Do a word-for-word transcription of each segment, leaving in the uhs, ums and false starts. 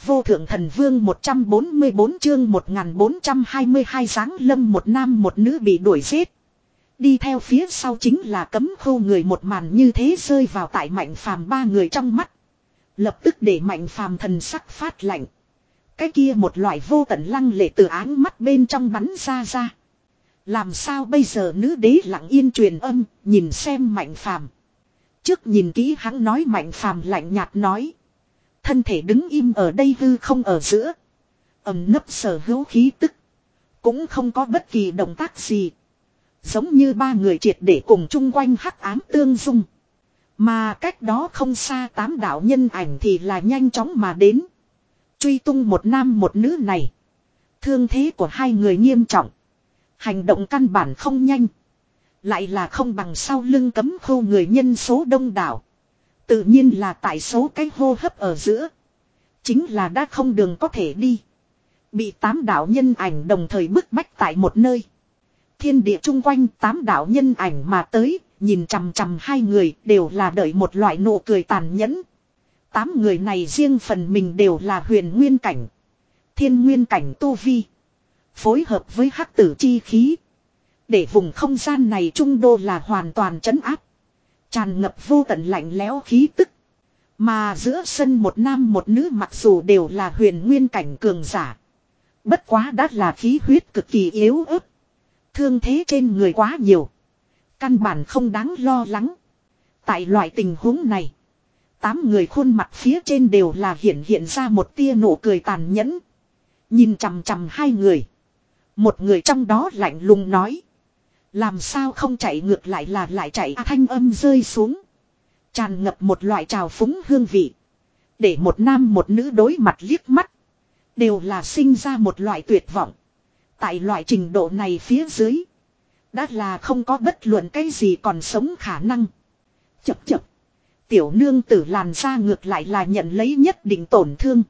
vô thượng thần vương một trăm bốn mươi bốn chương một nghìn bốn trăm hai mươi hai giáng lâm một nam một nữ bị đuổi giết. Đi theo phía sau chính là cấm khô người một màn như thế rơi vào tại Mạnh Phàm ba người trong mắt. Lập tức để Mạnh Phàm thần sắc phát lạnh. Cái kia một loại vô tận lăng lệ từ áng mắt bên trong bắn ra ra. Làm sao bây giờ nữ đế lặng yên truyền âm, nhìn xem Mạnh Phàm. Trước nhìn kỹ hắn nói Mạnh Phàm lạnh nhạt nói. Thân thể đứng im ở đây hư không ở giữa. Ẩm nấp sở hữu khí tức. Cũng không có bất kỳ động tác gì. Giống như ba người triệt để cùng chung quanh hắc ám tương dung. Mà cách đó không xa tám đạo nhân ảnh thì là nhanh chóng mà đến. Truy tung một nam một nữ này. Thương thế của hai người nghiêm trọng. Hành động căn bản không nhanh. Lại là không bằng sau lưng cấm khô người nhân số đông đảo. Tự nhiên là tại số cái hô hấp ở giữa. Chính là đã không đường có thể đi. Bị tám đạo nhân ảnh đồng thời bức bách tại một nơi. Thiên địa chung quanh tám đạo nhân ảnh mà tới. Nhìn chằm chằm hai người đều là đợi một loại nụ cười tàn nhẫn. Tám người này riêng phần mình đều là huyền nguyên cảnh. Thiên nguyên cảnh tu vi. Phối hợp với hắc tử chi khí. Để vùng không gian này trung đô là hoàn toàn trấn áp. Tràn ngập vô tận lạnh lẽo khí tức. Mà giữa sân một nam một nữ mặc dù đều là huyền nguyên cảnh cường giả. Bất quá đã là khí huyết cực kỳ yếu ớt. Thương thế trên người quá nhiều. Căn bản không đáng lo lắng. Tại loại tình huống này. Tám người khuôn mặt phía trên đều là hiện hiện ra một tia nụ cười tàn nhẫn. Nhìn chằm chằm hai người. Một người trong đó lạnh lùng nói. Làm sao không chạy ngược lại là lại chạy à, thanh âm rơi xuống. Tràn ngập một loại trào phúng hương vị. Để một nam một nữ đối mặt liếc mắt. Đều là sinh ra một loại tuyệt vọng. Tại loại trình độ này phía dưới. Đã là không có bất luận cái gì còn sống khả năng. Chập chập. Tiểu nương tử làn ra ngược lại là nhận lấy nhất định tổn thương.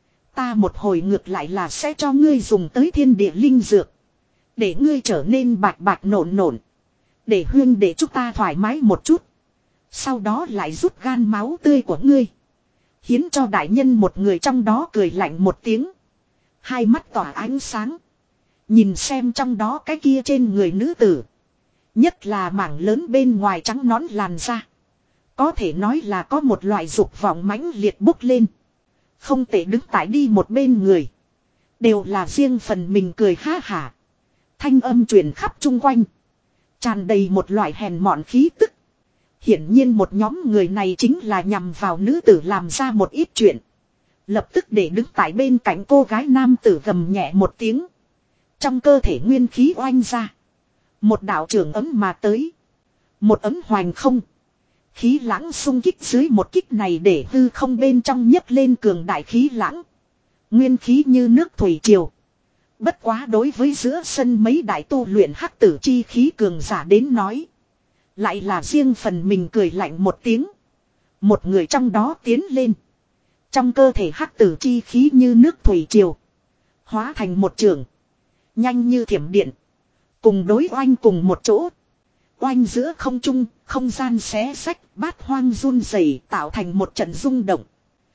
Ta một hồi ngược lại là sẽ cho ngươi dùng tới thiên địa linh dược. Để ngươi trở nên bạch bạch nổn nổn. Để huyên để chúng ta thoải mái một chút. Sau đó lại rút gan máu tươi của ngươi. Hiến cho đại nhân một người trong đó cười lạnh một tiếng. Hai mắt tỏa ánh sáng. Nhìn xem trong đó cái kia trên người nữ tử. Nhất là mảng lớn bên ngoài trắng nón làn da. Có thể nói là có một loại dục vọng mãnh liệt bốc lên. Không thể đứng tại đi một bên người. Đều là riêng phần mình cười ha hả. Thanh âm truyền khắp chung quanh. Tràn đầy một loại hèn mọn khí tức. Hiển nhiên một nhóm người này chính là nhằm vào nữ tử làm ra một ít chuyện. Lập tức để đứng tại bên cạnh cô gái nam tử gầm nhẹ một tiếng. Trong cơ thể nguyên khí oanh ra. Một đạo trường ấm mà tới. Một ấm hoành không. Khí lãng xung kích dưới một kích này để hư không bên trong nhấc lên cường đại khí lãng. Nguyên khí như nước thủy triều. Bất quá đối với giữa sân mấy đại tu luyện hắc tử chi khí cường giả đến nói. Lại là riêng phần mình cười lạnh một tiếng. Một người trong đó tiến lên. Trong cơ thể hắc tử chi khí như nước thủy triều. Hóa thành một trường. Nhanh như thiểm điện. Cùng đối oanh cùng một chỗ. Oanh giữa không trung, không gian xé sách, bát hoang run rẩy tạo thành một trận rung động.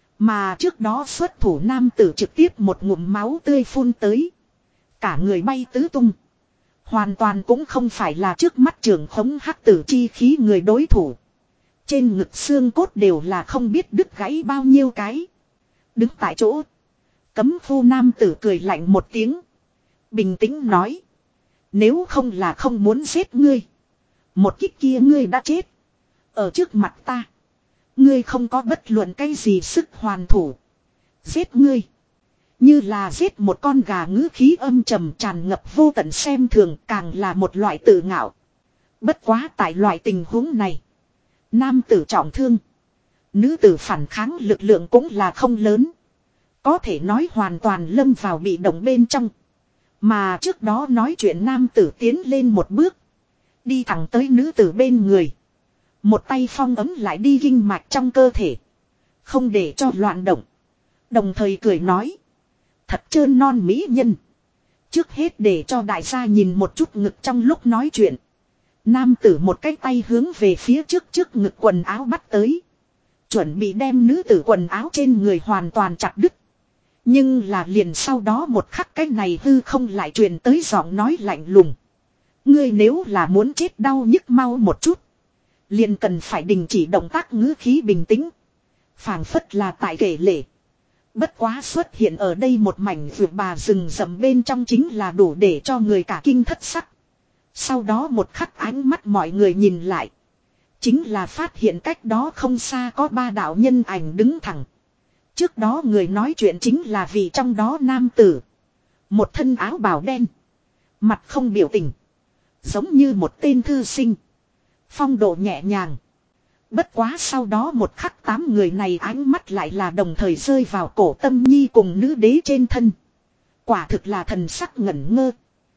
Mà trước đó xuất thủ nam tử trực tiếp một ngụm máu tươi phun tới. Cả người bay tứ tung. Hoàn toàn cũng không phải là trước mắt trường khống hắc tử chi khí người đối thủ. Trên ngực xương cốt đều là không biết đứt gãy bao nhiêu cái. Đứng tại chỗ. Cấm phu nam tử cười lạnh một tiếng. Bình tĩnh nói. Nếu không là không muốn giết ngươi. Một kích kia ngươi đã chết. Ở trước mặt ta. Ngươi không có bất luận cái gì sức hoàn thủ. Giết ngươi. Như là giết một con gà ngữ khí âm trầm tràn ngập vô tận xem thường càng là một loại tự ngạo. Bất quá tại loại tình huống này. Nam tử trọng thương. Nữ tử phản kháng lực lượng cũng là không lớn. Có thể nói hoàn toàn lâm vào bị động bên trong. Mà trước đó nói chuyện nam tử tiến lên một bước. Đi thẳng tới nữ tử bên người. Một tay phong ấm lại đi kinh mạch trong cơ thể. Không để cho loạn động. Đồng thời cười nói. Thật trơn non mỹ nhân. Trước hết để cho đại gia nhìn một chút ngực trong lúc nói chuyện. Nam tử một cái tay hướng về phía trước trước ngực quần áo bắt tới. Chuẩn bị đem nữ tử quần áo trên người hoàn toàn chặt đứt. Nhưng là liền sau đó một khắc cái này hư không lại truyền tới giọng nói lạnh lùng. Ngươi nếu là muốn chết đau nhức mau một chút. Liền cần phải đình chỉ động tác ngữ khí bình tĩnh. Phảng phất là tại kể lể. Bất quá xuất hiện ở đây một mảnh vượt bà rừng rậm bên trong chính là đủ để cho người cả kinh thất sắc. Sau đó một khắc ánh mắt mọi người nhìn lại. Chính là phát hiện cách đó không xa có ba đạo nhân ảnh đứng thẳng. Trước đó người nói chuyện chính là vị trong đó nam tử. Một thân áo bào đen. Mặt không biểu tình. Giống như một tên thư sinh. Phong độ nhẹ nhàng. Bất quá sau đó một khắc tám người này ánh mắt lại là đồng thời rơi vào cổ Tâm Nhi cùng nữ đế trên thân. Quả thực là thần sắc ngẩn ngơ.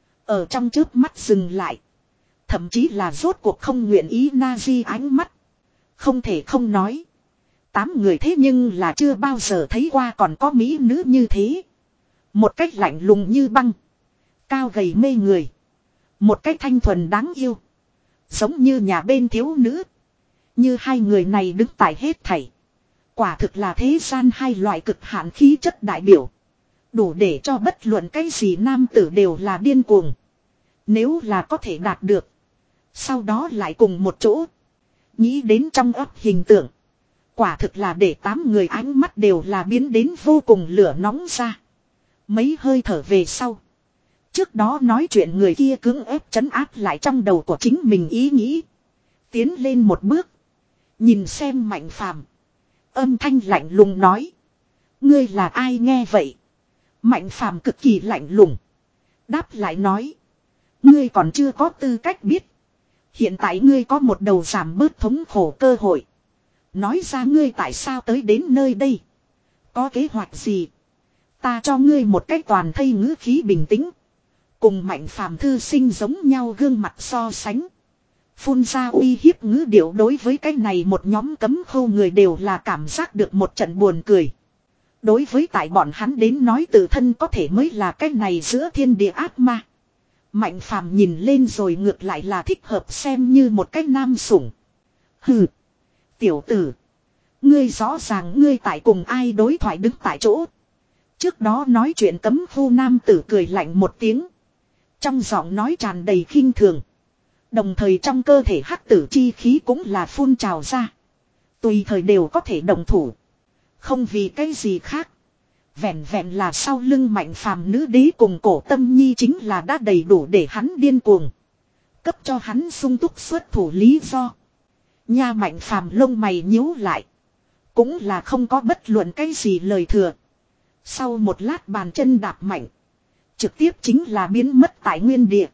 Ở trong trước mắt dừng lại. Thậm chí là rốt cuộc không nguyện ý na di ánh mắt. Không thể không nói. Tám người thế nhưng là chưa bao giờ thấy qua còn có mỹ nữ như thế. Một cách lạnh lùng như băng. Cao gầy mê người. Một cách thanh thuần đáng yêu. Giống như nhà bên thiếu nữ. Như hai người này đứng tại hết thảy. Quả thực là thế gian hai loại cực hạn khí chất đại biểu. Đủ để cho bất luận cái gì nam tử đều là điên cuồng. Nếu là có thể đạt được. Sau đó lại cùng một chỗ. Nghĩ đến trong óc hình tượng. Quả thực là để tám người ánh mắt đều là biến đến vô cùng lửa nóng ra. Mấy hơi thở về sau. Trước đó nói chuyện người kia cưỡng ép trấn áp lại trong đầu của chính mình ý nghĩ. Tiến lên một bước. Nhìn xem Mạnh Phàm. Âm thanh lạnh lùng nói. Ngươi là ai nghe vậy? Mạnh Phàm cực kỳ lạnh lùng. Đáp lại nói. Ngươi còn chưa có tư cách biết. Hiện tại ngươi có một đầu giảm bớt thống khổ cơ hội. Nói ra ngươi tại sao tới đến nơi đây. Có kế hoạch gì? Ta cho ngươi một cách toàn thây ngữ khí bình tĩnh. Cùng Mạnh Phàm thư sinh giống nhau gương mặt so sánh. Phun ra uy hiếp ngữ điệu đối với cái này một nhóm cấm khâu người đều là cảm giác được một trận buồn cười. Đối với tại bọn hắn đến nói tự thân có thể mới là cái này giữa thiên địa ác ma. Mạnh Phàm nhìn lên rồi ngược lại là thích hợp xem như một cái nam sủng. Hừ. Tiểu tử. Ngươi rõ ràng ngươi tại cùng ai đối thoại đứng tại chỗ. Trước đó nói chuyện cấm khu nam tử cười lạnh một tiếng. Trong giọng nói tràn đầy khinh thường. Đồng thời trong cơ thể hắc tử chi khí cũng là phun trào ra. Tùy thời đều có thể đồng thủ. Không vì cái gì khác. Vẹn vẹn là sau lưng Mạnh Phàm nữ đế cùng cổ Tâm Nhi chính là đã đầy đủ để hắn điên cuồng. Cấp cho hắn sung túc xuất thủ lý do. Nha Mạnh Phàm lông mày nhíu lại. Cũng là không có bất luận cái gì lời thừa. Sau một lát bàn chân đạp mạnh. Trực tiếp chính là biến mất tại nguyên địa.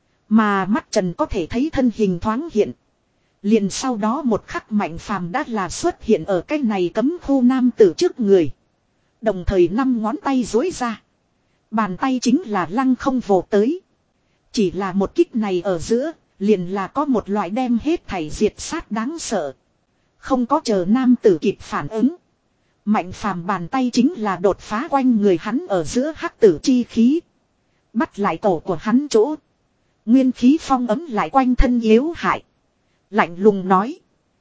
Mà mắt Trần có thể thấy thân hình thoáng hiện. Liền sau đó một khắc Mạnh Phàm đã là xuất hiện ở cái này cấm khu nam tử trước người. Đồng thời năm ngón tay duỗi ra. Bàn tay chính là lăng không vồ tới. Chỉ là một kích này ở giữa, liền là có một loại đem hết thảy diệt sát đáng sợ. Không có chờ nam tử kịp phản ứng. Mạnh Phàm bàn tay chính là đột phá quanh người hắn ở giữa hắc tử chi khí. Bắt lại cổ của hắn chỗ. Nguyên khí phong ấm lại quanh thân yếu hại. Lạnh lùng nói.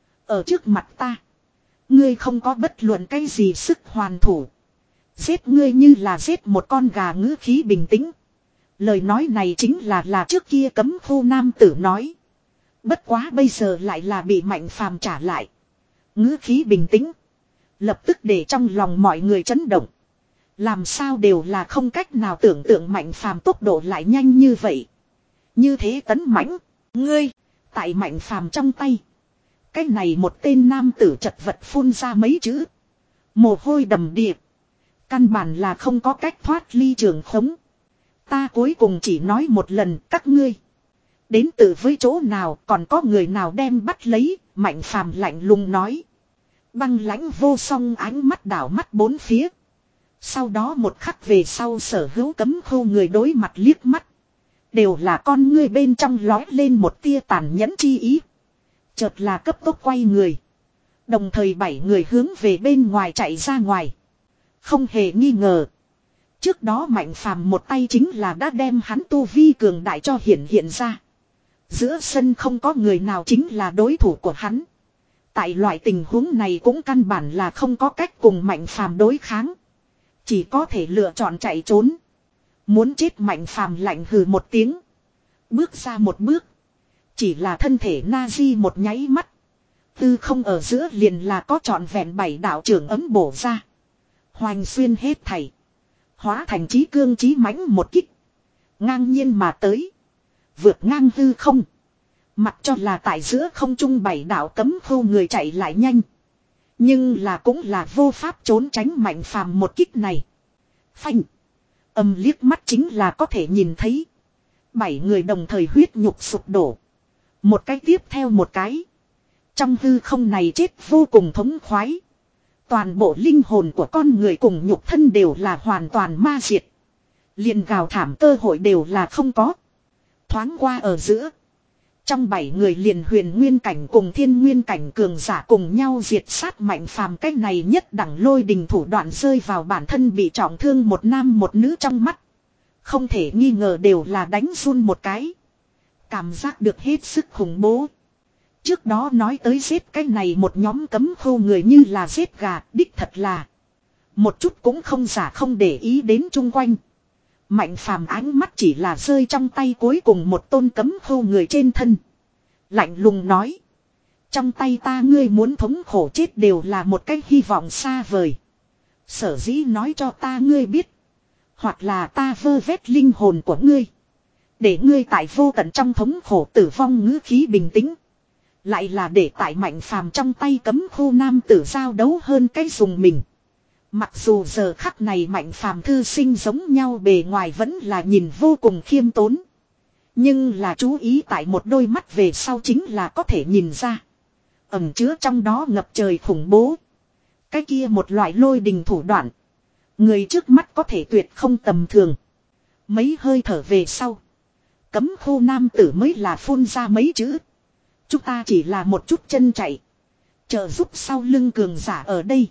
Ở trước mặt ta. Ngươi không có bất luận cái gì sức hoàn thủ. Giết ngươi như là giết một con gà ngữ khí bình tĩnh. Lời nói này chính là là trước kia cấm khu nam tử nói. Bất quá bây giờ lại là bị Mạnh Phàm trả lại. Ngữ khí bình tĩnh. Lập tức để trong lòng mọi người chấn động. Làm sao đều là không cách nào tưởng tượng Mạnh Phàm tốc độ lại nhanh như vậy. Như thế tấn mãnh. Ngươi. Tại Mạnh Phàm trong tay. Cái này một tên nam tử chật vật phun ra mấy chữ. Mồ hôi đầm đìa. Căn bản là không có cách thoát ly trường khống. Ta cuối cùng chỉ nói một lần các ngươi. Đến từ với chỗ nào còn có người nào đem bắt lấy. Mạnh Phàm lạnh lùng nói. Băng lãnh vô song ánh mắt đảo mắt bốn phía. Sau đó một khắc về sau sở hữu cấm khu người đối mặt liếc mắt. Đều là con ngươi bên trong lói lên một tia tàn nhẫn chi ý. Chợt là cấp tốc quay người. Đồng thời bảy người hướng về bên ngoài chạy ra ngoài. Không hề nghi ngờ. Trước đó Mạnh Phàm một tay chính là đã đem hắn tu vi cường đại cho hiện hiện ra. Giữa sân không có người nào chính là đối thủ của hắn. Tại loại tình huống này cũng căn bản là không có cách cùng Mạnh Phàm đối kháng. Chỉ có thể lựa chọn chạy trốn. Muốn chết Mạnh Phàm lạnh hừ một tiếng. Bước ra một bước. Chỉ là thân thể Nazi một nháy mắt. Tư không ở giữa liền là có trọn vẹn bảy đạo trưởng ấm bổ ra. Hoành xuyên hết thảy. Hóa thành chí cương chí mãnh một kích. Ngang nhiên mà tới. Vượt ngang hư không. Mặc cho là tại giữa không trung bảy đạo cấm khô người chạy lại nhanh. Nhưng là cũng là vô pháp trốn tránh Mạnh Phàm một kích này. Phanh. Âm liếc mắt chính là có thể nhìn thấy. Bảy người đồng thời huyết nhục sụp đổ. Một cái tiếp theo một cái. Trong hư không này chết vô cùng thống khoái. Toàn bộ linh hồn của con người cùng nhục thân đều là hoàn toàn ma diệt. Liền gào thảm cơ hội đều là không có. Thoáng qua ở giữa. Trong bảy người liền huyền nguyên cảnh cùng thiên nguyên cảnh cường giả cùng nhau diệt sát Mạnh Phàm, cách này nhất đẳng lôi đình thủ đoạn rơi vào bản thân bị trọng thương một nam một nữ trong mắt. Không thể nghi ngờ đều là đánh run một cái. Cảm giác được hết sức khủng bố. Trước đó nói tới giết cái này một nhóm cấm khô người như là giết gà, đích thật là. Một chút cũng không giả không để ý đến chung quanh. Mạnh Phàm ánh mắt chỉ là rơi trong tay cuối cùng một tôn cấm khô người trên thân. Lạnh lùng nói. Trong tay ta ngươi muốn thống khổ chết đều là một cái hy vọng xa vời. Sở dĩ nói cho ta ngươi biết. Hoặc là ta vơ vét linh hồn của ngươi. Để ngươi tại vô tận trong thống khổ tử vong ngữ khí bình tĩnh. Lại là để tại Mạnh Phàm trong tay cấm khô nam tử giao đấu hơn cái dùng mình. Mặc dù giờ khắc này Mạnh Phàm thư sinh giống nhau bề ngoài vẫn là nhìn vô cùng khiêm tốn. Nhưng là chú ý tại một đôi mắt về sau chính là có thể nhìn ra. Ẩn chứa trong đó ngập trời khủng bố. Cái kia một loại lôi đình thủ đoạn. Người trước mắt có thể tuyệt không tầm thường. Mấy hơi thở về sau. Cấm khô nam tử mới là phun ra mấy chữ. Chúng ta chỉ là một chút chân chạy. Trợ giúp sau lưng cường giả ở đây.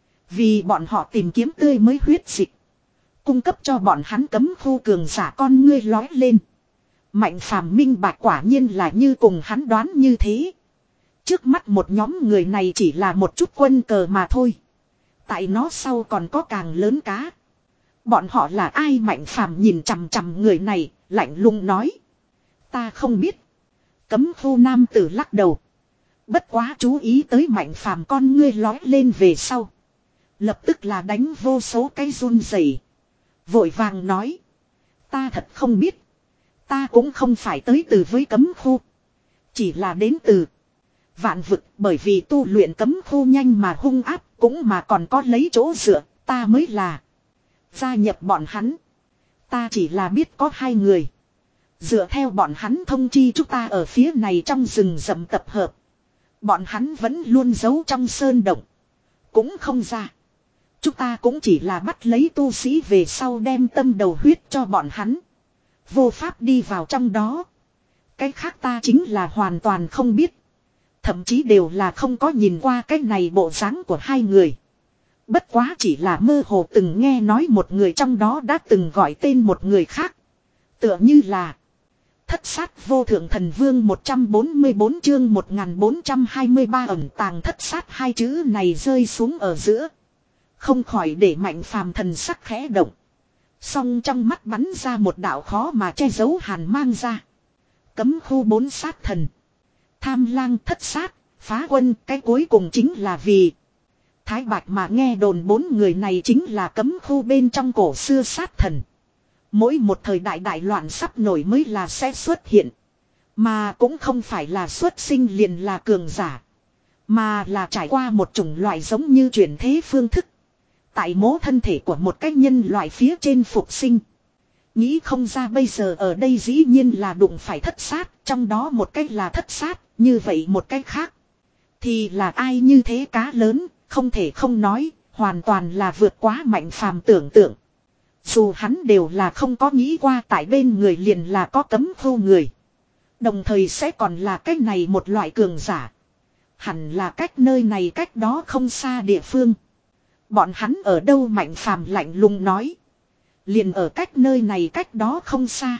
Vì bọn họ tìm kiếm tươi mới huyết dịch. Cung cấp cho bọn hắn cấm khô cường giả con ngươi lói lên. Mạnh Phàm minh bạch quả nhiên là như cùng hắn đoán như thế. Trước mắt một nhóm người này chỉ là một chút quân cờ mà thôi. Tại nó sau còn có càng lớn cá. Bọn họ là ai? Mạnh Phàm nhìn chằm chằm người này, lạnh lùng nói. Ta không biết. Cấm khô nam tử lắc đầu. Bất quá chú ý tới Mạnh Phàm con ngươi lói lên về sau. Lập tức là đánh vô số cái run rẩy. Vội vàng nói. Ta thật không biết. Ta cũng không phải tới từ với cấm khô. Chỉ là đến từ vạn vực, bởi vì tu luyện cấm khô nhanh mà hung áp, cũng mà còn có lấy chỗ dựa, ta mới là gia nhập bọn hắn. Ta chỉ là biết có hai người. Dựa theo bọn hắn thông chi chúng ta ở phía này trong rừng rậm tập hợp. Bọn hắn vẫn luôn giấu trong sơn động. Cũng không ra. Chúng ta cũng chỉ là bắt lấy tu sĩ về sau đem tâm đầu huyết cho bọn hắn. Vô pháp đi vào trong đó. Cái khác ta chính là hoàn toàn không biết. Thậm chí đều là không có nhìn qua cái này bộ dáng của hai người. Bất quá chỉ là mơ hồ từng nghe nói một người trong đó đã từng gọi tên một người khác. Tựa như là Thất sát vô thượng thần vương một trăm bốn mươi bốn chương một nghìn bốn trăm hai mươi ba ẩn tàng thất sát hai chữ này rơi xuống ở giữa. Không khỏi để Mạnh Phàm thần sắc khẽ động. Song trong mắt bắn ra một đạo khó mà che giấu hàn mang ra. Cấm khu bốn sát thần. Tham lang thất sát, phá quân, cái cuối cùng chính là vì Thái Bạch mà nghe đồn bốn người này chính là cấm khu bên trong cổ xưa sát thần. Mỗi một thời đại đại loạn sắp nổi mới là sẽ xuất hiện. Mà cũng không phải là xuất sinh liền là cường giả. Mà là trải qua một chủng loại giống như chuyển thế phương thức. Tại mố thân thể của một cái nhân loại phía trên phục sinh. Nghĩ không ra bây giờ ở đây dĩ nhiên là đụng phải thất sát. Trong đó một cách là thất sát. Như vậy một cách khác. Thì là ai như thế cá lớn. Không thể không nói. Hoàn toàn là vượt quá Mạnh Phàm tưởng tượng. Dù hắn đều là không có nghĩ qua tại bên người liền là có cấm khu người. Đồng thời sẽ còn là cách này một loại cường giả. Hẳn là cách nơi này cách đó không xa địa phương. Bọn hắn ở đâu? Mạnh Phàm lạnh lùng nói. Liền ở cách nơi này cách đó không xa.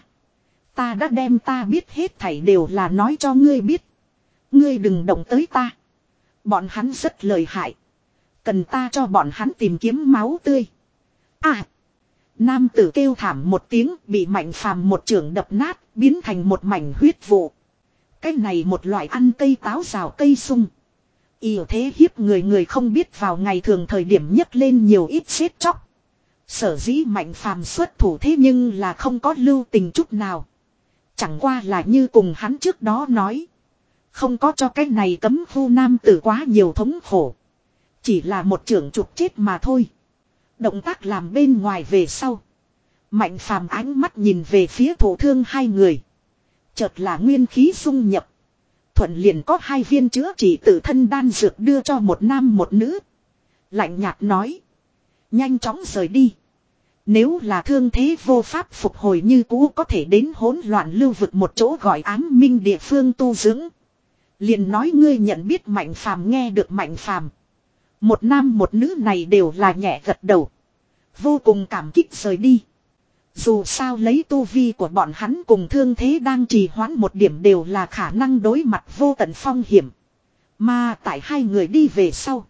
Ta đã đem ta biết hết thảy đều là nói cho ngươi biết. Ngươi đừng động tới ta. Bọn hắn rất lợi hại. Cần ta cho bọn hắn tìm kiếm máu tươi. À! Nam tử kêu thảm một tiếng, bị Mạnh Phàm một chưởng đập nát, biến thành một mảnh huyết vụ. Cái này một loại ăn cây táo rào cây sung. Yêu thế hiếp người, người không biết vào ngày thường thời điểm nhấc lên nhiều ít xếp chóc. Sở dĩ Mạnh Phàm xuất thủ thế nhưng là không có lưu tình chút nào. Chẳng qua là như cùng hắn trước đó nói. Không có cho cái này cấm khu nam tử quá nhiều thống khổ. Chỉ là một chưởng trục chết mà thôi. Động tác làm bên ngoài về sau. Mạnh Phàm ánh mắt nhìn về phía thổ thương hai người. Chợt là nguyên khí xung nhập. Thuận liền có hai viên chữa trị tự thân đan dược đưa cho một nam một nữ. Lạnh nhạt nói. Nhanh chóng rời đi. Nếu là thương thế vô pháp phục hồi như cũ có thể đến hỗn loạn lưu vực một chỗ gọi ám minh địa phương tu dưỡng. Liền nói ngươi nhận biết Mạnh Phàm. Nghe được Mạnh Phàm, một nam một nữ này đều là nhẹ gật đầu. Vô cùng cảm kích rời đi. Dù sao lấy tu vi của bọn hắn cùng thương thế đang trì hoãn một điểm đều là khả năng đối mặt vô tận phong hiểm. Mà tại hai người đi về sau.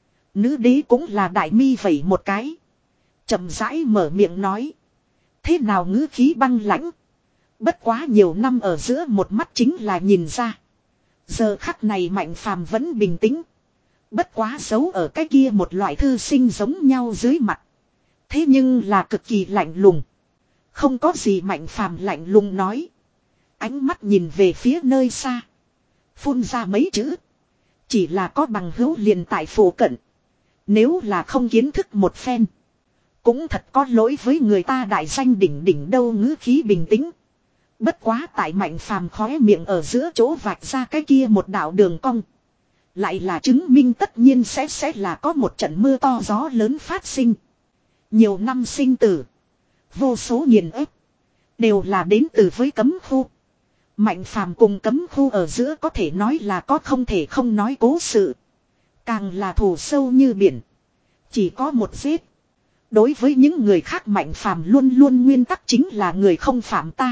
Nữ đế cũng là đại mi vẩy một cái. Chậm rãi mở miệng nói. Thế nào ngữ khí băng lãnh. Bất quá nhiều năm ở giữa một mắt chính là nhìn ra. Giờ khắc này Mạnh Phàm vẫn bình tĩnh. Bất quá giấu ở cái kia một loại thư sinh giống nhau dưới mặt. Thế nhưng là cực kỳ lạnh lùng. Không có gì Mạnh Phàm lạnh lùng nói. Ánh mắt nhìn về phía nơi xa. Phun ra mấy chữ. Chỉ là có bằng hữu liền tại phủ cận. Nếu là không kiến thức một phen. Cũng thật có lỗi với người ta đại danh đỉnh đỉnh đâu, ngữ khí bình tĩnh. Bất quá tại Mạnh Phàm khóe miệng ở giữa chỗ vạch ra cái kia một đạo đường cong. Lại là chứng minh tất nhiên sẽ sẽ là có một trận mưa to gió lớn phát sinh. Nhiều năm sinh tử. Vô số nghiền ép. Đều là đến từ với cấm khu. Mạnh Phàm cùng cấm khu ở giữa có thể nói là có không thể không nói cố sự. Càng là thù sâu như biển. Chỉ có một giết. Đối với những người khác Mạnh Phàm luôn luôn nguyên tắc chính là người không phạm ta.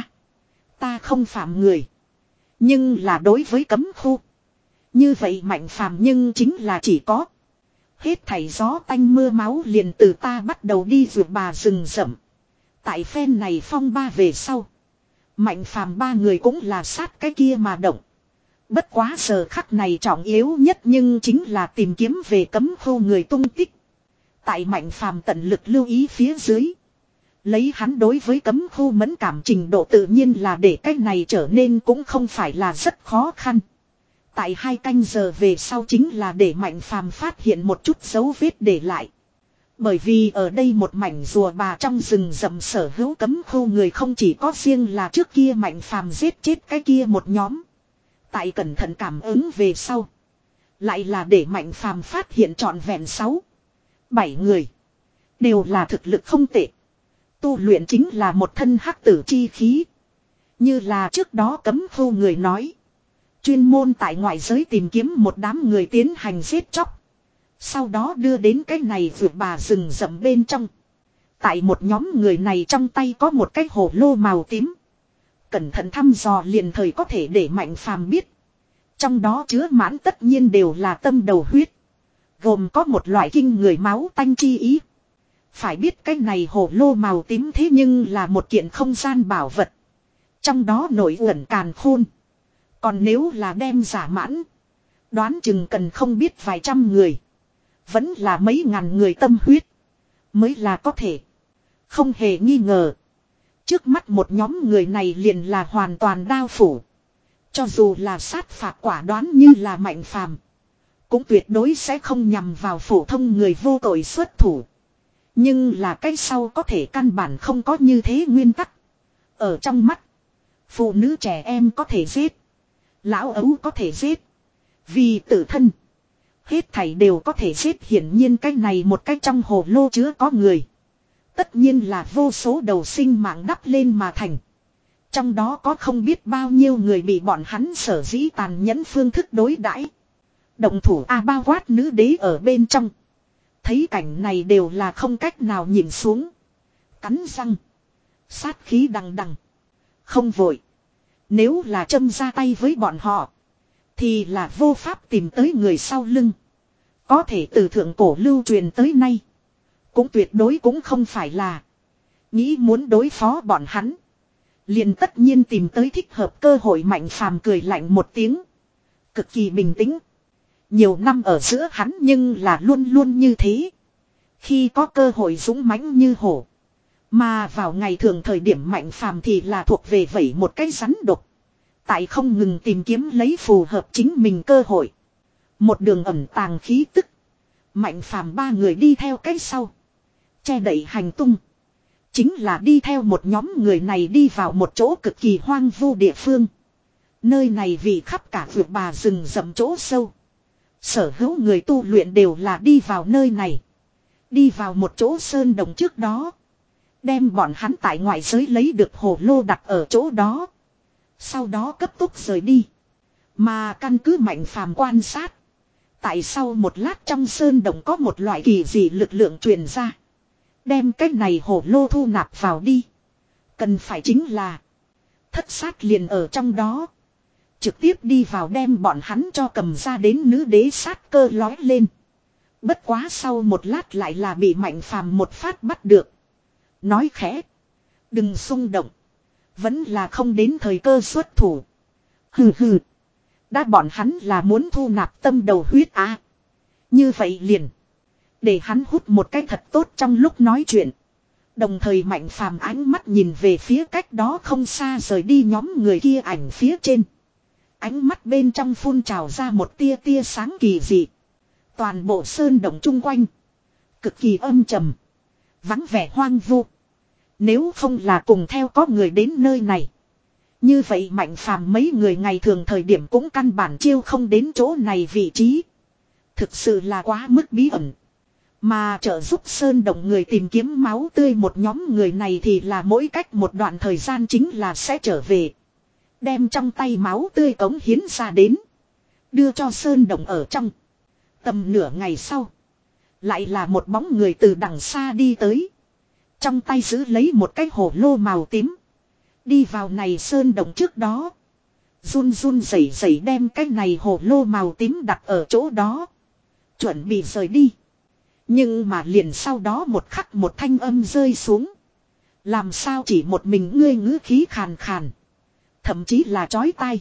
Ta không phạm người. Nhưng là đối với cấm khu. Như vậy Mạnh Phàm nhưng chính là chỉ có. Hết thảy gió tanh mưa máu liền từ ta bắt đầu đi vượt bà rừng rậm. Tại phen này phong ba về sau. Mạnh Phàm ba người cũng là sát cái kia mà động. Bất quá giờ khắc này trọng yếu nhất nhưng chính là tìm kiếm về cấm khu người tung tích. Tại Mạnh Phàm tận lực lưu ý phía dưới. Lấy hắn đối với cấm khu mẫn cảm trình độ tự nhiên là để cái này trở nên cũng không phải là rất khó khăn. Tại hai canh giờ về sau chính là để Mạnh Phàm phát hiện một chút dấu vết để lại. Bởi vì ở đây một mảnh rùa bà trong rừng rậm sở hữu cấm khu người không chỉ có riêng là trước kia Mạnh Phàm giết chết cái kia một nhóm. Tại cẩn thận cảm ứng về sau. Lại là để Mạnh Phàm phát hiện trọn vẹn sáu, bảy người. Đều là thực lực không tệ. Tu luyện chính là một thân hắc tử chi khí. Như là trước đó cấm khu người nói. Chuyên môn tại ngoại giới tìm kiếm một đám người tiến hành giết chóc. Sau đó đưa đến cái này vượt bà rừng rậm bên trong. Tại một nhóm người này trong tay có một cái hồ lô màu tím. Cẩn thận thăm dò liền thời có thể để Mạnh Phàm biết. Trong đó chứa mãn tất nhiên đều là tâm đầu huyết. Gồm có một loại kinh người máu tanh chi ý. Phải biết cái này hồ lô màu tím thế nhưng là một kiện không gian bảo vật. Trong đó nổi uẩn càn khôn. Còn nếu là đem giả mãn. Đoán chừng cần không biết vài trăm người. Vẫn là mấy ngàn người tâm huyết. Mới là có thể. Không hề nghi ngờ. Trước mắt một nhóm người này liền là hoàn toàn đao phủ. Cho dù là sát phạt quả đoán như là Mạnh Phàm, cũng tuyệt đối sẽ không nhằm vào phổ thông người vô tội xuất thủ. Nhưng là cái sau có thể căn bản không có như thế nguyên tắc. Ở trong mắt, phụ nữ trẻ em có thể giết. Lão ấu có thể giết. Vì tự thân. Hết thảy đều có thể giết, hiển nhiên cái này một cái trong hồ lô chứa có người. Tất nhiên là vô số đầu sinh mạng đắp lên mà thành. Trong đó có không biết bao nhiêu người bị bọn hắn sở dĩ tàn nhẫn phương thức đối đãi. Động thủ A bao quát nữ đế ở bên trong. Thấy cảnh này đều là không cách nào nhìn xuống. Cắn răng. Sát khí đằng đằng. Không vội. Nếu là châm ra tay với bọn họ. Thì là vô pháp tìm tới người sau lưng. Có thể từ thượng cổ lưu truyền tới nay. Cũng tuyệt đối cũng không phải là nghĩ muốn đối phó bọn hắn. Liền tất nhiên tìm tới thích hợp cơ hội. Mạnh phàm cười lạnh một tiếng. Cực kỳ bình tĩnh. Nhiều năm ở giữa hắn nhưng là luôn luôn như thế. Khi có cơ hội dũng mãnh như hổ. Mà vào ngày thường thời điểm Mạnh phàm thì là thuộc về vẩy một cái rắn độc. Tại không ngừng tìm kiếm lấy phù hợp chính mình cơ hội. Một đường ẩn tàng khí tức. Mạnh phàm ba người đi theo cái sau. Che đậy hành tung. Chính là đi theo một nhóm người này đi vào một chỗ cực kỳ hoang vu địa phương. Nơi này vì khắp cả vượt bà rừng rậm chỗ sâu. Sở hữu người tu luyện đều là đi vào nơi này. Đi vào một chỗ sơn đồng trước đó. Đem bọn hắn tại ngoại giới lấy được hồ lô đặt ở chỗ đó. Sau đó cấp tốc rời đi. Mà căn cứ Mạnh phàm quan sát. Tại sau một lát trong sơn đồng có một loại kỳ dị lực lượng truyền ra. Đem cái này hồ lô thu nạp vào đi. Cần phải chính là. Thất sát liền ở trong đó. Trực tiếp đi vào đem bọn hắn cho cầm ra đến nữ đế sát cơ lói lên. Bất quá sau một lát lại là bị Mạnh phàm một phát bắt được. Nói khẽ. Đừng xung động. Vẫn là không đến thời cơ xuất thủ. Hừ hừ. Đã bọn hắn là muốn thu nạp tâm đầu huyết á. Như vậy liền. Để hắn hút một cái thật tốt trong lúc nói chuyện. Đồng thời Mạnh phàm ánh mắt nhìn về phía cách đó không xa rời đi nhóm người kia ảnh phía trên. Ánh mắt bên trong phun trào ra một tia tia sáng kỳ dị. Toàn bộ sơn động chung quanh. Cực kỳ âm trầm. Vắng vẻ hoang vu. Nếu không là cùng theo có người đến nơi này. Như vậy Mạnh phàm mấy người ngày thường thời điểm cũng căn bản chiêu không đến chỗ này vị trí. Thực sự là quá mức bí ẩn. Mà trợ giúp sơn động người tìm kiếm máu tươi một nhóm người này thì là mỗi cách một đoạn thời gian chính là sẽ trở về. Đem trong tay máu tươi cống hiến ra đến. Đưa cho sơn động ở trong. Tầm nửa ngày sau. Lại là một bóng người từ đằng xa đi tới. Trong tay giữ lấy một cái hồ lô màu tím. Đi vào này sơn động trước đó. Run run rẩy rẩy đem cái này hồ lô màu tím đặt ở chỗ đó. Chuẩn bị rời đi. Nhưng mà liền sau đó một khắc một thanh âm rơi xuống. Làm sao chỉ một mình ngươi ngữ khí khàn khàn. Thậm chí là chói tai.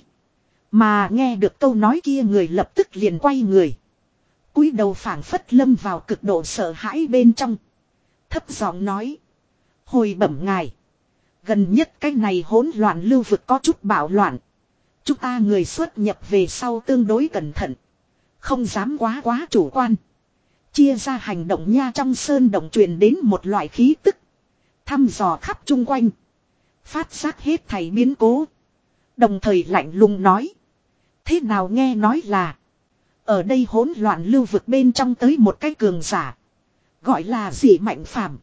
Mà nghe được câu nói kia người lập tức liền quay người. Cúi đầu phảng phất lâm vào cực độ sợ hãi bên trong. Thấp giọng nói. Hồi bẩm ngài. Gần nhất cái này hỗn loạn lưu vực có chút bạo loạn. Chúng ta người xuất nhập về sau tương đối cẩn thận. Không dám quá quá chủ quan. Chia ra hành động nha trong sơn động truyền đến một loại khí tức. Thăm dò khắp chung quanh. Phát giác hết thảy biến cố. Đồng thời lạnh lùng nói. Thế nào nghe nói là. Ở đây hỗn loạn lưu vực bên trong tới một cái cường giả. Gọi là gì Mạnh phàm.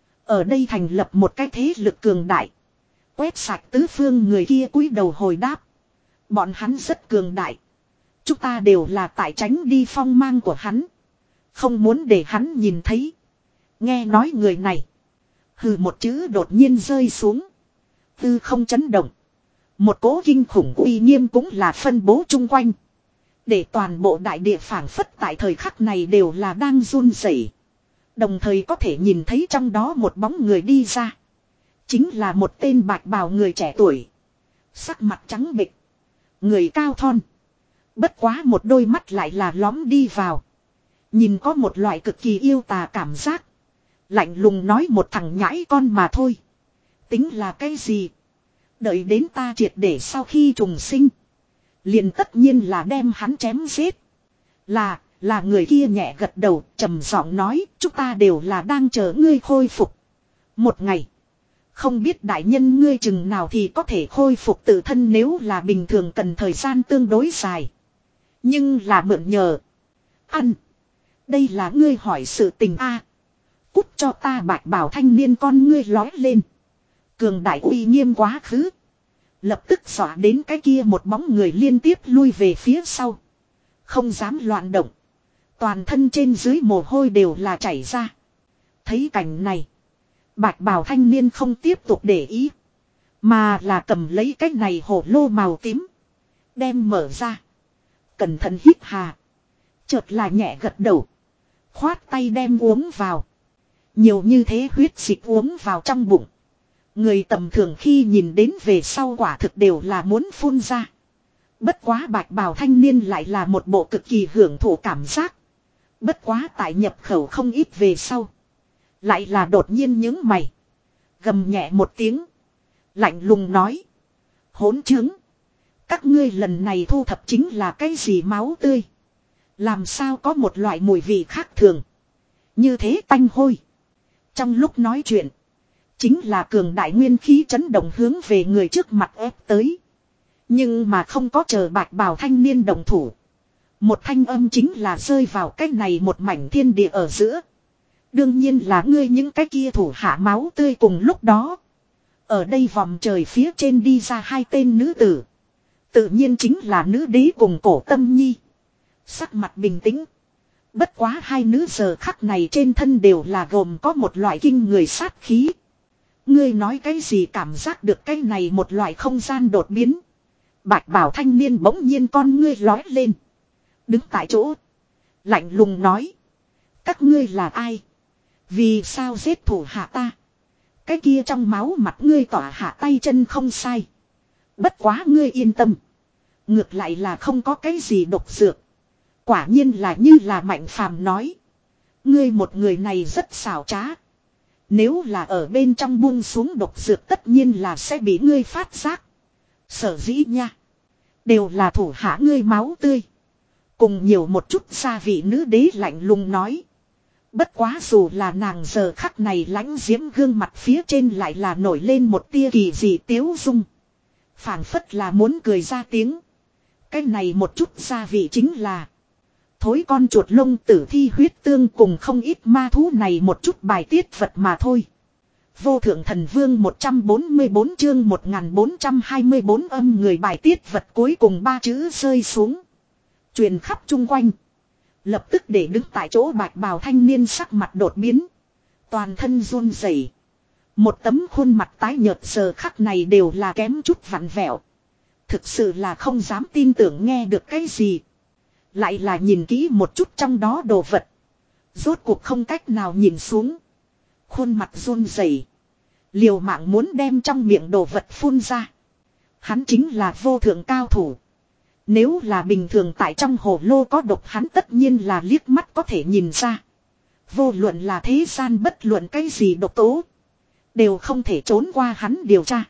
Ở đây thành lập một cái thế lực cường đại. Quét sạch tứ phương người kia cúi đầu hồi đáp. Bọn hắn rất cường đại. Chúng ta đều là tại tránh đi phong mang của hắn. Không muốn để hắn nhìn thấy. Nghe nói người này. Hừ một chữ đột nhiên rơi xuống. Tư không chấn động. Một cỗ kinh khủng uy nghiêm cũng là phân bố chung quanh. Để toàn bộ đại địa phảng phất tại thời khắc này đều là đang run rẩy. Đồng thời có thể nhìn thấy trong đó một bóng người đi ra. Chính là một tên bạch bào người trẻ tuổi. Sắc mặt trắng bệch. Người cao thon. Bất quá một đôi mắt lại là lõm đi vào. Nhìn có một loại cực kỳ yêu tà cảm giác. Lạnh lùng nói một thằng nhãi con mà thôi. Tính là cái gì? Đợi đến ta triệt để sau khi trùng sinh. Liền tất nhiên là đem hắn chém giết. Là, là người kia nhẹ gật đầu, trầm giọng nói, chúng ta đều là đang chờ ngươi khôi phục. Một ngày. Không biết đại nhân ngươi chừng nào thì có thể khôi phục tự thân nếu là bình thường cần thời gian tương đối dài. Nhưng là mượn nhờ. Ăn. Đây là ngươi hỏi sự tình a. Cút cho ta bạch bảo thanh niên con ngươi lói lên. Cường đại uy nghiêm quá khứ. Lập tức dọa đến cái kia một bóng người liên tiếp lui về phía sau. Không dám loạn động. Toàn thân trên dưới mồ hôi đều là chảy ra. Thấy cảnh này. Bạch bào thanh niên không tiếp tục để ý. Mà là cầm lấy cái này hổ lô màu tím. Đem mở ra. Cẩn thận hít hà. Chợt là nhẹ gật đầu. Khoát tay đem uống vào. Nhiều như thế huyết dịch uống vào trong bụng. Người tầm thường khi nhìn đến về sau quả thực đều là muốn phun ra. Bất quá bạch bào thanh niên lại là một bộ cực kỳ hưởng thụ cảm giác. Bất quá tại nhập khẩu không ít về sau. Lại là đột nhiên nhướng mày. Gầm nhẹ một tiếng. Lạnh lùng nói. Hỗn chứng. Các ngươi lần này thu thập chính là cái gì máu tươi. Làm sao có một loại mùi vị khác thường. Như thế tanh hôi. Trong lúc nói chuyện. Chính là cường đại nguyên khí chấn động hướng về người trước mặt ép tới. Nhưng mà không có chờ bạch bào thanh niên đồng thủ. Một thanh âm chính là rơi vào cái này một mảnh thiên địa ở giữa. Đương nhiên là ngươi những cái kia thủ hạ máu tươi cùng lúc đó. Ở đây vòng trời phía trên đi ra hai tên nữ tử. Tự nhiên chính là nữ đế cùng cổ tâm nhi. Sắc mặt bình tĩnh. Bất quá hai nữ giờ khắc này trên thân đều là gồm có một loại kinh người sát khí. Ngươi nói cái gì cảm giác được cái này một loại không gian đột biến. Bạch bảo thanh niên bỗng nhiên con ngươi lói lên. Đứng tại chỗ. Lạnh lùng nói. Các ngươi là ai? Vì sao giết thủ hạ ta? Cái kia trong máu mặt ngươi tỏa hạ tay chân không sai. Bất quá ngươi yên tâm. Ngược lại là không có cái gì độc dược. Quả nhiên là như là Mạnh Phàm nói. Ngươi một người này rất xảo trá. Nếu là ở bên trong buông xuống độc dược tất nhiên là sẽ bị ngươi phát giác. Sở dĩ nha. Đều là thủ hạ ngươi máu tươi. Cùng nhiều một chút gia vị nữ đế lạnh lùng nói. Bất quá dù là nàng giờ khắc này lãnh diễm gương mặt phía trên lại là nổi lên một tia kỳ dị tiếu dung. Phảng phất là muốn cười ra tiếng. Cái này một chút gia vị chính là. Thối con chuột lông tử thi huyết tương cùng không ít ma thú này một chút bài tiết vật mà thôi. Vô thượng thần vương một trăm bốn mươi bốn chương một nghìn bốn trăm hai mươi bốn âm người bài tiết vật cuối cùng ba chữ rơi xuống. Truyền khắp chung quanh. Lập tức để đứng tại chỗ bạch bào thanh niên sắc mặt đột biến. Toàn thân run rẩy. Một tấm khuôn mặt tái nhợt giờ khắc này đều là kém chút vặn vẹo. Thực sự là không dám tin tưởng nghe được cái gì. Lại là nhìn kỹ một chút trong đó đồ vật. Rốt cuộc không cách nào nhìn xuống. Khuôn mặt run rẩy, liều mạng muốn đem trong miệng đồ vật phun ra. Hắn chính là vô thượng cao thủ. Nếu là bình thường tại trong hồ lô có độc hắn tất nhiên là liếc mắt có thể nhìn ra. Vô luận là thế gian bất luận cái gì độc tố. Đều không thể trốn qua hắn điều tra.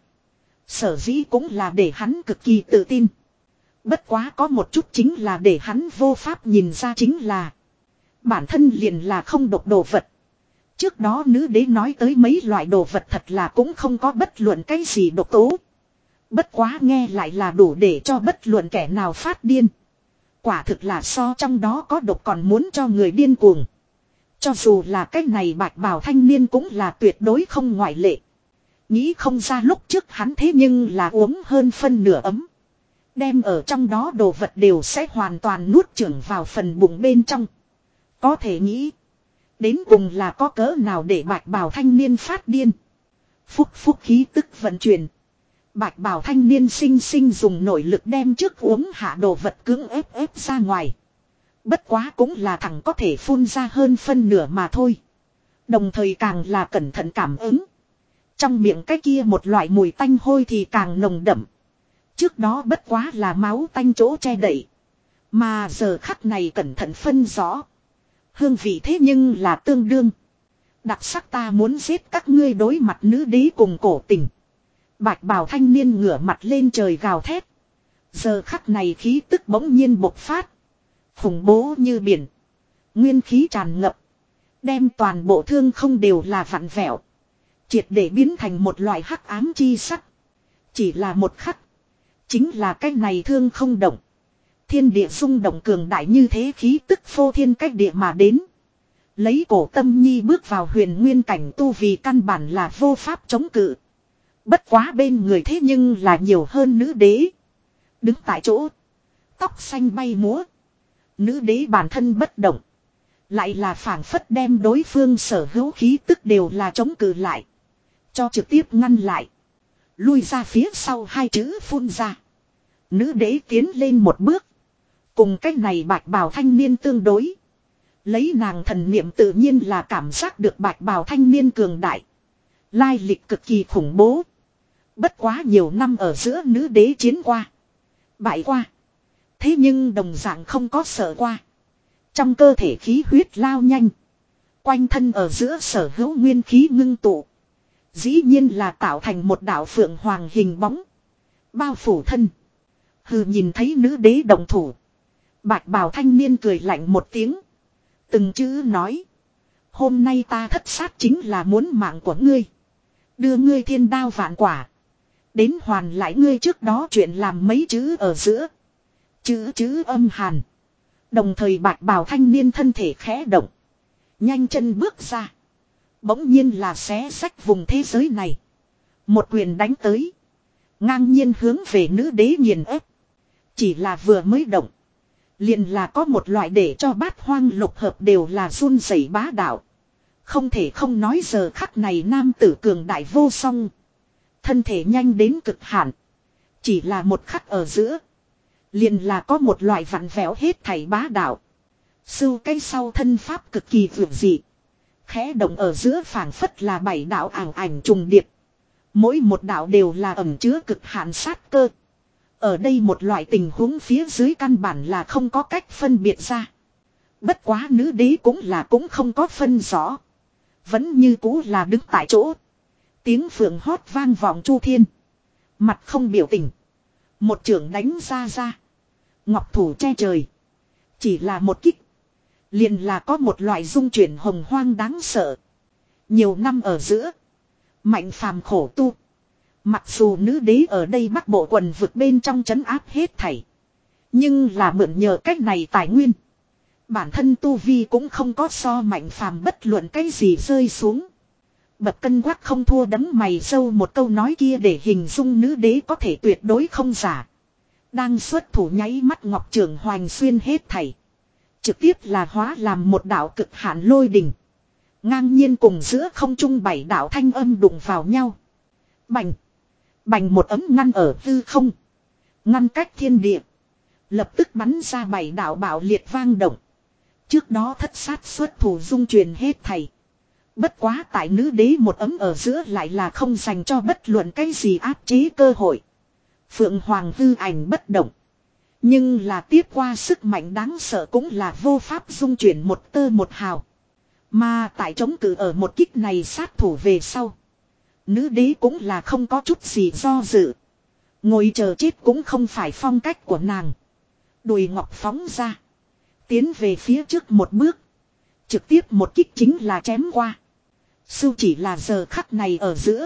Sở dĩ cũng là để hắn cực kỳ tự tin. Bất quá có một chút chính là để hắn vô pháp nhìn ra chính là. Bản thân liền là không độc đồ vật. Trước đó nữ đế nói tới mấy loại đồ vật thật là cũng không có bất luận cái gì độc tố. Bất quá nghe lại là đủ để cho bất luận kẻ nào phát điên. Quả thực là so trong đó có độc còn muốn cho người điên cuồng. Cho dù là cái này bạch bào thanh niên cũng là tuyệt đối không ngoại lệ. Nghĩ không ra lúc trước hắn thế nhưng là uống hơn phân nửa ấm. Đem ở trong đó đồ vật đều sẽ hoàn toàn nuốt chửng vào phần bụng bên trong. Có thể nghĩ. Đến cùng là có cỡ nào để bạch bào thanh niên phát điên. Phúc phúc khí tức vận chuyển. Bạch bào thanh niên sinh sinh dùng nội lực đem trước uống hạ đồ vật cưỡng ép ép ra ngoài. Bất quá cũng là thẳng có thể phun ra hơn phân nửa mà thôi. Đồng thời càng là cẩn thận cảm ứng. Trong miệng cái kia một loại mùi tanh hôi thì càng nồng đậm. Trước đó bất quá là máu tanh chỗ che đậy. Mà giờ khắc này cẩn thận phân rõ. Hương vị thế nhưng là tương đương. Đặc sắc ta muốn giết các ngươi đối mặt nữ đế cùng cổ tình. Bạch bào thanh niên ngửa mặt lên trời gào thét. Giờ khắc này khí tức bỗng nhiên bộc phát. Khủng bố như biển. Nguyên khí tràn ngập. Đem toàn bộ thương không đều là vặn vẹo. Triệt để biến thành một loại hắc ám chi sắc. Chỉ là một khắc. Chính là cái này thương không động. Thiên địa rung động cường đại như thế khí tức phô thiên cách địa mà đến. Lấy cổ tâm nhi bước vào huyền nguyên cảnh tu vì căn bản là vô pháp chống cự. Bất quá bên người thế nhưng là nhiều hơn nữ đế. Đứng tại chỗ. Tóc xanh bay múa. Nữ đế bản thân bất động. Lại là phảng phất đem đối phương sở hữu khí tức đều là chống cự lại. Cho trực tiếp ngăn lại. Lui ra phía sau hai chữ phun ra. Nữ đế tiến lên một bước. Cùng cách này bạch bào thanh niên tương đối. Lấy nàng thần niệm tự nhiên là cảm giác được bạch bào thanh niên cường đại. Lai lịch cực kỳ khủng bố. Bất quá nhiều năm ở giữa nữ đế chiến qua. Bại qua. Thế nhưng đồng dạng không có sợ qua. Trong cơ thể khí huyết lao nhanh. Quanh thân ở giữa sở hữu nguyên khí ngưng tụ. Dĩ nhiên là tạo thành một đạo phượng hoàng hình bóng. Bao phủ thân. Hừ, nhìn thấy nữ đế đồng thủ. Bạch bào thanh niên cười lạnh một tiếng. Từng chữ nói. Hôm nay ta thất sát chính là muốn mạng của ngươi. Đưa ngươi thiên đao vạn quả. Đến hoàn lại ngươi trước đó chuyện làm mấy chữ ở giữa. Chữ chữ âm hàn. Đồng thời bạch bào thanh niên thân thể khẽ động. Nhanh chân bước ra. Bỗng nhiên là xé xách vùng thế giới này. Một quyền đánh tới. Ngang nhiên hướng về nữ đế nghiền ép. Chỉ là vừa mới động. Liền là có một loại để cho bát hoang lục hợp đều là run rẩy bá đạo. Không thể không nói giờ khắc này nam tử cường đại vô song. Thân thể nhanh đến cực hạn. Chỉ là một khắc ở giữa. Liền là có một loại vặn vẹo hết thảy bá đạo. Sưu cây sau thân pháp cực kỳ vượt dị. Khẽ động ở giữa phảng phất là bảy đạo ảo ảnh trùng điệp. Mỗi một đạo đều là ẩn chứa cực hạn sát cơ. Ở đây một loại tình huống phía dưới căn bản là không có cách phân biệt ra. Bất quá nữ đế cũng là cũng không có phân rõ. Vẫn như cũ là đứng tại chỗ. Tiếng phượng hót vang vọng chu thiên. Mặt không biểu tình. Một trưởng đánh ra ra. Ngọc thủ che trời. Chỉ là một kích. Liền là có một loại dung chuyển hồng hoang đáng sợ. Nhiều năm ở giữa. Mạnh phàm khổ tu. Mặc dù nữ đế ở đây bắc bộ quần vực bên trong trấn áp hết thảy. Nhưng là mượn nhờ cách này tài nguyên. Bản thân tu vi cũng không có so mạnh phàm bất luận cái gì rơi xuống. Bậc cân quắc không thua đấng mày sâu một câu nói kia để hình dung nữ đế có thể tuyệt đối không giả. Đang xuất thủ nháy mắt ngọc trường hoành xuyên hết thảy. Trực tiếp là hóa làm một đạo cực hạn lôi đỉnh. Ngang nhiên cùng giữa không trung bảy đạo thanh âm đụng vào nhau. Bành. Bành một ấm ngăn ở hư không. Ngăn cách thiên địa. Lập tức bắn ra bảy đạo bạo liệt vang động. Trước đó thất sát xuất thủ dung truyền hết thảy. Bất quá tại nữ đế một ấm ở giữa lại là không dành cho bất luận cái gì áp chế cơ hội. Phượng Hoàng hư ảnh bất động. Nhưng là tiếp qua sức mạnh đáng sợ cũng là vô pháp dung chuyển một tơ một hào. Mà tại chống cự ở một kích này sát thủ về sau. Nữ đế cũng là không có chút gì do dự. Ngồi chờ chết cũng không phải phong cách của nàng. Đùi ngọc phóng ra. Tiến về phía trước một bước. Trực tiếp một kích chính là chém qua. Sưu chỉ là giờ khắc này ở giữa.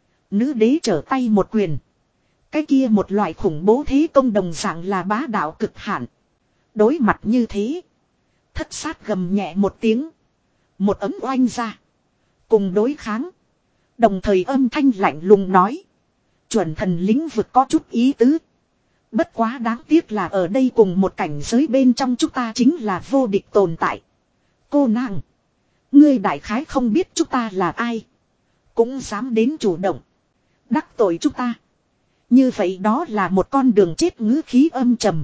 Nữ đế trở tay một quyền. Cái kia một loại khủng bố thế công đồng dạng là bá đạo cực hạn. Đối mặt như thế. Thất sát gầm nhẹ một tiếng. Một ấm oanh ra. Cùng đối kháng. Đồng thời âm thanh lạnh lùng nói. Chuẩn thần lĩnh vực có chút ý tứ. Bất quá đáng tiếc là ở đây cùng một cảnh giới bên trong chúng ta chính là vô địch tồn tại. Cô nàng. Ngươi đại khái không biết chúng ta là ai. Cũng dám đến chủ động. Đắc tội chúng ta. Như vậy đó là một con đường chết ngữ khí âm trầm.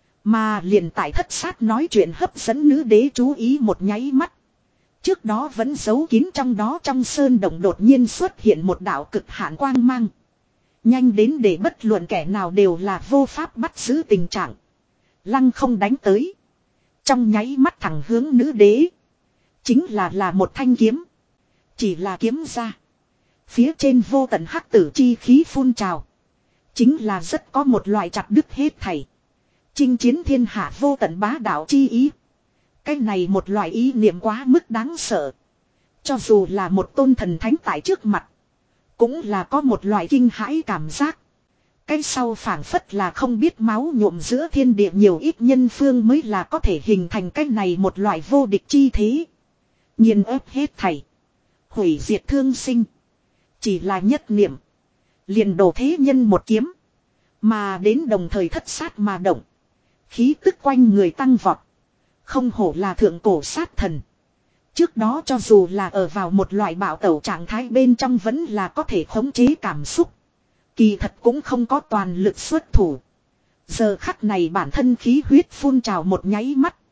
Mà liền tại thất sát nói chuyện hấp dẫn nữ đế chú ý một nháy mắt. Trước đó vẫn giấu kín trong đó trong sơn động đột nhiên xuất hiện một đạo cực hạn quang mang. Nhanh đến để bất luận kẻ nào đều là vô pháp bắt giữ tình trạng. Lăng không đánh tới. Trong nháy mắt thẳng hướng nữ đế. Chính là là một thanh kiếm. Chỉ là kiếm ra. Phía trên vô tận hắc tử chi khí phun trào. Chính là rất có một loại chặt đứt hết thảy. Chinh chiến thiên hạ vô tận bá đạo chi ý. Cái này một loại ý niệm quá mức đáng sợ. Cho dù là một tôn thần thánh tại trước mặt. Cũng là có một loại kinh hãi cảm giác. Cái sau phảng phất là không biết máu nhuộm giữa thiên địa nhiều ít nhân phương mới là có thể hình thành cái này một loại vô địch chi thế. Nhiên ép hết thảy. Hủy diệt thương sinh. Chỉ là nhất niệm. Liền đổ thế nhân một kiếm. Mà đến đồng thời thất sát mà động. Khí tức quanh người tăng vọt. Không hổ là thượng cổ sát thần. Trước đó cho dù là ở vào một loại bạo tẩu trạng thái bên trong vẫn là có thể khống chế cảm xúc. Kỳ thật cũng không có toàn lực xuất thủ. Giờ khắc này bản thân khí huyết phun trào một nháy mắt.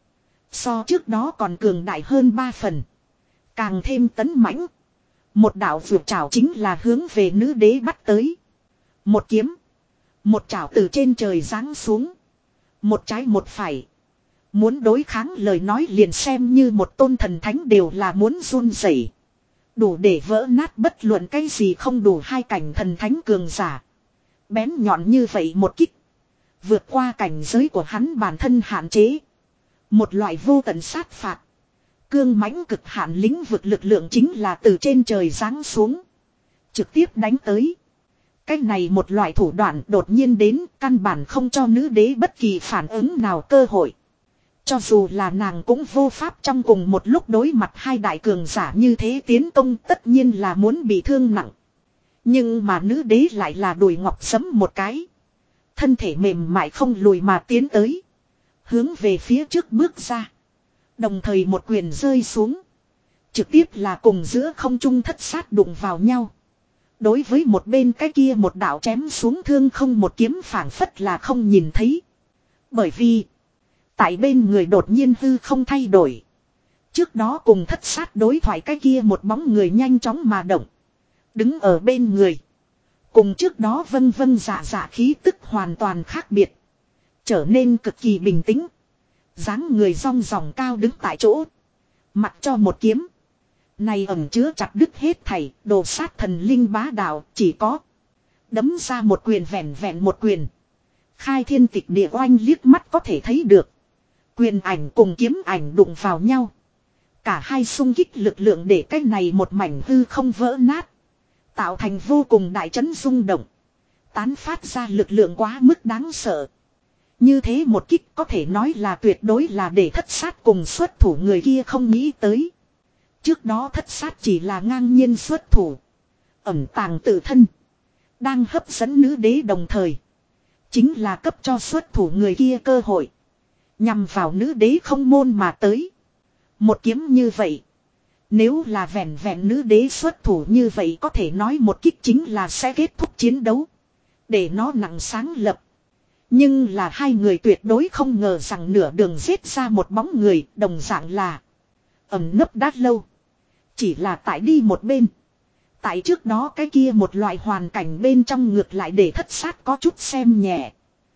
So trước đó còn cường đại hơn ba phần. Càng thêm tấn mãnh. Một đạo vượt trảo chính là hướng về nữ đế bắt tới. Một kiếm. Một trảo từ trên trời giáng xuống. Một trái một phải. Muốn đối kháng lời nói liền xem như một tôn thần thánh đều là muốn run rẩy, đủ để vỡ nát bất luận cái gì không đủ hai cảnh thần thánh cường giả. Bén nhọn như vậy một kích. Vượt qua cảnh giới của hắn bản thân hạn chế. Một loại vô tận sát phạt. Cương mãnh cực hạn lĩnh vực lực lượng chính là từ trên trời giáng xuống. Trực tiếp đánh tới. Cách này một loại thủ đoạn đột nhiên đến căn bản không cho nữ đế bất kỳ phản ứng nào cơ hội. Cho dù là nàng cũng vô pháp trong cùng một lúc đối mặt hai đại cường giả như thế tiến công tất nhiên là muốn bị thương nặng. Nhưng mà nữ đế lại là đùi ngọc sấm một cái. Thân thể mềm mại không lùi mà tiến tới. Hướng về phía trước bước ra. Đồng thời một quyền rơi xuống. Trực tiếp là cùng giữa không trung thất sát đụng vào nhau. Đối với một bên cái kia một đạo chém xuống thương không một kiếm phảng phất là không nhìn thấy. Bởi vì tại bên người đột nhiên hư không thay đổi. Trước đó cùng thất sát đối thoại cái kia một bóng người nhanh chóng mà động. Đứng ở bên người. Cùng trước đó vân vân dạ dạ khí tức hoàn toàn khác biệt. Trở nên cực kỳ bình tĩnh. Dáng người rong ròng cao đứng tại chỗ. Mặc cho một kiếm. Này ẩn chứa chặt đứt hết thảy, đồ sát thần linh bá đạo, chỉ có. Đấm ra một quyền vẹn vẹn một quyền. Khai thiên tịch địa oanh liếc mắt có thể thấy được. Quyền ảnh cùng kiếm ảnh đụng vào nhau. Cả hai xung kích lực lượng để cái này một mảnh hư không vỡ nát. Tạo thành vô cùng đại chấn rung động. Tán phát ra lực lượng quá mức đáng sợ. Như thế một kích có thể nói là tuyệt đối là để thất sát cùng xuất thủ người kia không nghĩ tới. Trước đó thất sát chỉ là ngang nhiên xuất thủ. Ẩn tàng tự thân. Đang hấp dẫn nữ đế đồng thời. Chính là cấp cho xuất thủ người kia cơ hội. Nhằm vào nữ đế không môn mà tới. Một kiếm như vậy. Nếu là vẹn vẹn nữ đế xuất thủ như vậy có thể nói một kích chính là sẽ kết thúc chiến đấu. Để nó nặng sáng lập. Nhưng là hai người tuyệt đối không ngờ rằng nửa đường giết ra một bóng người đồng dạng là ẩn nấp đã lâu. Chỉ là tại đi một bên. Tại trước đó cái kia một loại hoàn cảnh bên trong ngược lại để thất sát có chút xem nhẹ.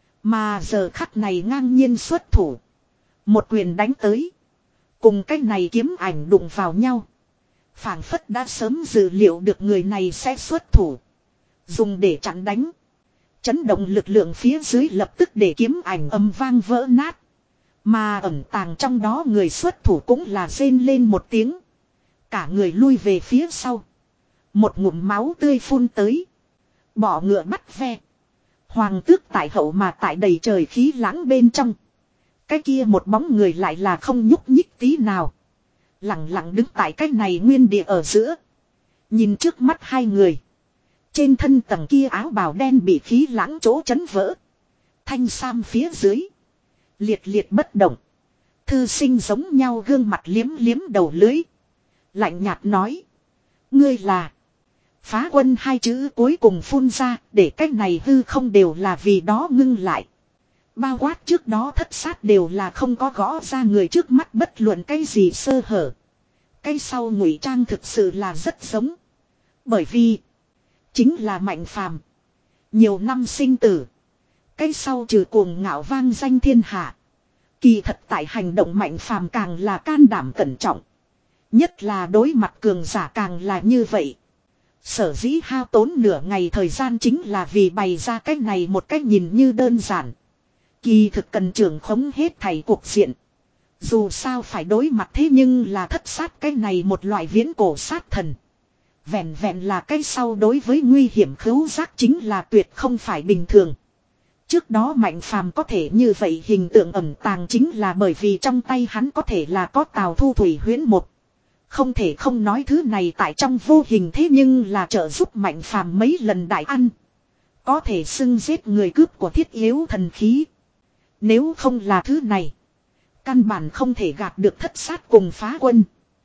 Mà giờ khắc này ngang nhiên xuất thủ. Một quyền đánh tới. Cùng cái này kiếm ảnh đụng vào nhau. Phảng phất đã sớm dự liệu được người này sẽ xuất thủ. Dùng để chặn đánh. Chấn động lực lượng phía dưới lập tức để kiếm ảnh âm vang vỡ nát. Mà ẩn tàng trong đó người xuất thủ cũng là rên lên một tiếng. Cả người lui về phía sau. Một ngụm máu tươi phun tới. Bỏ ngựa bắt ve. Hoàng tước tại hậu mà tại đầy trời khí lãng bên trong. Cái kia một bóng người lại là không nhúc nhích tí nào. Lặng lặng đứng tại cái này nguyên địa ở giữa. Nhìn trước mắt hai người. Trên thân tầng kia áo bào đen bị khí lãng chỗ chấn vỡ. Thanh sam phía dưới. Liệt liệt bất động. Thư sinh giống nhau gương mặt liếm liếm đầu lưới. Lạnh nhạt nói. Ngươi là. Phá quân hai chữ cuối cùng phun ra. Để cách này hư không đều là vì đó ngưng lại. Bao quát trước đó thất sát đều là không có gõ ra người trước mắt bất luận cái gì sơ hở. Cái sau ngụy trang thực sự là rất giống. Bởi vì. Chính là Mạnh Phàm. Nhiều năm sinh tử. Cái sau trừ cuồng ngạo vang danh thiên hạ. Kỳ thật tại hành động Mạnh Phàm càng là can đảm cẩn trọng. Nhất là đối mặt cường giả càng là như vậy. Sở dĩ hao tốn nửa ngày thời gian chính là vì bày ra cái này một cách nhìn như đơn giản. Kỳ thực cần trưởng khống hết thảy cuộc diện. Dù sao phải đối mặt thế nhưng là thất sát cái này một loại viễn cổ sát thần. Vẹn vẹn là cái sau đối với nguy hiểm khứu giác chính là tuyệt không phải bình thường. Trước đó Mạnh Phàm có thể như vậy hình tượng ẩn tàng chính là bởi vì trong tay hắn có thể là có Tào Thu Thủy huyễn một. Không thể không nói thứ này tại trong vô hình thế nhưng là trợ giúp Mạnh Phàm mấy lần đại ăn. Có thể xưng giết người cướp của thiết yếu thần khí. Nếu không là thứ này. Căn bản không thể gạt được thất sát cùng phá quân.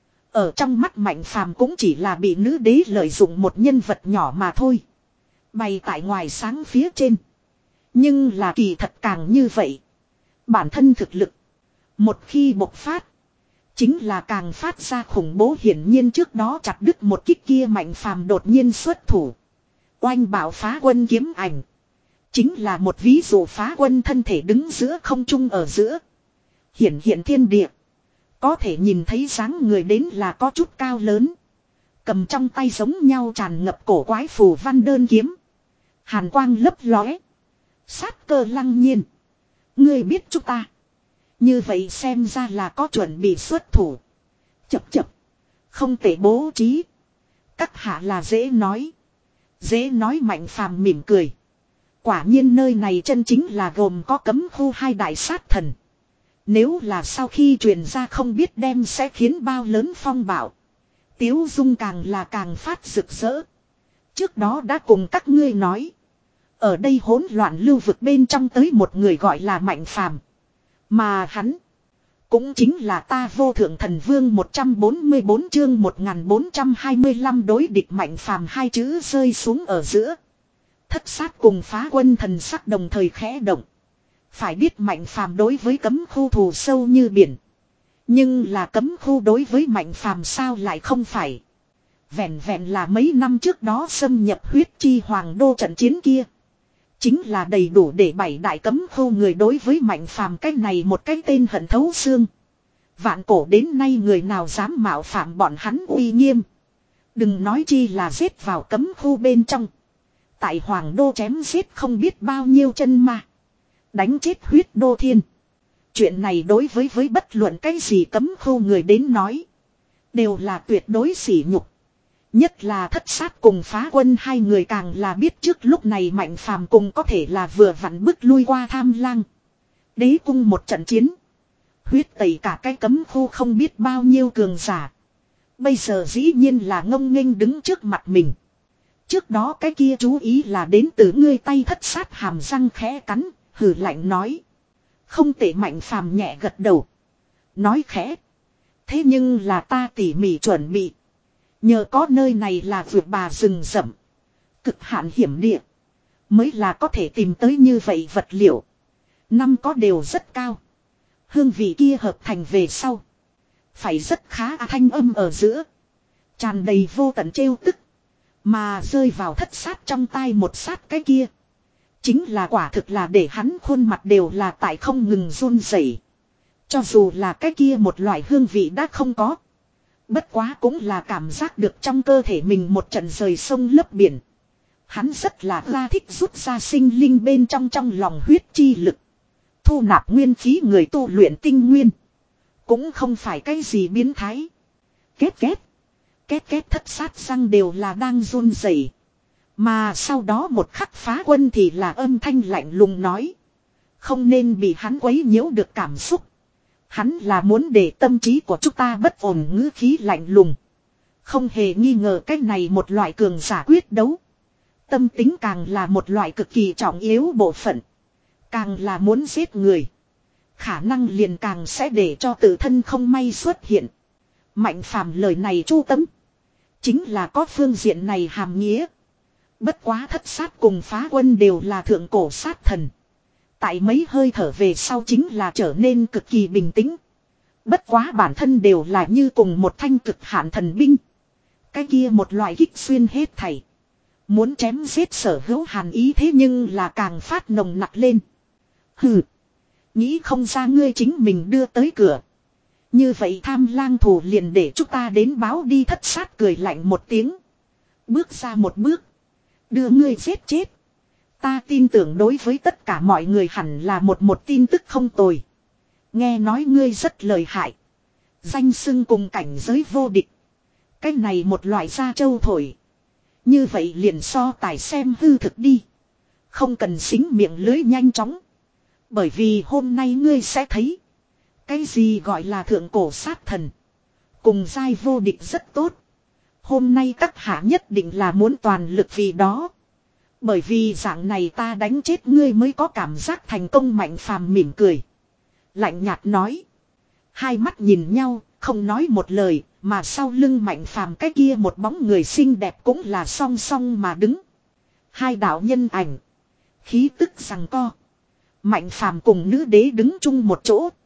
Ở trong mắt Mạnh Phàm cũng chỉ là bị nữ đế lợi dụng một nhân vật nhỏ mà thôi. Bày tại ngoài sáng phía trên. Nhưng là kỳ thật càng như vậy. Bản thân thực lực. Một khi bộc phát. Chính là càng phát ra khủng bố, hiển nhiên trước đó chặt đứt một kích kia Mạnh Phàm đột nhiên xuất thủ. Oanh bảo phá quân kiếm ảnh. Chính là một ví dụ phá quân thân thể đứng giữa không trung ở giữa. Hiển hiện thiên địa. Có thể nhìn thấy dáng người đến là có chút cao lớn. Cầm trong tay giống nhau tràn ngập cổ quái phù văn đơn kiếm. Hàn quang lấp lóe. Sát cơ lăng nhiên. Ngươi biết chúng ta. Như vậy xem ra là có chuẩn bị xuất thủ. Chập chập. Không thể bố trí. Các hạ là dễ nói. Dễ nói Mạnh Phàm mỉm cười. Quả nhiên nơi này chân chính là gồm có cấm khu hai đại sát thần. Nếu là sau khi truyền ra không biết đem sẽ khiến bao lớn phong bạo. Tiếu dung càng là càng phát rực rỡ. Trước đó đã cùng các ngươi nói. Ở đây hỗn loạn lưu vực bên trong tới một người gọi là Mạnh Phàm. Mà hắn cũng chính là ta Vô Thượng Thần Vương. Một trăm bốn mươi bốn chương một nghìn bốn trăm hai mươi lăm đối địch Mạnh Phàm hai chữ rơi xuống ở giữa. Thất sát cùng phá quân thần sắc đồng thời khẽ động. Phải biết Mạnh Phàm đối với cấm khu thù sâu như biển. Nhưng là cấm khu đối với Mạnh Phàm sao lại không phải. Vẹn vẹn là mấy năm trước đó xâm nhập huyết chi hoàng đô trận chiến kia. Chính là đầy đủ để bảy đại cấm khu người đối với Mạnh Phàm cái này một cái tên hận thấu xương. Vạn cổ đến nay người nào dám mạo phạm bọn hắn uy nghiêm. Đừng nói chi là giết vào cấm khu bên trong. Tại hoàng đô chém giết không biết bao nhiêu chân ma. Đánh chết huyết đô thiên. Chuyện này đối với với bất luận cái gì cấm khu người đến nói. Đều là tuyệt đối sỉ nhục. Nhất là thất sát cùng phá quân hai người càng là biết trước lúc này Mạnh Phàm cùng có thể là vừa vặn bước lui qua Tham Lang. Đế cung một trận chiến. Huyết tẩy cả cái cấm khu không biết bao nhiêu cường giả. Bây giờ dĩ nhiên là ngông nghênh đứng trước mặt mình. Trước đó cái kia chú ý là đến từ ngươi tay thất sát hàm răng khẽ cắn, hừ lạnh nói. Không tệ Mạnh Phàm nhẹ gật đầu. Nói khẽ. Thế nhưng là ta tỉ mỉ chuẩn bị. Nhờ có nơi này là vượt bà rừng rậm. Cực hạn hiểm địa. Mới là có thể tìm tới như vậy vật liệu. Năm có đều rất cao. Hương vị kia hợp thành về sau. Phải rất khá à, thanh âm ở giữa. Tràn đầy vô tận trêu tức. Mà rơi vào thất sát trong tai một sát cái kia. Chính là quả thực là để hắn khuôn mặt đều là tại không ngừng run rẩy. Cho dù là cái kia một loại hương vị đã không có. Bất quá cũng là cảm giác được trong cơ thể mình một trận rời sông lấp biển. Hắn rất là ra thích rút ra sinh linh bên trong trong lòng huyết chi lực. Thu nạp nguyên khí người tu luyện tinh nguyên. Cũng không phải cái gì biến thái. Kết kết. Kết kết thất sát răng đều là đang run rẩy. Mà sau đó một khắc phá quân thì là âm thanh lạnh lùng nói. Không nên bị hắn quấy nhiễu được cảm xúc. Hắn là muốn để tâm trí của chúng ta bất ổn, ngữ khí lạnh lùng. Không hề nghi ngờ cách này một loại cường giả quyết đấu. Tâm tính càng là một loại cực kỳ trọng yếu bộ phận. Càng là muốn giết người. Khả năng liền càng sẽ để cho tự thân không may xuất hiện. Mạnh Phàm lời này chu tấm. Chính là có phương diện này hàm nghĩa. Bất quá thất sát cùng phá quân đều là thượng cổ sát thần. Tại mấy hơi thở về sau chính là trở nên cực kỳ bình tĩnh. Bất quá bản thân đều là như cùng một thanh cực hạn thần binh. Cái kia một loại kích xuyên hết thảy. Muốn chém giết sở hữu hàn ý thế nhưng là càng phát nồng nặc lên. Hừ. Nghĩ không ra ngươi chính mình đưa tới cửa. Như vậy Tham Lang thủ liền để chúng ta đến báo đi. Thất sát cười lạnh một tiếng. Bước ra một bước. Đưa ngươi giết chết. Ta tin tưởng đối với tất cả mọi người hẳn là một một tin tức không tồi. Nghe nói ngươi rất lợi hại. Danh xưng cùng cảnh giới vô địch. Cái này một loại da trâu thổi. Như vậy liền so tài xem hư thực đi. Không cần xính miệng lưới nhanh chóng. Bởi vì hôm nay ngươi sẽ thấy. Cái gì gọi là thượng cổ sát thần. Cùng giai vô địch rất tốt. Hôm nay các hạ nhất định là muốn toàn lực vì đó. Bởi vì dạng này ta đánh chết ngươi mới có cảm giác thành công. Mạnh Phàm mỉm cười. Lạnh nhạt nói. Hai mắt nhìn nhau, không nói một lời, mà sau lưng Mạnh Phàm cái kia một bóng người xinh đẹp cũng là song song mà đứng. Hai đạo nhân ảnh. Khí tức giằng co. Mạnh Phàm cùng nữ đế đứng chung một chỗ.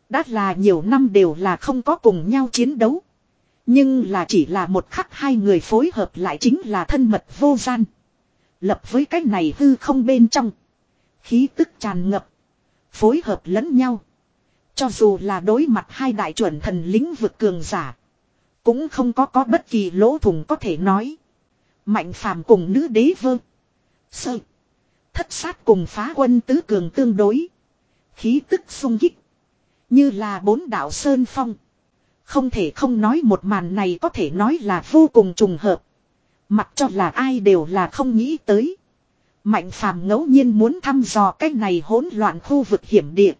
Đã là nhiều năm đều là không có cùng nhau chiến đấu. Nhưng là chỉ là một khắc hai người phối hợp lại chính là thân mật vô gian. Lập với cái này hư không bên trong. Khí tức tràn ngập. Phối hợp lẫn nhau. Cho dù là đối mặt hai đại chuẩn thần lĩnh vực cường giả. Cũng không có có bất kỳ lỗ thủng có thể nói. Mạnh phàm cùng nữ đế vơ. Sơ. Thất sát cùng phá quân tứ cường tương đối. Khí tức xung kích. Như là bốn đạo sơn phong. Không thể không nói một màn này có thể nói là vô cùng trùng hợp. Mặc cho là ai đều là không nghĩ tới. Mạnh phàm ngẫu nhiên muốn thăm dò cái này hỗn loạn khu vực hiểm địa.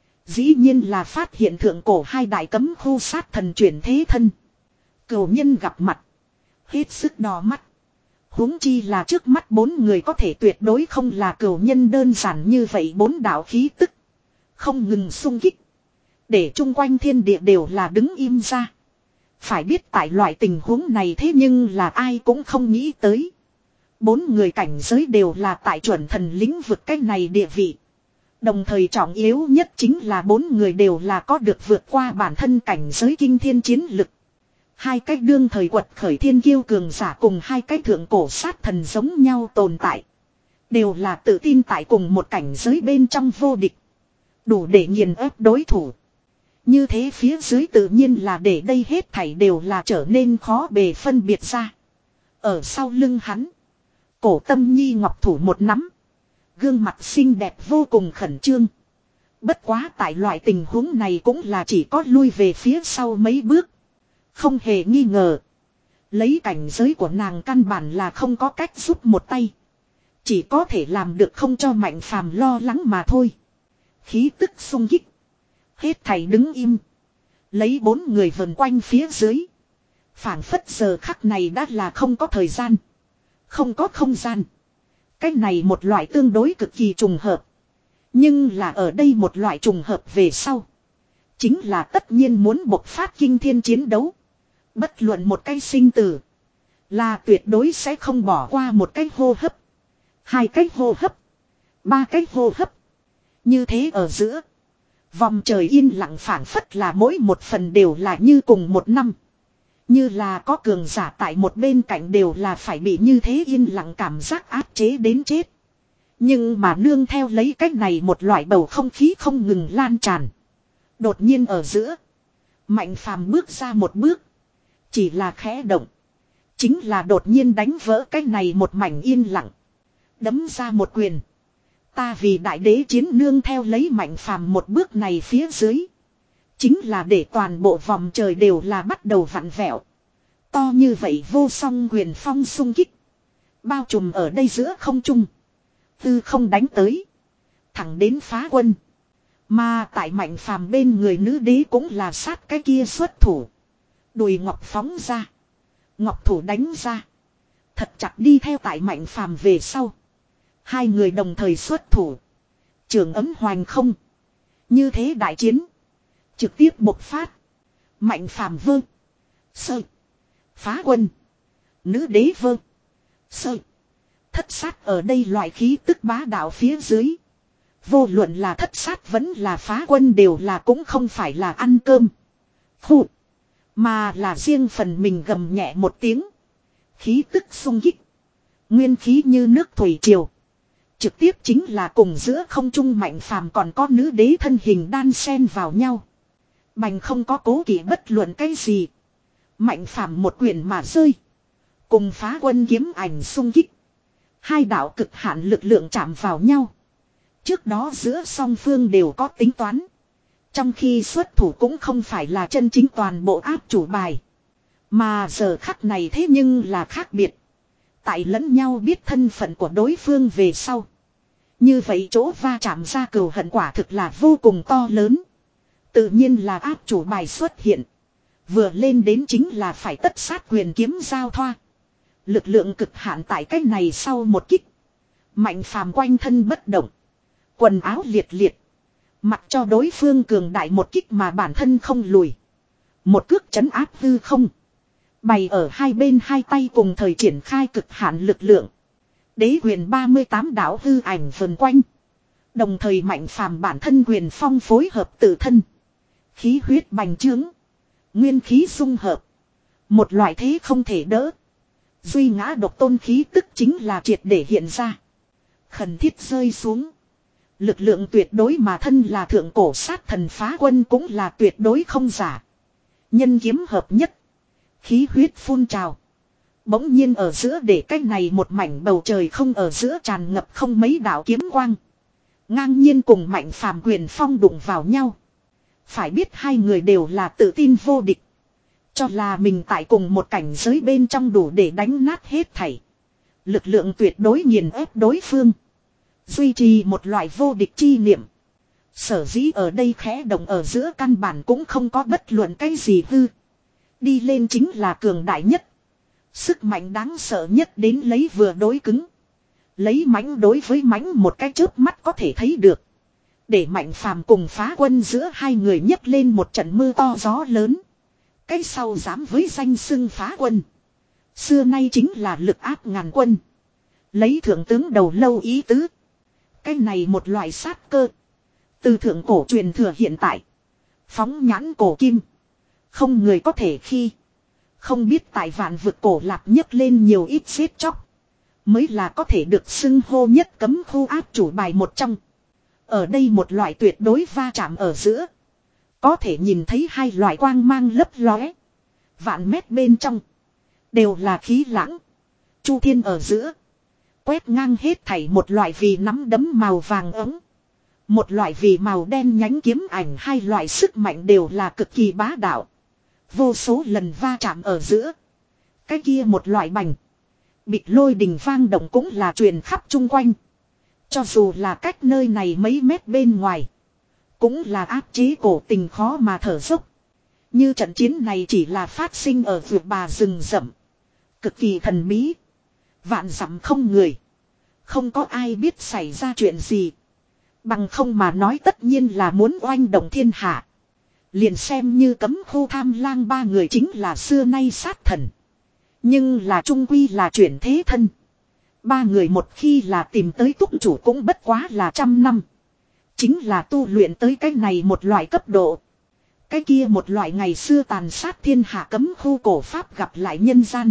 Dĩ nhiên là phát hiện thượng cổ hai đại cấm khu sát thần chuyển thế thân. Cửu nhân gặp mặt. Hết sức đỏ mắt. Huống chi là trước mắt bốn người có thể tuyệt đối không là cửu nhân đơn giản như vậy, bốn đạo khí tức. Không ngừng xung kích. Để chung quanh thiên địa đều là đứng im ra. Phải biết tại loại tình huống này thế nhưng là ai cũng không nghĩ tới. Bốn người cảnh giới đều là tại chuẩn thần lĩnh vực cách này địa vị. Đồng thời trọng yếu nhất chính là bốn người đều là có được vượt qua bản thân cảnh giới kinh thiên chiến lực. Hai cách đương thời quật khởi thiên kiêu cường giả cùng hai cách thượng cổ sát thần giống nhau tồn tại. Đều là tự tin tại cùng một cảnh giới bên trong vô địch. Đủ để nghiền ép đối thủ. Như thế phía dưới tự nhiên là để đây hết thảy đều là trở nên khó bề phân biệt ra. Ở sau lưng hắn. Cổ Tâm Nhi ngọc thủ một nắm. Gương mặt xinh đẹp vô cùng khẩn trương. Bất quá tại loại tình huống này cũng là chỉ có lui về phía sau mấy bước. Không hề nghi ngờ. Lấy cảnh giới của nàng căn bản là không có cách giúp một tay. Chỉ có thể làm được không cho Mạnh Phàm lo lắng mà thôi. Khí tức xung kích. Hết thảy đứng im. Lấy bốn người vần quanh phía dưới. Phảng phất giờ khắc này đã là không có thời gian. Không có không gian. Cái này một loại tương đối cực kỳ trùng hợp. Nhưng là ở đây một loại trùng hợp về sau. Chính là tất nhiên muốn bộc phát kinh thiên chiến đấu. Bất luận một cái sinh tử. Là tuyệt đối sẽ không bỏ qua một cái hô hấp. Hai cái hô hấp. Ba cái hô hấp. Như thế ở giữa. Vòng trời yên lặng phảng phất là mỗi một phần đều là như cùng một năm. Như là có cường giả tại một bên cạnh đều là phải bị như thế yên lặng cảm giác áp chế đến chết. Nhưng mà nương theo lấy cách này một loại bầu không khí không ngừng lan tràn. Đột nhiên ở giữa. Mạnh Phàm bước ra một bước. Chỉ là khẽ động. Chính là đột nhiên đánh vỡ cái này một mảnh yên lặng. Đấm ra một quyền. Ta vì đại đế chiến nương theo lấy Mạnh Phàm một bước này phía dưới. Chính là để toàn bộ vòng trời đều là bắt đầu vặn vẹo. To như vậy vô song quyền phong xung kích. Bao trùm ở đây giữa không trung. Tư không đánh tới. Thẳng đến phá quân. Mà tại Mạnh Phàm bên người nữ đế cũng là sát cái kia xuất thủ. Đùi ngọc phóng ra. Ngọc thủ đánh ra. Thật chặt đi theo tại Mạnh Phàm về sau. Hai người đồng thời xuất thủ. Trường ấm hoành không. Như thế đại chiến. Trực tiếp bộc phát. Mạnh Phàm vơ. Sơ. Phá quân. Nữ đế vơ. Sơ. Thất sát ở đây loại khí tức bá đạo phía dưới. Vô luận là thất sát vẫn là phá quân đều là cũng không phải là ăn cơm. Phụ. Mà là riêng phần mình gầm nhẹ một tiếng. Khí tức sung kích. Nguyên khí như nước thủy triều. Trực tiếp chính là cùng giữa không trung Mạnh Phàm còn có nữ đế thân hình đan xen vào nhau. Bành không có cố kỵ bất luận cái gì. Mạnh Phàm một quyền mà rơi. Cùng phá quân kiếm ảnh sung kích. Hai đạo cực hạn lực lượng chạm vào nhau. Trước đó giữa song phương đều có tính toán. Trong khi xuất thủ cũng không phải là chân chính toàn bộ áp chủ bài. Mà giờ khắc này thế nhưng là khác biệt. Tại lẫn nhau biết thân phận của đối phương về sau. Như vậy chỗ va chạm ra cừu hận quả thực là vô cùng to lớn. Tự nhiên là áp chủ bài xuất hiện. Vừa lên đến chính là phải tất sát quyền kiếm giao thoa. Lực lượng cực hạn tại cái này sau một kích. Mạnh Phàm quanh thân bất động. Quần áo liệt liệt. Mặc cho đối phương cường đại một kích mà bản thân không lùi. Một cước chấn áp hư không. Bày ở hai bên hai tay cùng thời triển khai cực hạn lực lượng. Đế quyền ba mươi tám đạo hư ảnh vần quanh. Đồng thời Mạnh Phàm bản thân quyền phong phối hợp tự thân. Khí huyết bành trướng. Nguyên khí dung hợp. Một loại thế không thể đỡ. Duy ngã độc tôn khí tức chính là triệt để hiện ra. Khẩn thiết rơi xuống. Lực lượng tuyệt đối mà thân là thượng cổ sát thần phá quân cũng là tuyệt đối không giả. Nhân kiếm hợp nhất. Khí huyết phun trào. Bỗng nhiên ở giữa để cái này một mảnh bầu trời không ở giữa tràn ngập không mấy đạo kiếm quang. Ngang nhiên cùng Mạnh Phàm quyền phong đụng vào nhau. Phải biết hai người đều là tự tin vô địch. Cho là mình tại cùng một cảnh giới bên trong đủ để đánh nát hết thảy. Lực lượng tuyệt đối nghiền ép đối phương. Duy trì một loại vô địch chi niệm. Sở dĩ ở đây khẽ động ở giữa căn bản cũng không có bất luận cái gì hư. Đi lên chính là cường đại nhất. Sức mạnh đáng sợ nhất đến lấy vừa đối cứng. Lấy mãnh đối với mãnh một cái chớp mắt có thể thấy được. Để Mạnh Phàm cùng phá quân giữa hai người nhấc lên một trận mưa to gió lớn. Cái sau dám với danh xưng phá quân. Xưa nay chính là lực áp ngàn quân. Lấy thượng tướng đầu lâu ý tứ. Cái này một loại sát cơ. Từ thượng cổ truyền thừa hiện tại. Phóng nhãn cổ kim. Không người có thể khi. Không biết tại vạn vực cổ lạp nhấc lên nhiều ít xếp chóc. Mới là có thể được xưng hô nhất cấm khu áp chủ bài một trong. Ở đây một loại tuyệt đối va chạm ở giữa. Có thể nhìn thấy hai loại quang mang lấp lóe. Vạn mét bên trong. Đều là khí lãng. Chu thiên ở giữa. Quét ngang hết thảy một loại vì nắm đấm màu vàng ấm. Một loại vì màu đen nhánh kiếm ảnh. Hai loại sức mạnh đều là cực kỳ bá đạo. Vô số lần va chạm ở giữa. Cái kia một loại bành. Bịch lôi đình vang động cũng là truyền khắp chung quanh. Cho dù là cách nơi này mấy mét bên ngoài. Cũng là áp chế cổ tình khó mà thở dốc. Như trận chiến này chỉ là phát sinh ở vượt bà rừng rậm. Cực kỳ thần bí. Vạn dặm không người. Không có ai biết xảy ra chuyện gì. Bằng không mà nói tất nhiên là muốn oanh động thiên hạ. Liền xem như cấm khu tham lang ba người chính là xưa nay sát thần. Nhưng là trung quy là chuyển thế thân. Ba người một khi là tìm tới túc chủ cũng bất quá là trăm năm. Chính là tu luyện tới cái này một loại cấp độ. Cái kia một loại ngày xưa tàn sát thiên hạ cấm khu cổ pháp gặp lại nhân gian.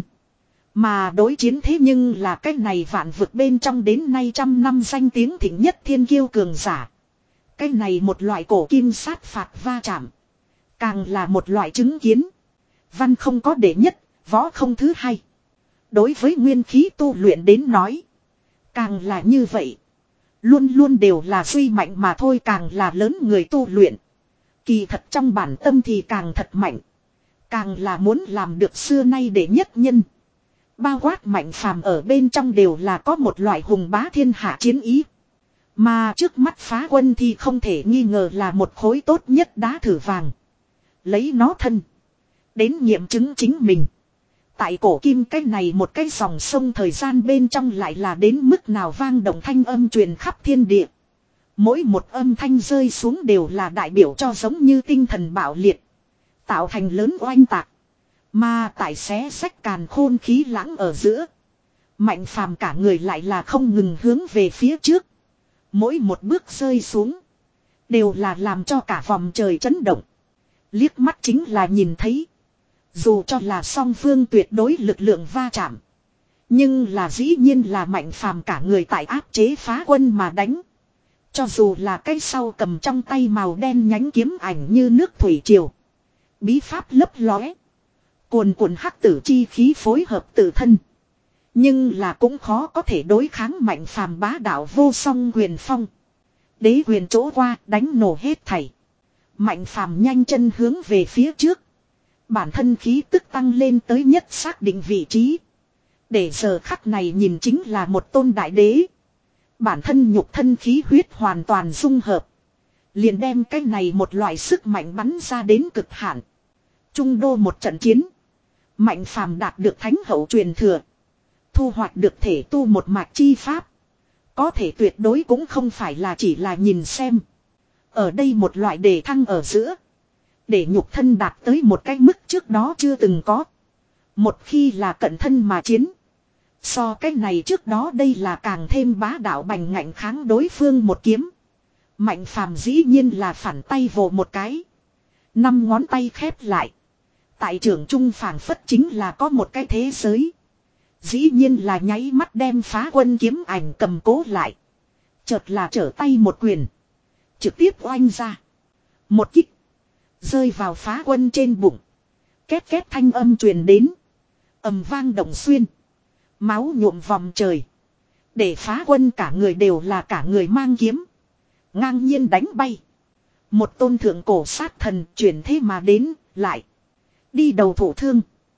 Mà đối chiến thế nhưng là cái này vạn vực bên trong đến nay trăm năm danh tiếng thịnh nhất thiên kiêu cường giả. Cái này một loại cổ kim sát phạt va chạm. Càng là một loại chứng kiến. Văn không có đệ nhất, võ không thứ hai. Đối với nguyên khí tu luyện đến nói. Càng là như vậy. Luôn luôn đều là suy mạnh mà thôi, càng là lớn người tu luyện. Kỳ thật trong bản tâm thì càng thật mạnh. Càng là muốn làm được xưa nay đệ nhất nhân. Bao quát Mạnh Phàm ở bên trong đều là có một loại hùng bá thiên hạ chiến ý. Mà trước mắt phá quân thì không thể nghi ngờ là một khối tốt nhất đá thử vàng. Lấy nó thân. Đến nghiệm chứng chính mình. Tại cổ kim cái này một cái dòng sông thời gian bên trong lại là đến mức nào vang động thanh âm truyền khắp thiên địa. Mỗi một âm thanh rơi xuống đều là đại biểu cho giống như tinh thần bạo liệt. Tạo thành lớn oanh tạc. Mà tại xé sách càn khôn khí lãng ở giữa. Mạnh Phàm cả người lại là không ngừng hướng về phía trước. Mỗi một bước rơi xuống. Đều là làm cho cả vòng trời chấn động. Liếc mắt chính là nhìn thấy. Dù cho là song phương tuyệt đối lực lượng va chạm. Nhưng là dĩ nhiên là Mạnh Phàm cả người tại áp chế phá quân mà đánh. Cho dù là cái sau cầm trong tay màu đen nhánh kiếm ảnh như nước thủy triều. Bí pháp lấp lóe. Cuồn cuộn hắc tử chi khí phối hợp tự thân. Nhưng là cũng khó có thể đối kháng Mạnh Phàm bá đạo vô song quyền phong. Đế quyền chỗ qua đánh nổ hết thảy. Mạnh Phàm nhanh chân hướng về phía trước. Bản thân khí tức tăng lên tới nhất xác định vị trí. Để giờ khắc này nhìn chính là một tôn đại đế. Bản thân nhục thân khí huyết hoàn toàn dung hợp. Liền đem cái này một loại sức mạnh bắn ra đến cực hạn. Trung đô một trận chiến. Mạnh Phàm đạt được thánh hậu truyền thừa. Thu hoạch được thể tu một mạch chi pháp. Có thể tuyệt đối cũng không phải là chỉ là nhìn xem. Ở đây một loại đề thăng ở giữa. Để nhục thân đạt tới một cái mức trước đó chưa từng có. Một khi là cận thân mà chiến. So cái này trước đó đây là càng thêm bá đạo bành ngạnh kháng đối phương một kiếm. Mạnh Phàm dĩ nhiên là phản tay vồ một cái. Năm ngón tay khép lại. Tại trưởng trung phảng phất chính là có một cái thế giới. Dĩ nhiên là nháy mắt đem Phá Quân kiếm ảnh cầm cố lại. Chợt là trở tay một quyền. Trực tiếp oanh ra. Một kích. Rơi vào Phá Quân trên bụng. Két két thanh âm truyền đến. Ầm vang động xuyên. Máu nhuộm vòng trời. Để Phá Quân cả người đều là cả người mang kiếm. Ngang nhiên đánh bay. Một tôn thượng cổ sát thần chuyển thế mà đến, lại. Đi đầu thủ thương.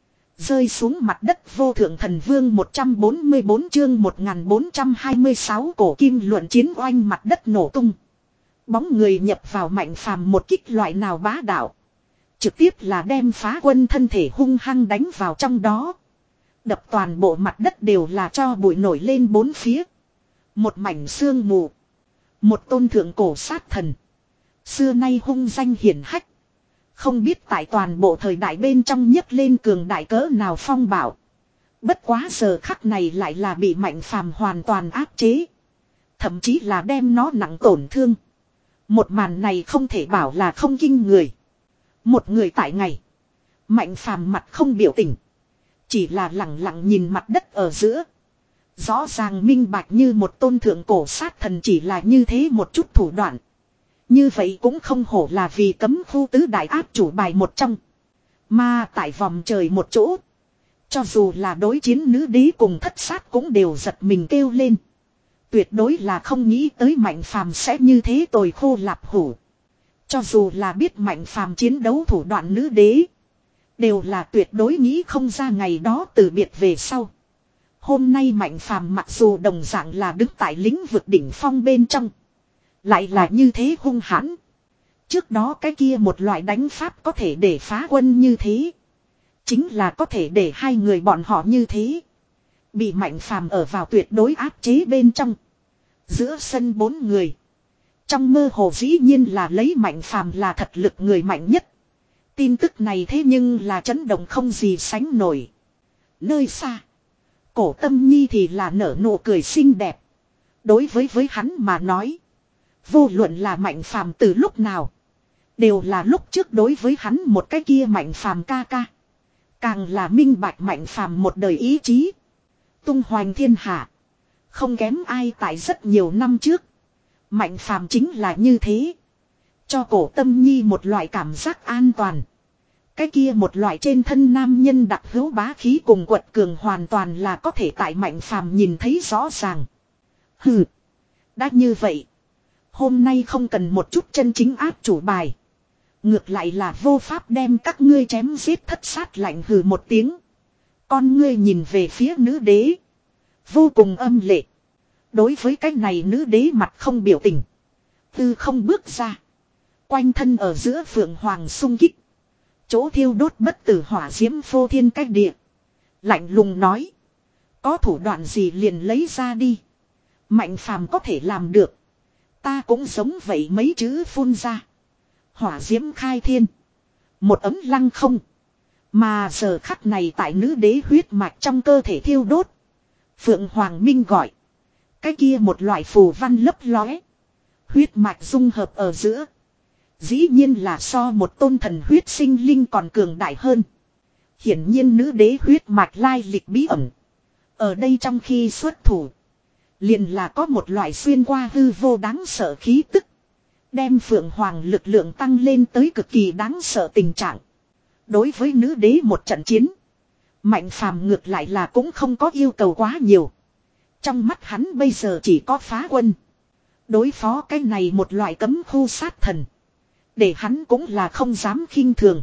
Rơi xuống mặt đất vô thượng thần vương một trăm bốn mươi bốn chương một nghìn bốn trăm hai mươi sáu cổ kim luận chiến oanh mặt đất nổ tung. Bóng người nhập vào Mạnh Phàm một kích loại nào bá đạo. Trực tiếp là đem Phá Quân thân thể hung hăng đánh vào trong đó. Đập toàn bộ mặt đất đều là cho bụi nổi lên bốn phía. Một mảnh sương mù. Một tôn thượng cổ sát thần. Xưa nay hung danh hiển hách. Không biết tại toàn bộ thời đại bên trong nhấc lên cường đại cỡ nào phong bảo. Bất quá giờ khắc này lại là bị Mạnh Phàm hoàn toàn áp chế. Thậm chí là đem nó nặng tổn thương. Một màn này không thể bảo là không kinh người. Một người tại ngày. Mạnh Phàm mặt không biểu tình. Chỉ là lặng lặng nhìn mặt đất ở giữa. Rõ ràng minh bạch như một tôn thượng cổ sát thần chỉ là như thế một chút thủ đoạn. Như vậy cũng không hổ là vì cấm khu tứ đại áp chủ bài một trong. Mà tại vòng trời một chỗ. Cho dù là đối chiến nữ đế cùng thất sát cũng đều giật mình kêu lên. Tuyệt đối là không nghĩ tới Mạnh Phàm sẽ như thế tồi khô lạp hủ. Cho dù là biết Mạnh Phàm chiến đấu thủ đoạn nữ đế. Đều là tuyệt đối nghĩ không ra ngày đó từ biệt về sau. Hôm nay Mạnh Phàm mặc dù đồng dạng là đứng tại lĩnh vực đỉnh phong bên trong. Lại là như thế hung hãn. Trước đó cái kia một loại đánh pháp có thể để Phá Quân như thế. Chính là có thể để hai người bọn họ như thế. Bị Mạnh Phàm ở vào tuyệt đối áp chế bên trong. Giữa sân bốn người. Trong mơ hồ dĩ nhiên là lấy Mạnh Phàm là thật lực người mạnh nhất. Tin tức này thế nhưng là chấn động không gì sánh nổi. Nơi xa. Cổ Tâm Nhi thì là nở nụ cười xinh đẹp. Đối với với hắn mà nói. Vô luận là Mạnh Phàm từ lúc nào. Đều là lúc trước đối với hắn một cái kia Mạnh Phàm ca ca. Càng là minh bạch Mạnh Phàm một đời ý chí. Tung hoành thiên hạ. Không kém ai tại rất nhiều năm trước. Mạnh Phàm chính là như thế. Cho Cổ Tâm Nhi một loại cảm giác an toàn. Cái kia một loại trên thân nam nhân đặc hữu bá khí cùng quật cường hoàn toàn là có thể tại Mạnh Phàm nhìn thấy rõ ràng. Hừ. Đã như vậy. Hôm nay không cần một chút chân chính áp chủ bài. Ngược lại là vô pháp đem các ngươi chém giết thất sát lạnh hừ một tiếng. Con ngươi nhìn về phía nữ đế. Vô cùng âm lệ. Đối với cái này nữ đế mặt không biểu tình. Tư không bước ra. Quanh thân ở giữa phượng hoàng sung kích. Chỗ thiêu đốt bất tử hỏa diễm phô thiên cách địa. Lạnh lùng nói. Có thủ đoạn gì liền lấy ra đi. Mạnh Phàm có thể làm được. Ta cũng giống vậy mấy chữ phun ra. Hỏa diễm khai thiên. Một ấm lăng không. Mà giờ khắc này tại nữ đế huyết mạch trong cơ thể thiêu đốt. Phượng Hoàng Minh gọi. Cái kia một loại phù văn lấp lóe. Huyết mạch dung hợp ở giữa. Dĩ nhiên là so một tôn thần huyết sinh linh còn cường đại hơn. Hiển nhiên nữ đế huyết mạch lai lịch bí ẩn. Ở đây trong khi xuất thủ. Liền là có một loại xuyên qua hư vô đáng sợ khí tức. Đem Phượng Hoàng lực lượng tăng lên tới cực kỳ đáng sợ tình trạng. Đối với nữ đế một trận chiến. Mạnh Phàm ngược lại là cũng không có yêu cầu quá nhiều. Trong mắt hắn bây giờ chỉ có Phá Quân. Đối phó cái này một loại cấm khu sát thần. Để hắn cũng là không dám khinh thường.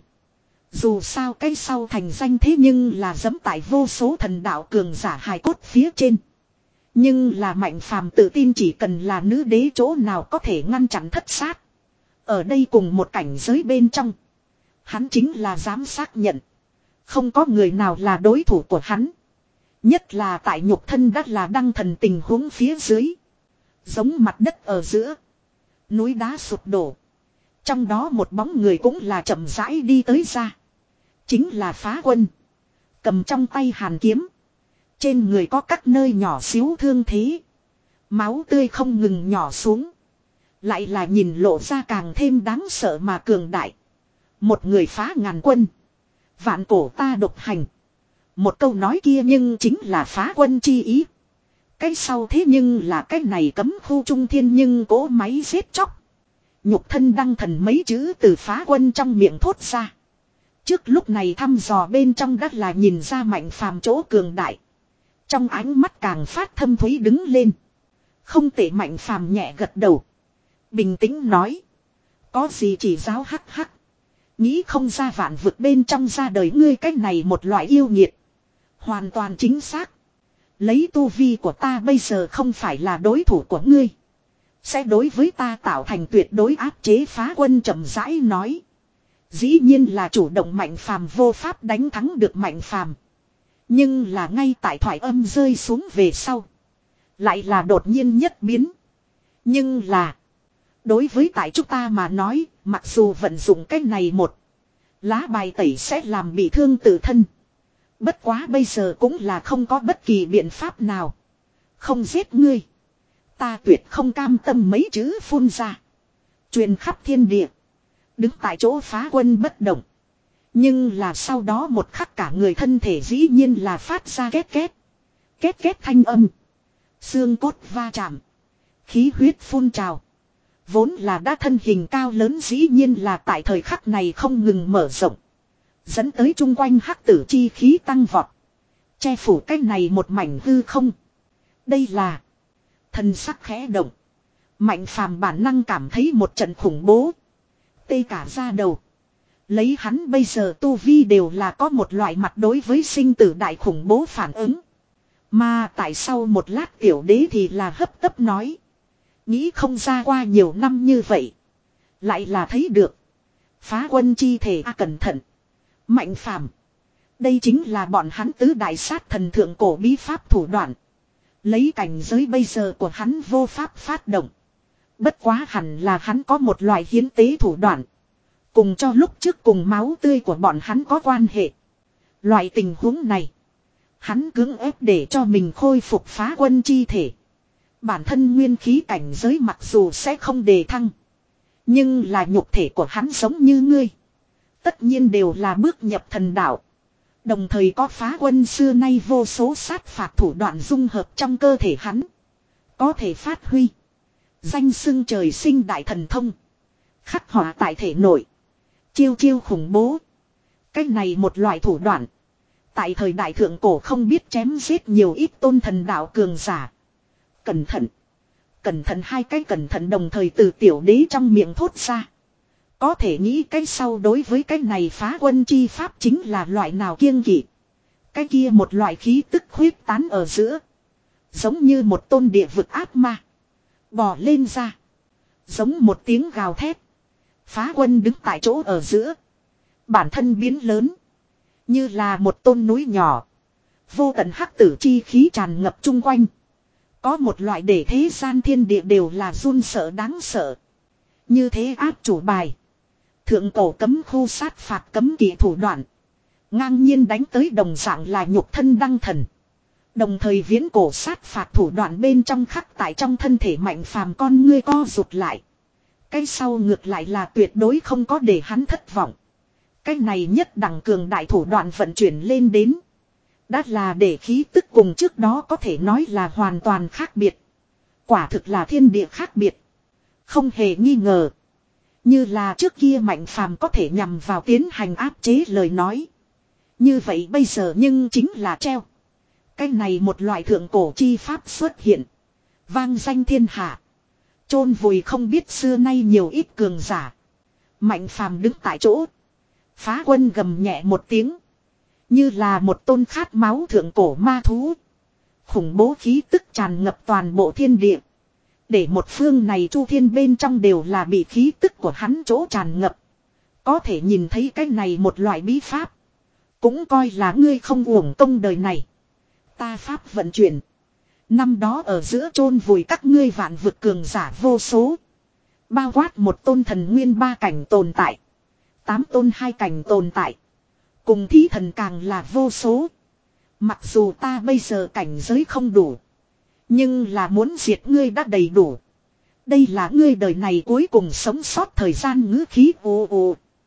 Dù sao cái sau thành danh thế nhưng là dẫm tại vô số thần đạo cường giả hài cốt phía trên. Nhưng là Mạnh Phàm tự tin chỉ cần là nữ đế chỗ nào có thể ngăn chặn thất sát. Ở đây cùng một cảnh giới bên trong. Hắn chính là dám xác nhận. Không có người nào là đối thủ của hắn. Nhất là tại nhục thân đắt là đăng thần tình huống phía dưới. Giống mặt đất ở giữa. Núi đá sụp đổ. Trong đó một bóng người cũng là chậm rãi đi tới ra. Chính là Phá Quân. Cầm trong tay hàn kiếm. Trên người có các nơi nhỏ xíu thương thế. Máu tươi không ngừng nhỏ xuống. Lại là nhìn lộ ra càng thêm đáng sợ mà cường đại. Một người phá ngàn quân. Vạn cổ ta độc hành. Một câu nói kia nhưng chính là phá quân chi ý. Cái sau thế nhưng là cái này cấm khu trung thiên nhưng cỗ máy giết chóc. Nhục thân đăng thần mấy chữ từ phá quân trong miệng thốt ra. Trước lúc này thăm dò bên trong đất là nhìn ra Mạnh Phàm chỗ cường đại. Trong ánh mắt càng phát thâm thúy đứng lên. Không tệ, Mạnh Phàm nhẹ gật đầu. Bình tĩnh nói. Có gì chỉ giáo hắc hắc. Nghĩ không ra vạn vực bên trong ra đời ngươi cách này một loại yêu nghiệt. Hoàn toàn chính xác. Lấy tu vi của ta bây giờ không phải là đối thủ của ngươi. Sẽ đối với ta tạo thành tuyệt đối áp chế. Phá quân chậm rãi nói. Dĩ nhiên là chủ động Mạnh Phàm vô pháp đánh thắng được Mạnh Phàm. Nhưng là ngay tại thoại âm rơi xuống về sau. Lại là đột nhiên nhất biến. Nhưng là. Đối với tại chúng ta mà nói. Mặc dù vận dụng cái này một. Lá bài tẩy sẽ làm bị thương tự thân. Bất quá bây giờ cũng là không có bất kỳ biện pháp nào. Không giết ngươi. Ta tuyệt không cam tâm mấy chữ phun ra. Truyền khắp thiên địa. Đứng tại chỗ phá quân bất động. Nhưng là sau đó một khắc cả người thân thể dĩ nhiên là phát ra két két. Két két thanh âm. Xương cốt va chạm. Khí huyết phun trào. Vốn là đã thân hình cao lớn dĩ nhiên là tại thời khắc này không ngừng mở rộng. Dẫn tới chung quanh hắc tử chi khí tăng vọt. Che phủ cái này một mảnh hư không. Đây là. Thần sắc khẽ động. Mạnh Phàm bản năng cảm thấy một trận khủng bố. Tê cả da đầu. Lấy hắn bây giờ tu vi đều là có một loại mặt đối với sinh tử đại khủng bố phản ứng. Mà tại sao một lát tiểu đế thì là hấp tấp nói. Nghĩ không ra qua nhiều năm như vậy. Lại là thấy được. Phá quân chi thể à, cẩn thận. Mạnh Phàm. Đây chính là bọn hắn tứ đại sát thần thượng cổ bí pháp thủ đoạn. Lấy cảnh giới bây giờ của hắn vô pháp phát động. Bất quá hẳn là hắn có một loại hiến tế thủ đoạn. Cùng cho lúc trước cùng máu tươi của bọn hắn có quan hệ. Loại tình huống này. Hắn cưỡng ép để cho mình khôi phục phá quân chi thể. Bản thân nguyên khí cảnh giới mặc dù sẽ không đề thăng. Nhưng là nhục thể của hắn giống như ngươi. Tất nhiên đều là bước nhập thần đạo. Đồng thời có phá quân xưa nay vô số sát phạt thủ đoạn dung hợp trong cơ thể hắn. Có thể phát huy. Danh xưng trời sinh đại thần thông. Khắc họa tại thể nội. Chiêu chiêu khủng bố. Cái này một loại thủ đoạn. Tại thời đại thượng cổ không biết chém giết nhiều ít tôn thần đạo cường giả. Cẩn thận. Cẩn thận, hai cái cẩn thận đồng thời từ tiểu đế trong miệng thốt ra. Có thể nghĩ cái sau đối với cái này phá quân chi pháp chính là loại nào kiêng kỵ. Cái kia một loại khí tức khuyết tán ở giữa. Giống như một tôn địa vực ác ma. Bò lên ra. Giống một tiếng gào thét. Phá quân đứng tại chỗ ở giữa. Bản thân biến lớn. Như là một tôn núi nhỏ. Vô tận hắc tử chi khí tràn ngập chung quanh. Có một loại để thế gian thiên địa đều là run sợ đáng sợ. Như thế áp chủ bài. Thượng cổ cấm khu sát phạt cấm kỵ thủ đoạn. Ngang nhiên đánh tới đồng dạng là nhục thân đăng thần. Đồng thời viễn cổ sát phạt thủ đoạn bên trong khắc tại trong thân thể Mạnh Phàm con ngươi co rụt lại. Cái sau ngược lại là tuyệt đối không có để hắn thất vọng. Cái này nhất đẳng cường đại thủ đoạn vận chuyển lên đến. Đã là để khí tức cùng trước đó có thể nói là hoàn toàn khác biệt. Quả thực là thiên địa khác biệt. Không hề nghi ngờ. Như là trước kia Mạnh Phàm có thể nhằm vào tiến hành áp chế lời nói. Như vậy bây giờ nhưng chính là treo. Cái này một loại thượng cổ chi pháp xuất hiện. Vang danh thiên hạ. Chôn vùi không biết xưa nay nhiều ít cường giả. Mạnh Phàm đứng tại chỗ. Phá quân gầm nhẹ một tiếng. Như là một tôn khát máu thượng cổ ma thú. Khủng bố khí tức tràn ngập toàn bộ thiên địa. Để một phương này chu thiên bên trong đều là bị khí tức của hắn chỗ tràn ngập. Có thể nhìn thấy cái này một loại bí pháp. Cũng coi là ngươi không uổng công đời này. Ta pháp vận chuyển. Năm đó ở giữa chôn vùi các ngươi vạn vực cường giả vô số. Bao quát một tôn thần nguyên ba cảnh tồn tại. Tám tôn hai cảnh tồn tại. Cùng thí thần càng là vô số. Mặc dù ta bây giờ cảnh giới không đủ. Nhưng là muốn diệt ngươi đã đầy đủ. Đây là ngươi đời này cuối cùng sống sót thời gian ngữ khí ồ ồ.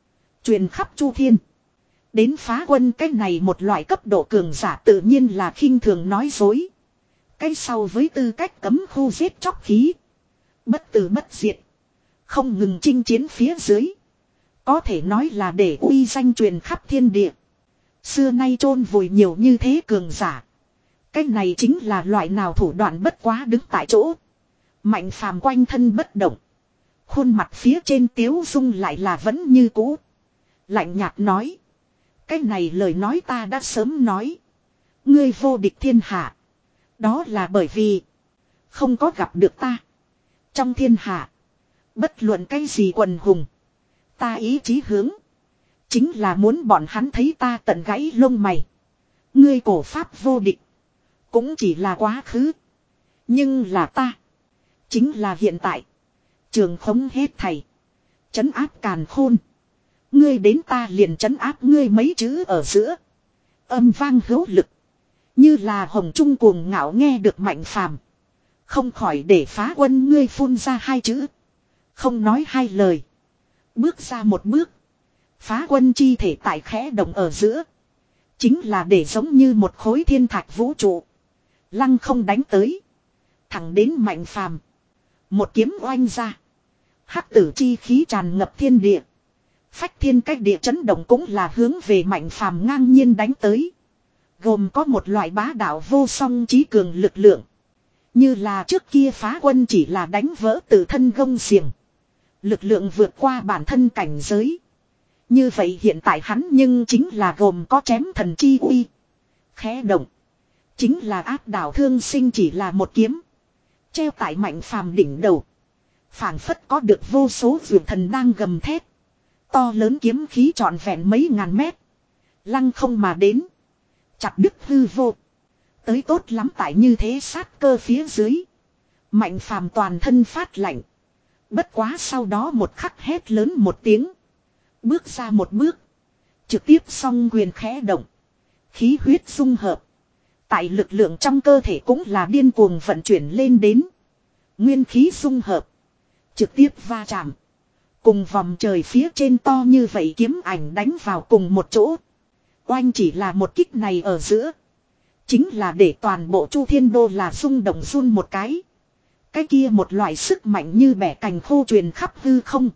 Truyền khắp chu thiên. Đến phá quân cái này một loại cấp độ cường giả tự nhiên là khinh thường nói dối. Cái sau với tư cách cấm khu giết chóc khí. Bất tử bất diệt. Không ngừng chinh chiến phía dưới. Có thể nói là để uy danh truyền khắp thiên địa. Xưa nay chôn vùi nhiều như thế cường giả. Cái này chính là loại nào thủ đoạn bất quá đứng tại chỗ. Mạnh phàm quanh thân bất động. Khuôn mặt phía trên tiếu dung lại là vẫn như cũ. Lạnh nhạt nói. Cái này lời nói ta đã sớm nói. Ngươi vô địch thiên hạ. Đó là bởi vì. Không có gặp được ta. Trong thiên hạ. Bất luận cái gì quần hùng. Ta ý chí hướng. Chính là muốn bọn hắn thấy ta tận gãy lông mày. Ngươi cổ pháp vô địch. Cũng chỉ là quá khứ. Nhưng là ta. Chính là hiện tại. Trường khống hết thầy. Trấn áp càn khôn. Ngươi đến ta liền trấn áp ngươi mấy chữ ở giữa. Âm vang hữu lực. Như là hồng trung cuồng ngạo nghe được Mạnh Phàm. Không khỏi để phá quân ngươi phun ra hai chữ. Không nói hai lời. Bước ra một bước. Phá quân chi thể tại khẽ động ở giữa. Chính là để giống như một khối thiên thạch vũ trụ. Lăng không đánh tới. Thẳng đến Mạnh Phàm. Một kiếm oanh ra. Hắc tử chi khí tràn ngập thiên địa. Phách thiên cách địa chấn động cũng là hướng về Mạnh Phàm ngang nhiên đánh tới. Gồm có một loại bá đạo vô song trí cường lực lượng. Như là trước kia phá quân chỉ là đánh vỡ tự thân gông xiềng. Lực lượng vượt qua bản thân cảnh giới. Như vậy hiện tại hắn nhưng chính là gồm có chém thần chi uy. Khẽ động. Chính là áp đảo thương sinh chỉ là một kiếm. Treo tại Mạnh Phàm đỉnh đầu. Phảng phất có được vô số vượt thần đang gầm thét. To lớn kiếm khí trọn vẹn mấy ngàn mét. Lăng không mà đến. Chặt đứt hư vô. Tới tốt lắm tại như thế sát cơ phía dưới. Mạnh Phàm toàn thân phát lạnh. Bất quá sau đó một khắc hét lớn một tiếng. Bước ra một bước. Trực tiếp song quyền khẽ động. Khí huyết dung hợp. Tại lực lượng trong cơ thể cũng là điên cuồng vận chuyển lên đến. Nguyên khí dung hợp. Trực tiếp va chạm. Cùng vòng trời phía trên to như vậy kiếm ảnh đánh vào cùng một chỗ. Oanh chỉ là một kích này ở giữa. Chính là để toàn bộ Chu Thiên Đô là rung động run một cái. Cái kia một loại sức mạnh như bẻ cành khô truyền khắp hư không.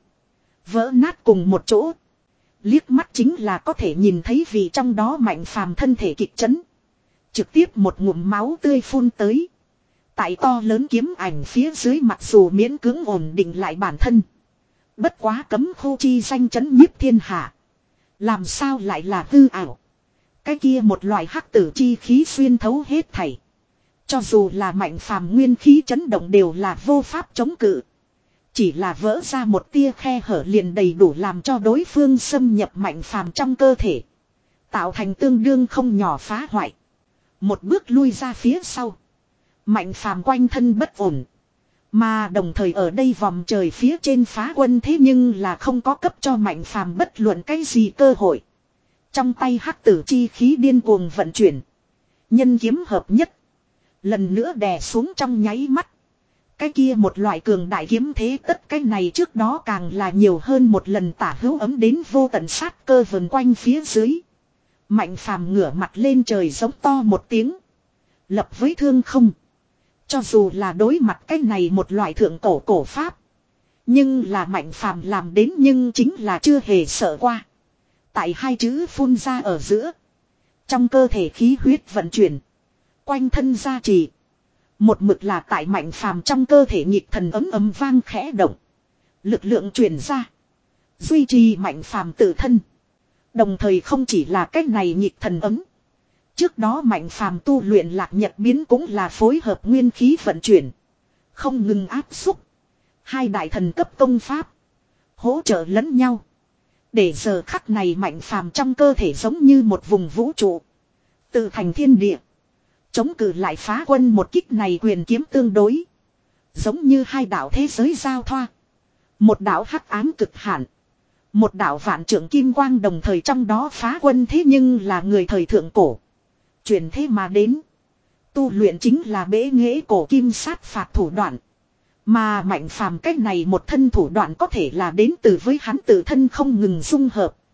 Vỡ nát cùng một chỗ. Liếc mắt chính là có thể nhìn thấy vì trong đó Mạnh Phàm thân thể kịch chấn. Trực tiếp một ngụm máu tươi phun tới. Tại to lớn kiếm ảnh phía dưới mặc dù miễn cưỡng ổn định lại bản thân. Bất quá cấm khu chi danh chấn nhiếp thiên hạ. Làm sao lại là hư ảo. Cái kia một loại hắc tử chi khí xuyên thấu hết thảy. Cho dù là Mạnh Phàm nguyên khí chấn động đều là vô pháp chống cự. Chỉ là vỡ ra một tia khe hở liền đầy đủ làm cho đối phương xâm nhập Mạnh Phàm trong cơ thể. Tạo thành tương đương không nhỏ phá hoại. Một bước lui ra phía sau. Mạnh Phàm quanh thân bất ổn. Mà đồng thời ở đây vòng trời phía trên phá quân thế nhưng là không có cấp cho Mạnh Phàm bất luận cái gì cơ hội. Trong tay hắc tử chi khí điên cuồng vận chuyển. Nhân kiếm hợp nhất. Lần nữa đè xuống trong nháy mắt. Cái kia một loại cường đại kiếm thế tất cái này trước đó càng là nhiều hơn một lần tả hữu ấm đến vô tận sát cơ vần quanh phía dưới. Mạnh Phàm ngửa mặt lên trời giống to một tiếng. Lập với thương không. Cho dù là đối mặt cái này một loại thượng cổ cổ pháp. Nhưng là Mạnh Phàm làm đến nhưng chính là chưa hề sợ qua. Tại hai chữ phun ra ở giữa. Trong cơ thể khí huyết vận chuyển. Quanh thân gia trì. Một mực là tại Mạnh Phàm trong cơ thể nhịp thần ấm ấm vang khẽ động. Lực lượng truyền ra. Duy trì Mạnh Phàm tự thân. Đồng thời không chỉ là cách này nhịp thần ấm. Trước đó Mạnh Phàm tu luyện lạc nhật biến cũng là phối hợp nguyên khí vận chuyển. Không ngừng áp xúc. Hai đại thần cấp công pháp. Hỗ trợ lẫn nhau. Để giờ khắc này Mạnh Phàm trong cơ thể giống như một vùng vũ trụ. Tự thành thiên địa. Chống cự lại phá quân một kích này quyền kiếm tương đối. Giống như hai đạo thế giới giao thoa. Một đạo hắc ám cực hạn. Một đạo vạn trượng kim quang đồng thời trong đó phá quân thế nhưng là người thời thượng cổ. Chuyển thế mà đến. Tu luyện chính là bế nghệ cổ kim sát phạt thủ đoạn. Mà Mạnh Phàm cách này một thân thủ đoạn có thể là đến từ với hắn tự thân không ngừng dung hợp.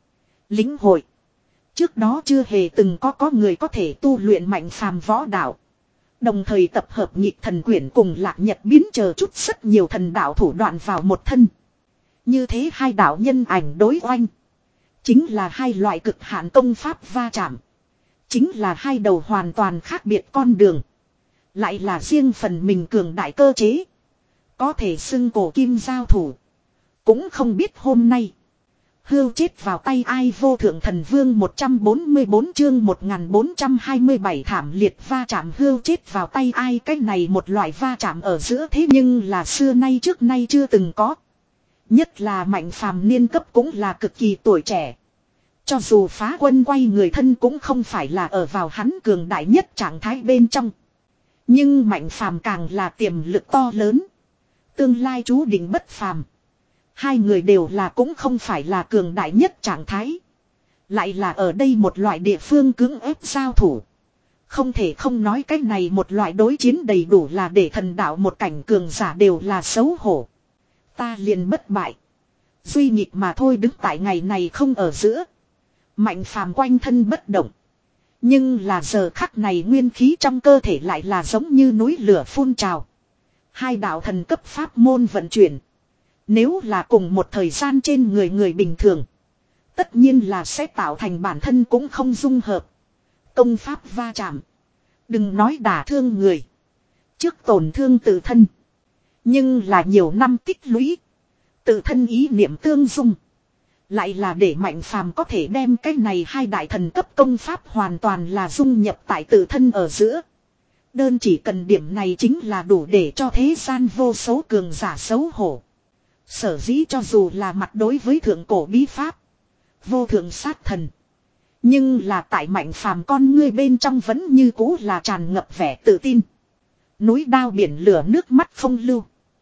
Lĩnh hội. Trước đó chưa hề từng có có người có thể tu luyện mạnh phàm võ đạo. Đồng thời tập hợp nhịp thần quyển cùng lạc nhật biến chờ chút rất nhiều thần đạo thủ đoạn vào một thân. Như thế hai đạo nhân ảnh đối oanh. Chính là hai loại cực hạn công pháp va chạm. Chính là hai đầu hoàn toàn khác biệt con đường. Lại là riêng phần mình cường đại cơ chế. Có thể xưng cổ kim giao thủ. Cũng không biết hôm nay. Hưu chết vào tay ai vô thượng thần vương một trăm bốn mươi bốn chương một nghìn bốn trăm hai mươi bảy thảm liệt va chạm hưu chết vào tay ai cái này một loại va chạm ở giữa thế nhưng là xưa nay trước nay chưa từng có. Nhất là Mạnh Phàm niên cấp cũng là cực kỳ tuổi trẻ. Cho dù phá quân quay người thân cũng không phải là ở vào hắn cường đại nhất trạng thái bên trong. Nhưng Mạnh Phàm càng là tiềm lực to lớn. Tương lai chú định bất phàm. Hai người đều là cũng không phải là cường đại nhất trạng thái. Lại là ở đây một loại địa phương cưỡng ép giao thủ. Không thể không nói cái này một loại đối chiến đầy đủ là để thần đạo một cảnh cường giả đều là xấu hổ. Ta liền bất bại. Duy nhịp mà thôi đứng tại ngày này không ở giữa. Mạnh Phàm quanh thân bất động. Nhưng là giờ khắc này nguyên khí trong cơ thể lại là giống như núi lửa phun trào. Hai đạo thần cấp pháp môn vận chuyển. Nếu là cùng một thời gian trên người người bình thường. Tất nhiên là sẽ tạo thành bản thân cũng không dung hợp. Công pháp va chạm. Đừng nói đả thương người. Trước tổn thương tự thân. Nhưng là nhiều năm tích lũy. Tự thân ý niệm tương dung. Lại là để Mạnh Phàm có thể đem cái này hai đại thần cấp công pháp hoàn toàn là dung nhập tại tự thân ở giữa. Đơn chỉ cần điểm này chính là đủ để cho thế gian vô số cường giả xấu hổ. Sở dĩ cho dù là mặt đối với thượng cổ bí pháp. Vô thượng sát thần. Nhưng là tại Mạnh Phàm con ngươi bên trong vẫn như cũ là tràn ngập vẻ tự tin. Núi đao biển lửa nước mắt không lưu.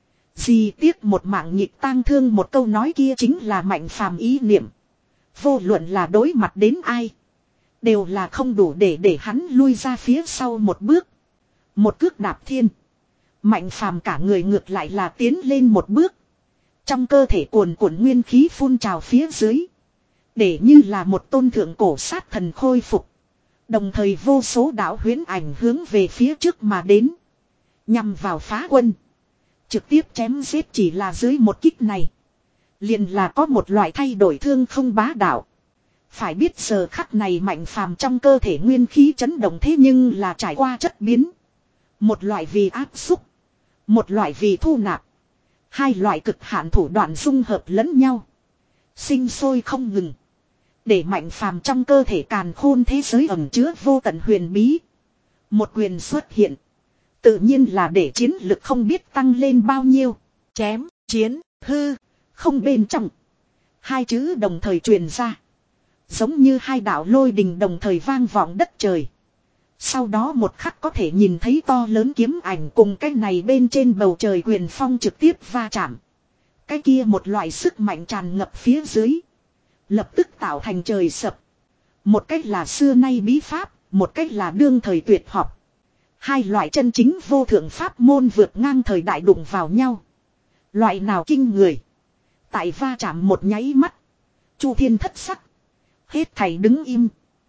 Gì tiếc một mạng nhịp tang thương một câu nói kia chính là Mạnh Phàm ý niệm. Vô luận là đối mặt đến ai. Đều là không đủ để để hắn lui ra phía sau một bước. Một cước đạp thiên. Mạnh Phàm cả người ngược lại là tiến lên một bước. Trong cơ thể cuồn cuộn nguyên khí phun trào phía dưới. Để như là một tôn thượng cổ sát thần khôi phục. Đồng thời vô số đạo huyễn ảnh hướng về phía trước mà đến. Nhằm vào phá quân. Trực tiếp chém giết chỉ là dưới một kích này. Liền là có một loại thay đổi thương không bá đạo. Phải biết giờ khắc này Mạnh Phàm trong cơ thể nguyên khí chấn động thế nhưng là trải qua chất biến. Một loại vì áp xúc. Một loại vì thu nạp. Hai loại cực hạn thủ đoạn dung hợp lẫn nhau. Sinh sôi không ngừng. Để Mạnh Phàm trong cơ thể càn khôn thế giới ẩn chứa vô tận huyền bí. Một quyền xuất hiện. Tự nhiên là để chiến lực không biết tăng lên bao nhiêu. Chém, chiến, hư, không bên trong. Hai chữ đồng thời truyền ra. Giống như hai đạo lôi đình đồng thời vang vọng đất trời. Sau đó một khắc có thể nhìn thấy to lớn kiếm ảnh cùng cái này bên trên bầu trời quyền phong trực tiếp va chạm. Cái kia một loại sức mạnh tràn ngập phía dưới. Lập tức tạo thành trời sập. Một cách là xưa nay bí pháp, một cách là đương thời tuyệt học. Hai loại chân chính vô thượng pháp môn vượt ngang thời đại đụng vào nhau. Loại nào kinh người. Tại va chạm một nháy mắt. Chu thiên thất sắc. Hết thảy đứng im.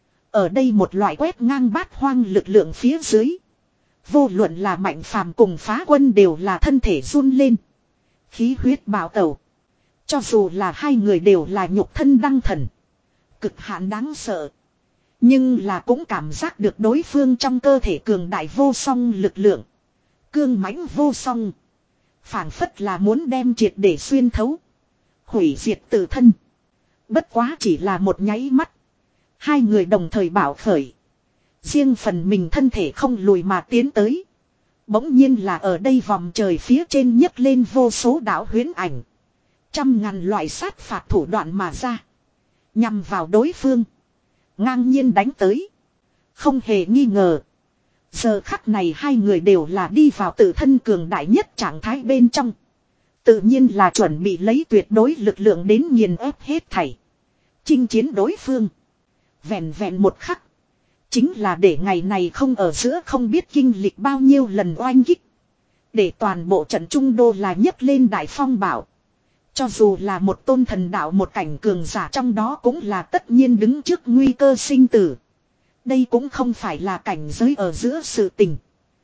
Ở đây một loại quét ngang bát hoang lực lượng phía dưới. Vô luận là Mạnh Phàm cùng phá quân đều là thân thể run lên. Khí huyết bạo tẩu. Cho dù là hai người đều là nhục thân đăng thần. Cực hạn đáng sợ. Nhưng là cũng cảm giác được đối phương trong cơ thể cường đại vô song lực lượng. Cương mãnh vô song. Phảng phất là muốn đem triệt để xuyên thấu. Hủy diệt tự thân. Bất quá chỉ là một nháy mắt. Hai người đồng thời bảo khởi. Riêng phần mình thân thể không lùi mà tiến tới. Bỗng nhiên là ở đây vòng trời phía trên nhấc lên vô số đạo huyễn ảnh. Trăm ngàn loại sát phạt thủ đoạn mà ra. Nhằm vào đối phương. Ngang nhiên đánh tới. Không hề nghi ngờ. Giờ khắc này hai người đều là đi vào tự thân cường đại nhất trạng thái bên trong. Tự nhiên là chuẩn bị lấy tuyệt đối lực lượng đến nghiền ép hết thảy. Chinh chiến đối phương. Vẹn vẹn một khắc. Chính là để ngày này không ở giữa không biết kinh lịch bao nhiêu lần oanh kích. Để toàn bộ trận trung đô là nhấc lên đại phong bảo. Cho dù là một tôn thần đạo một cảnh cường giả trong đó cũng là tất nhiên đứng trước nguy cơ sinh tử. Đây cũng không phải là cảnh giới ở giữa sự tình.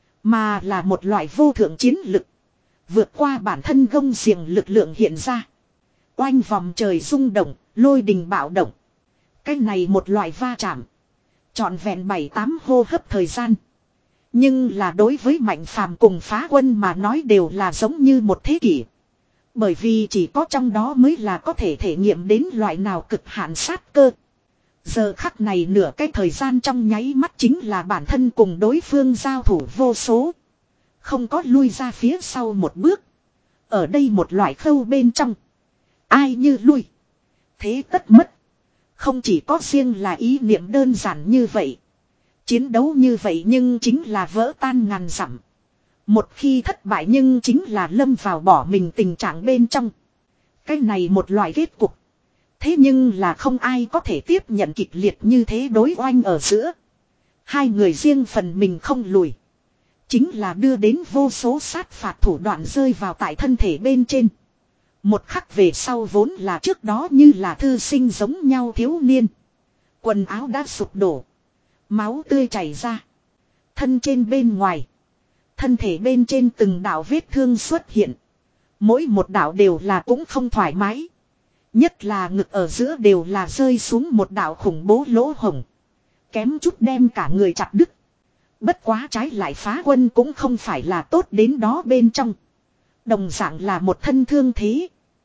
Mà là một loại vô thượng chiến lực. Vượt qua bản thân gông xiềng lực lượng hiện ra. Oanh vòng trời rung động, lôi đình bạo động. Cái này một loại va chạm. Trọn vẹn bảy tám hô hấp thời gian. Nhưng là đối với Mạnh Phàm cùng Phá Quân mà nói đều là giống như một thế kỷ. Bởi vì chỉ có trong đó mới là có thể thể nghiệm đến loại nào cực hạn sát cơ. Giờ khắc này nửa cái thời gian trong nháy mắt chính là bản thân cùng đối phương giao thủ vô số. Không có lui ra phía sau một bước. Ở đây một loại khâu bên trong. Ai như lui. Thế tất mất. Không chỉ có riêng là ý niệm đơn giản như vậy. Chiến đấu như vậy nhưng chính là vỡ tan ngàn dặm. Một khi thất bại nhưng chính là lâm vào bỏ mình tình trạng bên trong. Cái này một loại kết cục. Thế nhưng là không ai có thể tiếp nhận kịch liệt như thế đối oanh ở giữa. Hai người riêng phần mình không lùi. Chính là đưa đến vô số sát phạt thủ đoạn rơi vào tại thân thể bên trên. Một khắc về sau vốn là trước đó như là thư sinh giống nhau thiếu niên. Quần áo đã sụp đổ. Máu tươi chảy ra. Thân trên bên ngoài. Thân thể bên trên từng đạo vết thương xuất hiện. Mỗi một đạo đều là cũng không thoải mái. Nhất là ngực ở giữa đều là rơi xuống một đạo khủng bố lỗ hổng. Kém chút đem cả người chặt đứt. Bất quá trái lại Phá Quân cũng không phải là tốt đến đó bên trong. Đồng dạng là một thân thương thế.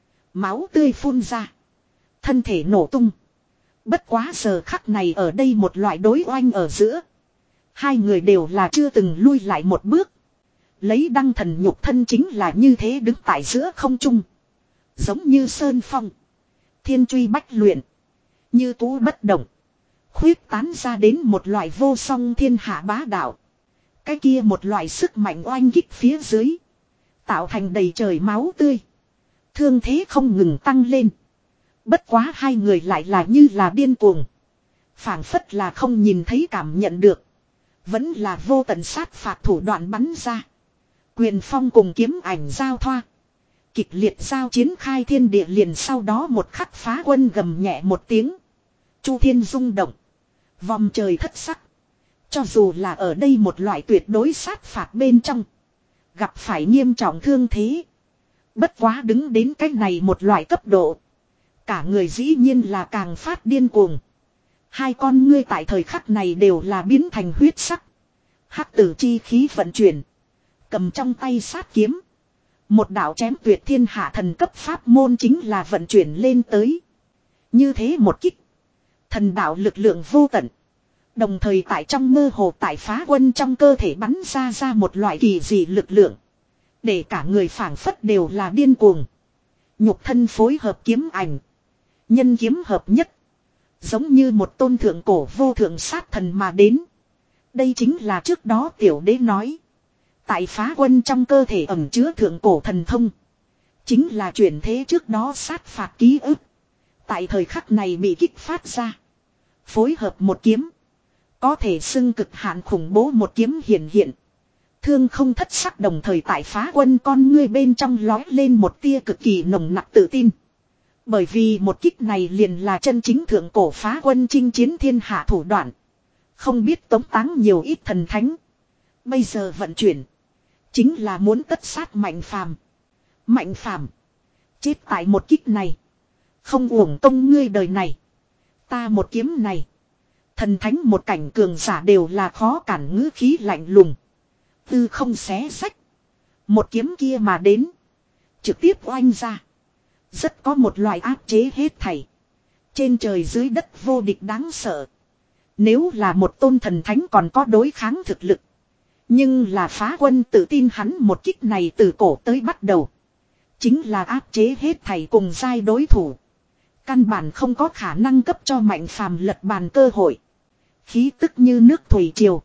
Máu tươi phun ra. Thân thể nổ tung. Bất quá giờ khắc này ở đây một loại đối oanh ở giữa. Hai người đều là chưa từng lui lại một bước. Lấy đăng thần nhục thân chính là như thế đứng tại giữa không trung. Giống như sơn phong. Thiên truy bách luyện. Như tú bất động. Khuyết tán ra đến một loại vô song thiên hạ bá đạo. Cái kia một loại sức mạnh oanh kích phía dưới. Tạo thành đầy trời máu tươi. Thương thế không ngừng tăng lên. Bất quá hai người lại là như là điên cuồng. Phảng phất là không nhìn thấy cảm nhận được. Vẫn là vô tận sát phạt thủ đoạn bắn ra. Quyền phong cùng kiếm ảnh giao thoa. Kịch liệt giao chiến khai thiên địa liền sau đó một khắc Phá Quân gầm nhẹ một tiếng. Chu thiên rung động. Vòng trời thất sắc. Cho dù là ở đây một loại tuyệt đối sát phạt bên trong. Gặp phải nghiêm trọng thương thế. Bất quá đứng đến cách này một loại cấp độ. Cả người dĩ nhiên là càng phát điên cuồng. Hai con ngươi tại thời khắc này đều là biến thành huyết sắc. Hắc tử chi khí vận chuyển. Cầm trong tay sát kiếm. Một đạo chém tuyệt thiên hạ thần cấp pháp môn chính là vận chuyển lên tới. Như thế một kích. Thần đạo lực lượng vô tận. Đồng thời tại trong mơ hồ tại Phá Quân trong cơ thể bắn ra ra một loại kỳ dị lực lượng. Để cả người phảng phất đều là điên cuồng. Nhục thân phối hợp kiếm ảnh. Nhân kiếm hợp nhất. Giống như một tôn thượng cổ vô thượng sát thần mà đến. Đây chính là trước đó tiểu đế nói. Tại Phá Quân trong cơ thể ẩn chứa thượng cổ thần thông. Chính là chuyển thế trước đó sát phạt ký ức. Tại thời khắc này bị kích phát ra. Phối hợp một kiếm. Có thể xưng cực hạn khủng bố một kiếm hiện hiện. Thương không thất sắc đồng thời tại Phá Quân con ngươi bên trong lói lên một tia cực kỳ nồng nặc tự tin. Bởi vì một kích này liền là chân chính thượng cổ Phá Quân chinh chiến thiên hạ thủ đoạn. Không biết tống táng nhiều ít thần thánh. Bây giờ vận chuyển. Chính là muốn tất sát Mạnh Phàm. Mạnh Phàm chết tại một kích này. Không uổng công ngươi đời này. Ta một kiếm này. Thần thánh một cảnh cường giả đều là khó cản ngữ khí lạnh lùng. Tư không xé sách. Một kiếm kia mà đến. Trực tiếp oanh ra. Rất có một loại áp chế hết thảy. Trên trời dưới đất vô địch đáng sợ. Nếu là một tôn thần thánh còn có đối kháng thực lực. Nhưng là Phá Quân tự tin hắn một kích này từ cổ tới bắt đầu. Chính là áp chế hết thảy cùng giai đối thủ. Căn bản không có khả năng cấp cho Mạnh Phàm lật bàn cơ hội. Khí tức như nước thủy triều.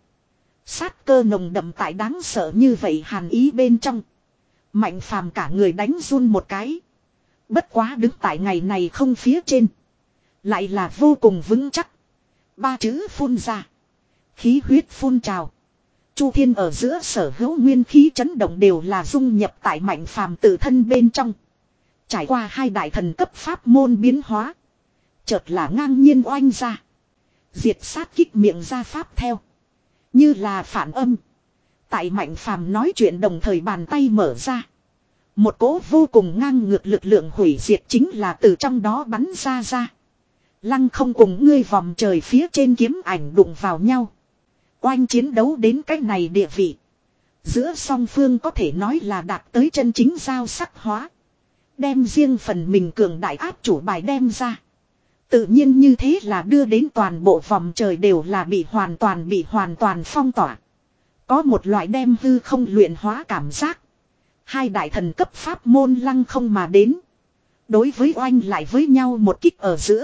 Sát cơ nồng đậm tại đáng sợ như vậy hàn ý bên trong. Mạnh Phàm cả người đánh run một cái. Bất quá đứng tại ngày này không phía trên. Lại là vô cùng vững chắc. Ba chữ phun ra. Khí huyết phun trào. Chu thiên ở giữa sở hữu nguyên khí chấn động đều là dung nhập tại Mạnh Phàm tự thân bên trong. Trải qua hai đại thần cấp pháp môn biến hóa. Chợt là ngang nhiên oanh ra. Diệt sát kích miệng ra pháp theo. Như là phản âm. Tại Mạnh Phàm nói chuyện đồng thời bàn tay mở ra. Một cỗ vô cùng ngang ngược lực lượng hủy diệt chính là từ trong đó bắn ra ra. Lăng không cùng ngươi vòng trời phía trên kiếm ảnh đụng vào nhau. Oanh chiến đấu đến cách này địa vị. Giữa song phương có thể nói là đạt tới chân chính giao sắc hóa. Đem riêng phần mình cường đại áp chủ bài đem ra. Tự nhiên như thế là đưa đến toàn bộ vòng trời đều là bị hoàn toàn bị hoàn toàn phong tỏa. Có một loại đem hư không luyện hóa cảm giác. Hai đại thần cấp pháp môn lăng không mà đến. Đối với oanh lại với nhau một kích ở giữa.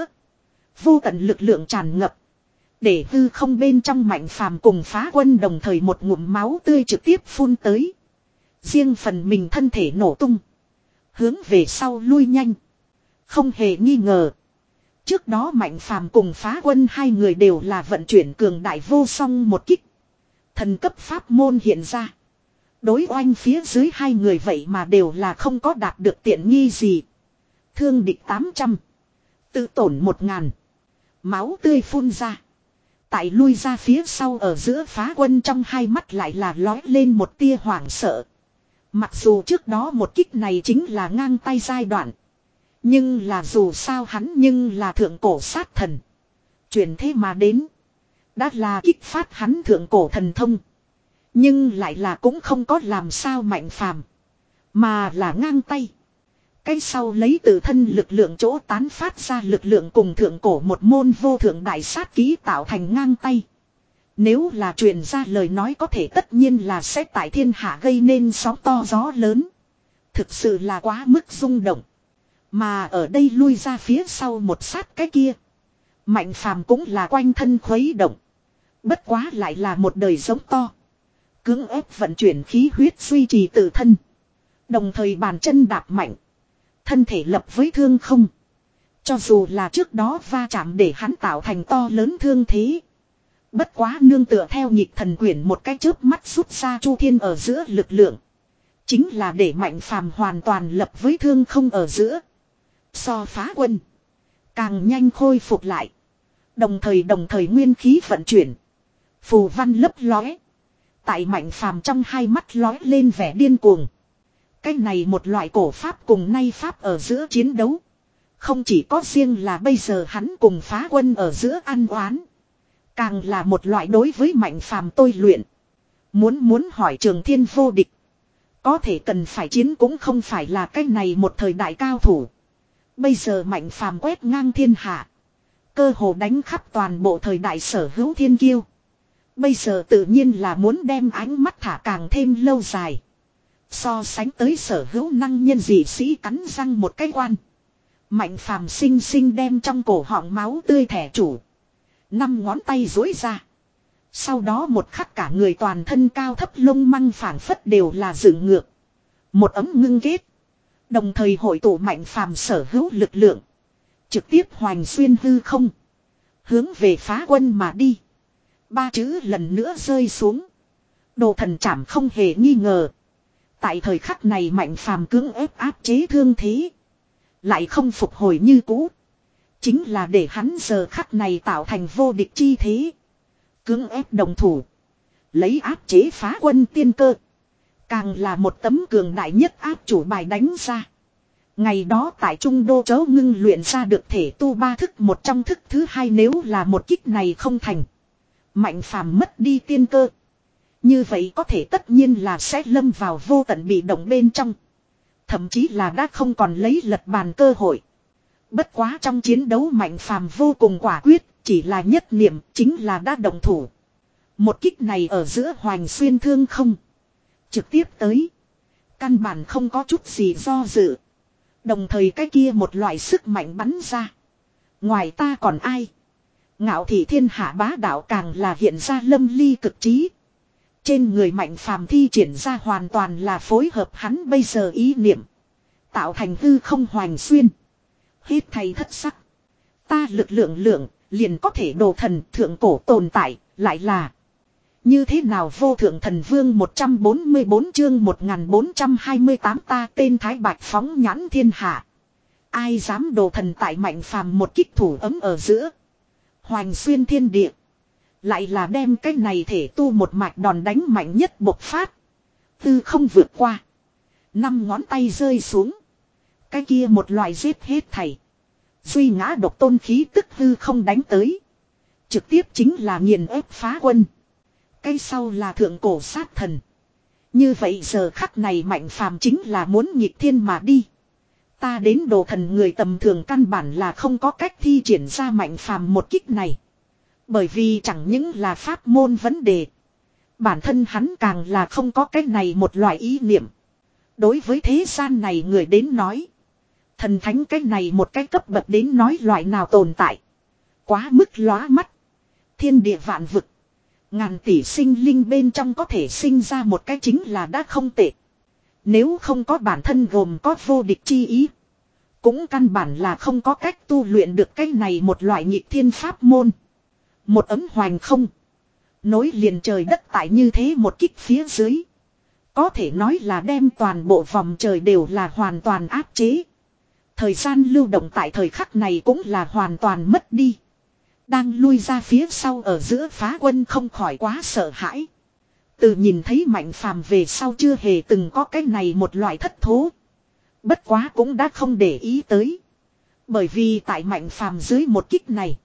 Vô tận lực lượng tràn ngập. Để hư không bên trong Mạnh Phàm cùng Phá Quân đồng thời một ngụm máu tươi trực tiếp phun tới. Riêng phần mình thân thể nổ tung. Hướng về sau lui nhanh. Không hề nghi ngờ. Trước đó Mạnh Phàm cùng Phá Quân hai người đều là vận chuyển cường đại vô song một kích. Thần cấp pháp môn hiện ra. Đối oanh phía dưới hai người vậy mà đều là không có đạt được tiện nghi gì. Thương địch tám trăm. Tự tổn một ngàn. Máu tươi phun ra. Tại lui ra phía sau ở giữa Phá Quân trong hai mắt lại là lói lên một tia hoảng sợ. Mặc dù trước đó một kích này chính là ngang tay giai đoạn. Nhưng là dù sao hắn nhưng là thượng cổ sát thần. Chuyển thế mà đến. Đã là kích phát hắn thượng cổ thần thông. Nhưng lại là cũng không có làm sao Mạnh Phàm. Mà là ngang tay. Cái sau lấy từ thân lực lượng chỗ tán phát ra lực lượng cùng thượng cổ một môn vô thượng đại sát ký tạo thành ngang tay. Nếu là truyền ra lời nói có thể tất nhiên là sẽ tại thiên hạ gây nên sóng to gió lớn. Thực sự là quá mức rung động. Mà ở đây lui ra phía sau một sát cái kia. Mạnh Phàm cũng là quanh thân khuấy động. Bất quá lại là một đời giống to. Cưỡng ép vận chuyển khí huyết duy trì tự thân. Đồng thời bàn chân đạp mạnh. Thân thể lập với thương không. Cho dù là trước đó va chạm để hắn tạo thành to lớn thương thế. Bất quá nương tựa theo nhịp thần quyển một cái chớp mắt rút ra chu thiên ở giữa lực lượng. Chính là để Mạnh Phàm hoàn toàn lập với thương không ở giữa. So Phá Quân. Càng nhanh khôi phục lại. Đồng thời đồng thời nguyên khí vận chuyển. Phù văn lấp lóe. Tại Mạnh Phàm trong hai mắt lóe lên vẻ điên cuồng. Cái này một loại cổ pháp cùng nay pháp ở giữa chiến đấu. Không chỉ có riêng là bây giờ hắn cùng Phá Quân ở giữa ăn oán. Càng là một loại đối với Mạnh Phàm tôi luyện. Muốn muốn hỏi Trường Thiên vô địch. Có thể cần phải chiến cũng không phải là cái này một thời đại cao thủ. Bây giờ Mạnh Phàm quét ngang thiên hạ. Cơ hồ đánh khắp toàn bộ thời đại sở hữu thiên kiêu. Bây giờ tự nhiên là muốn đem ánh mắt thả càng thêm lâu dài. So sánh tới sở hữu năng nhân dị sĩ cắn răng một cái quan. Mạnh Phàm sinh sinh đem trong cổ họng máu tươi thẻ chủ. Năm ngón tay duỗi ra. Sau đó một khắc cả người toàn thân cao thấp lông măng phảng phất đều là dựng ngược. Một ấm ngưng kết. Đồng thời hội tụ Mạnh Phàm sở hữu lực lượng. Trực tiếp hoành xuyên hư không. Hướng về Phá Quân mà đi. Ba chữ lần nữa rơi xuống. Đồ thần chảm không hề nghi ngờ. Tại thời khắc này Mạnh Phàm cưỡng ép áp chế thương thế. Lại không phục hồi như cũ. Chính là để hắn giờ khắc này tạo thành vô địch chi thế. Cưỡng ép đồng thủ. Lấy áp chế Phá Quân tiên cơ. Càng là một tấm cường đại nhất áp chủ bài đánh ra. Ngày đó tại Trung Đô Chấu ngưng luyện ra được thể tu ba thức một trong thức thứ hai nếu là một kích này không thành. Mạnh Phàm mất đi tiên cơ. Như vậy có thể tất nhiên là sẽ lâm vào vô tận bị động bên trong. Thậm chí là đã không còn lấy lật bàn cơ hội. Bất quá trong chiến đấu Mạnh Phàm vô cùng quả quyết, chỉ là nhất niệm chính là đã động thủ. Một kích này ở giữa hoành xuyên thương không. Trực tiếp tới. Căn bản không có chút gì do dự. Đồng thời cái kia một loại sức mạnh bắn ra. Ngoài ta còn ai? Ngạo thị thiên hạ bá đạo càng là hiện ra lâm ly cực trí. Trên người Mạnh Phàm thi triển ra hoàn toàn là phối hợp hắn bây giờ ý niệm. Tạo thành hư không hoành xuyên. Hết thầy thất sắc. Ta lực lượng lượng, liền có thể đồ thần thượng cổ tồn tại, lại là. Như thế nào vô thượng thần vương một trăm bốn mươi bốn chương một nghìn bốn trăm hai mươi tám ta tên Thái Bạch phóng nhãn thiên hạ. Ai dám đồ thần tại Mạnh Phàm một kích thủ ấm ở giữa. Hoành xuyên thiên địa. Lại là đem cái này thể tu một mạch đòn đánh mạnh nhất bộc phát. Tư không vượt qua. Năm ngón tay rơi xuống. Cái kia một loại giết hết thảy. Duy ngã độc tôn khí tức hư không đánh tới. Trực tiếp chính là nghiền ép phá quân. Cái sau là thượng cổ sát thần. Như vậy giờ khắc này Mạnh Phàm chính là muốn nghịch thiên mà đi. Ta đến đồ thần người tầm thường căn bản là không có cách thi triển ra Mạnh Phàm một kích này. Bởi vì chẳng những là pháp môn vấn đề. Bản thân hắn càng là không có cái này một loại ý niệm. Đối với thế gian này người đến nói. Thần thánh cái này một cái cấp bậc đến nói loại nào tồn tại. Quá mức lóa mắt. Thiên địa vạn vực. Ngàn tỷ sinh linh bên trong có thể sinh ra một cái chính là đã không tệ. Nếu không có bản thân gồm có vô địch chi ý. Cũng căn bản là không có cách tu luyện được cái này một loại nhị thiên pháp môn. Một ấm hoành không. Nối liền trời đất tại như thế một kích phía dưới. Có thể nói là đem toàn bộ vòng trời đều là hoàn toàn áp chế. Thời gian lưu động tại thời khắc này cũng là hoàn toàn mất đi. Đang lui ra phía sau ở giữa phá quân không khỏi quá sợ hãi. Từ nhìn thấy Mạnh Phàm về sau chưa hề từng có cái này một loại thất thố. Bất quá cũng đã không để ý tới. Bởi vì tại Mạnh Phàm dưới một kích này.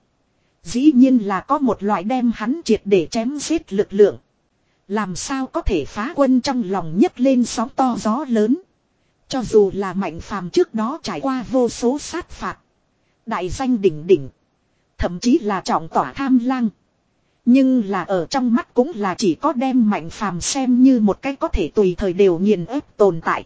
Dĩ nhiên là có một loại đem hắn triệt để chém giết lực lượng. Làm sao có thể phá quân trong lòng nhấc lên sóng to gió lớn. Cho dù là Mạnh Phàm trước đó trải qua vô số sát phạt. Đại danh đỉnh đỉnh. Thậm chí là trọng tỏa tham lang. Nhưng là ở trong mắt cũng là chỉ có đem Mạnh Phàm xem như một cái có thể tùy thời đều nghiền ép tồn tại.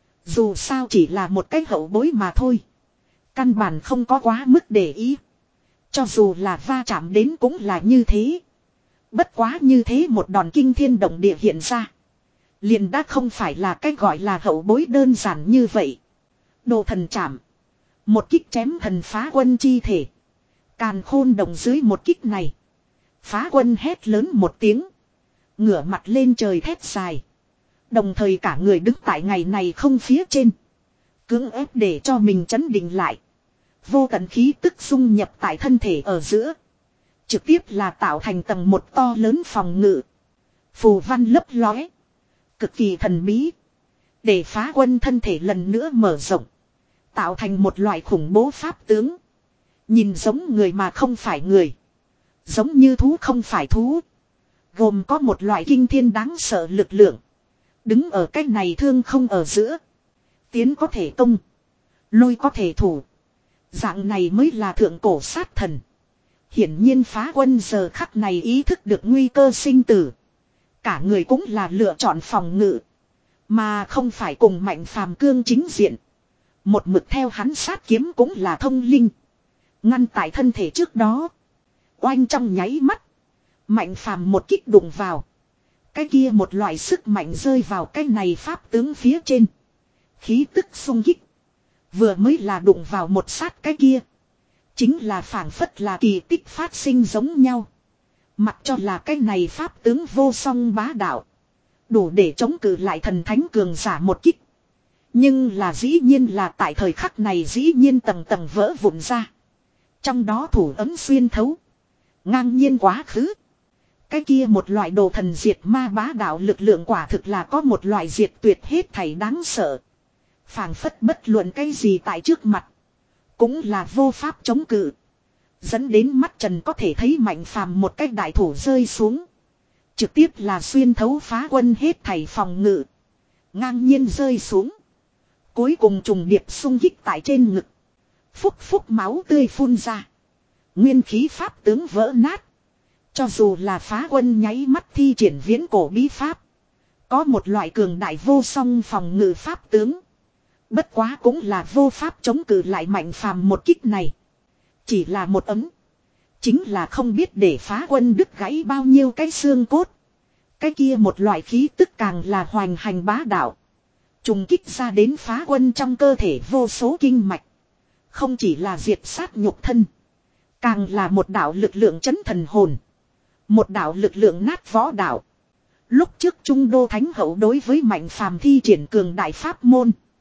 Dù sao chỉ là một cái hậu bối mà thôi. Căn bản không có quá mức để ý. Cho dù là va chạm đến cũng là như thế. Bất quá như thế một đòn kinh thiên động địa hiện ra. Liền đã không phải là cái gọi là hậu bối đơn giản như vậy. Đồ thần chạm. Một kích chém thần phá quân chi thể. Càn khôn đồng dưới một kích này. Phá quân hét lớn một tiếng. Ngửa mặt lên trời thét dài. Đồng thời cả người đứng tại ngày này không phía trên. Cưỡng ép để cho mình chấn định lại. Vô tận khí tức dung nhập tại thân thể ở giữa. Trực tiếp là tạo thành tầng một to lớn phòng ngự. Phù văn lấp lóe. Cực kỳ thần bí. Để phá quân thân thể lần nữa mở rộng. Tạo thành một loại khủng bố pháp tướng. Nhìn giống người mà không phải người. Giống như thú không phải thú. Gồm có một loại kinh thiên đáng sợ lực lượng. Đứng ở cách này thương không ở giữa. Tiến có thể công. Lôi có thể thủ. Dạng này mới là thượng cổ sát thần. Hiển nhiên phá quân giờ khắc này ý thức được nguy cơ sinh tử. Cả người cũng là lựa chọn phòng ngự. Mà không phải cùng Mạnh Phàm cương chính diện. Một mực theo hắn sát kiếm cũng là thông linh. Ngăn tại thân thể trước đó. Oanh trong nháy mắt. Mạnh Phàm một kích đụng vào. Cái kia một loại sức mạnh rơi vào cái này pháp tướng phía trên. Khí tức xung kích. Vừa mới là đụng vào một sát cái kia. Chính là phảng phất là kỳ tích phát sinh giống nhau. Mặc cho là cái này pháp tướng vô song bá đạo. Đủ để chống cự lại thần thánh cường giả một kích. Nhưng là dĩ nhiên là tại thời khắc này dĩ nhiên tầng tầng vỡ vụn ra. Trong đó thủ ấm xuyên thấu. Ngang nhiên quá khứ. Cái kia một loại đồ thần diệt ma bá đạo lực lượng quả thực là có một loại diệt tuyệt hết thảy đáng sợ. Phảng phất bất luận cái gì tại trước mặt. Cũng là vô pháp chống cự. Dẫn đến mắt trần có thể thấy Mạnh Phàm một cái đại thủ rơi xuống. Trực tiếp là xuyên thấu phá quân hết thảy phòng ngự. Ngang nhiên rơi xuống. Cuối cùng trùng điệp xung kích tại trên ngực. Phúc phúc máu tươi phun ra. Nguyên khí pháp tướng vỡ nát. Cho dù là phá quân nháy mắt thi triển viễn cổ bí pháp. Có một loại cường đại vô song phòng ngự pháp tướng. Bất quá cũng là vô pháp chống cự lại Mạnh Phàm một kích này. Chỉ là một ấm. Chính là không biết để phá quân đứt gãy bao nhiêu cái xương cốt. Cái kia một loại khí tức càng là hoành hành bá đạo. Trùng kích ra đến phá quân trong cơ thể vô số kinh mạch. Không chỉ là diệt sát nhục thân. Càng là một đạo lực lượng chấn thần hồn. Một đạo lực lượng nát võ đạo. Lúc trước Trung Đô Thánh Hậu đối với Mạnh Phàm thi triển cường đại pháp môn.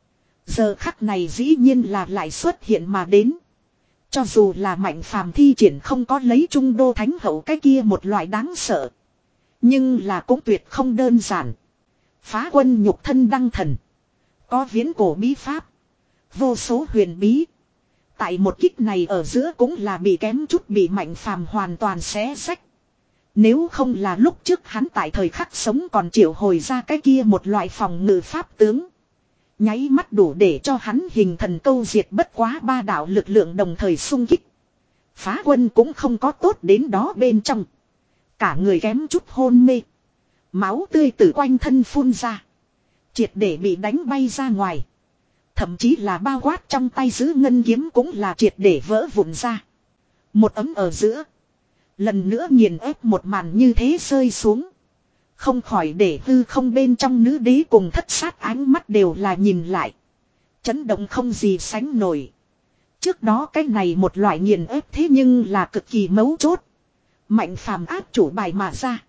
Giờ khắc này dĩ nhiên là lại xuất hiện mà đến. Cho dù là Mạnh Phàm thi triển không có lấy trung đô thánh hậu cái kia một loại đáng sợ. Nhưng là cũng tuyệt không đơn giản. Phá quân nhục thân đăng thần. Có viễn cổ bí pháp. Vô số huyền bí. Tại một kích này ở giữa cũng là bị kém chút bị Mạnh Phàm hoàn toàn xé rách. Nếu không là lúc trước hắn tại thời khắc sống còn triệu hồi ra cái kia một loại phòng ngự pháp tướng. Nháy mắt đủ để cho hắn hình thần câu diệt bất quá ba đạo lực lượng đồng thời xung kích. Phá quân cũng không có tốt đến đó bên trong. Cả người kém chút hôn mê. Máu tươi từ quanh thân phun ra. Triệt để bị đánh bay ra ngoài. Thậm chí là bao quát trong tay giữ ngân kiếm cũng là triệt để vỡ vụn ra. Một ấm ở giữa. Lần nữa nghiền ép một màn như thế rơi xuống. Không khỏi để hư không bên trong nữ đế cùng thất sát ánh mắt đều là nhìn lại. Chấn động không gì sánh nổi. Trước đó cái này một loại nghiền ép thế nhưng là cực kỳ mấu chốt. Mạnh Phàm áp chủ bài mà ra.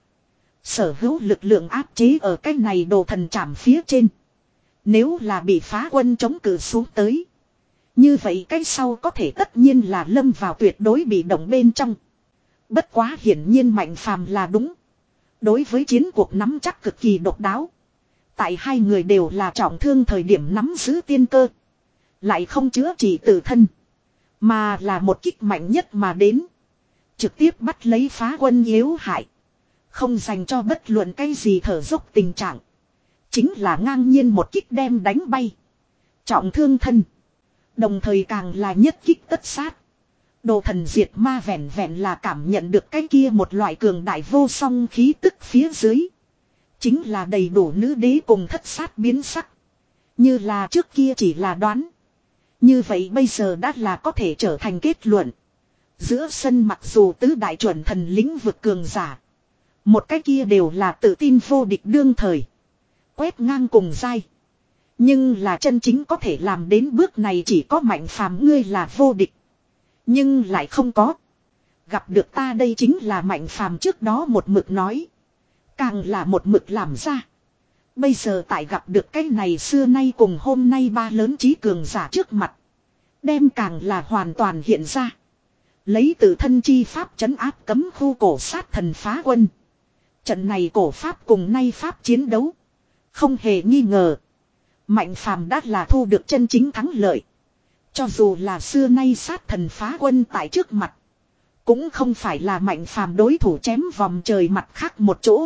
Sở hữu lực lượng áp chế ở cái này đồ thần trảm phía trên. Nếu là bị phá quân chống cự xuống tới. Như vậy cái sau có thể tất nhiên là lâm vào tuyệt đối bị động bên trong. Bất quá hiển nhiên Mạnh Phàm là đúng. Đối với chiến cuộc nắm chắc cực kỳ độc đáo. Tại hai người đều là trọng thương thời điểm nắm giữ tiên cơ. Lại không chữa trị tự thân. Mà là một kích mạnh nhất mà đến. Trực tiếp bắt lấy phá quân yếu hại. Không dành cho bất luận cái gì thở dốc tình trạng. Chính là ngang nhiên một kích đem đánh bay. Trọng thương thân. Đồng thời càng là nhất kích tất sát. Đồ thần diệt ma vẹn vẹn là cảm nhận được cái kia một loại cường đại vô song khí tức phía dưới. Chính là đầy đủ nữ đế cùng thất sát biến sắc. Như là trước kia chỉ là đoán. Như vậy bây giờ đã là có thể trở thành kết luận. Giữa sân mặc dù tứ đại chuẩn thần lĩnh vực cường giả. Một cái kia đều là tự tin vô địch đương thời. Quét ngang cùng dai. Nhưng là chân chính có thể làm đến bước này chỉ có Mạnh Phàm ngươi là vô địch. Nhưng lại không có. Gặp được ta đây chính là Mạnh Phàm trước đó một mực nói. Càng là một mực làm ra. Bây giờ tại gặp được cái này xưa nay cùng hôm nay ba lớn trí cường giả trước mặt. Đem càng là hoàn toàn hiện ra. Lấy tự thân chi pháp trấn áp cấm khu cổ sát thần phá quân. Trận này cổ pháp cùng nay pháp chiến đấu. Không hề nghi ngờ. Mạnh Phàm đã là thu được chân chính thắng lợi. Cho dù là xưa nay sát thần phá quân tại trước mặt. Cũng không phải là Mạnh Phàm đối thủ chém vòng trời mặt khác một chỗ.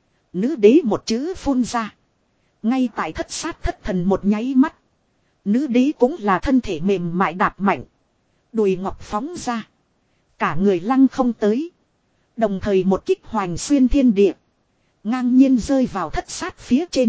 Nữ đế một chữ phun ra. Ngay tại thất sát thất thần một nháy mắt. Nữ đế cũng là thân thể mềm mại đạp mạnh. Đùi ngọc phóng ra. Cả người lăng không tới. Đồng thời một kích hoành xuyên thiên địa. Ngang nhiên rơi vào thất sát phía trên.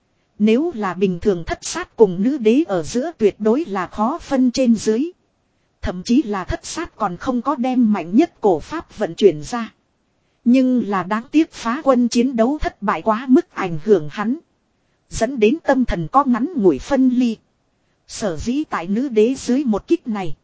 Nếu là bình thường thất sát cùng nữ đế ở giữa tuyệt đối là khó phân trên dưới. Thậm chí là thất sát còn không có đem mạnh nhất cổ pháp vận chuyển ra. Nhưng là đáng tiếc phá quân chiến đấu thất bại quá mức ảnh hưởng hắn. Dẫn đến tâm thần có ngắn ngủi phân ly. Sở dĩ tại nữ đế dưới một kích này.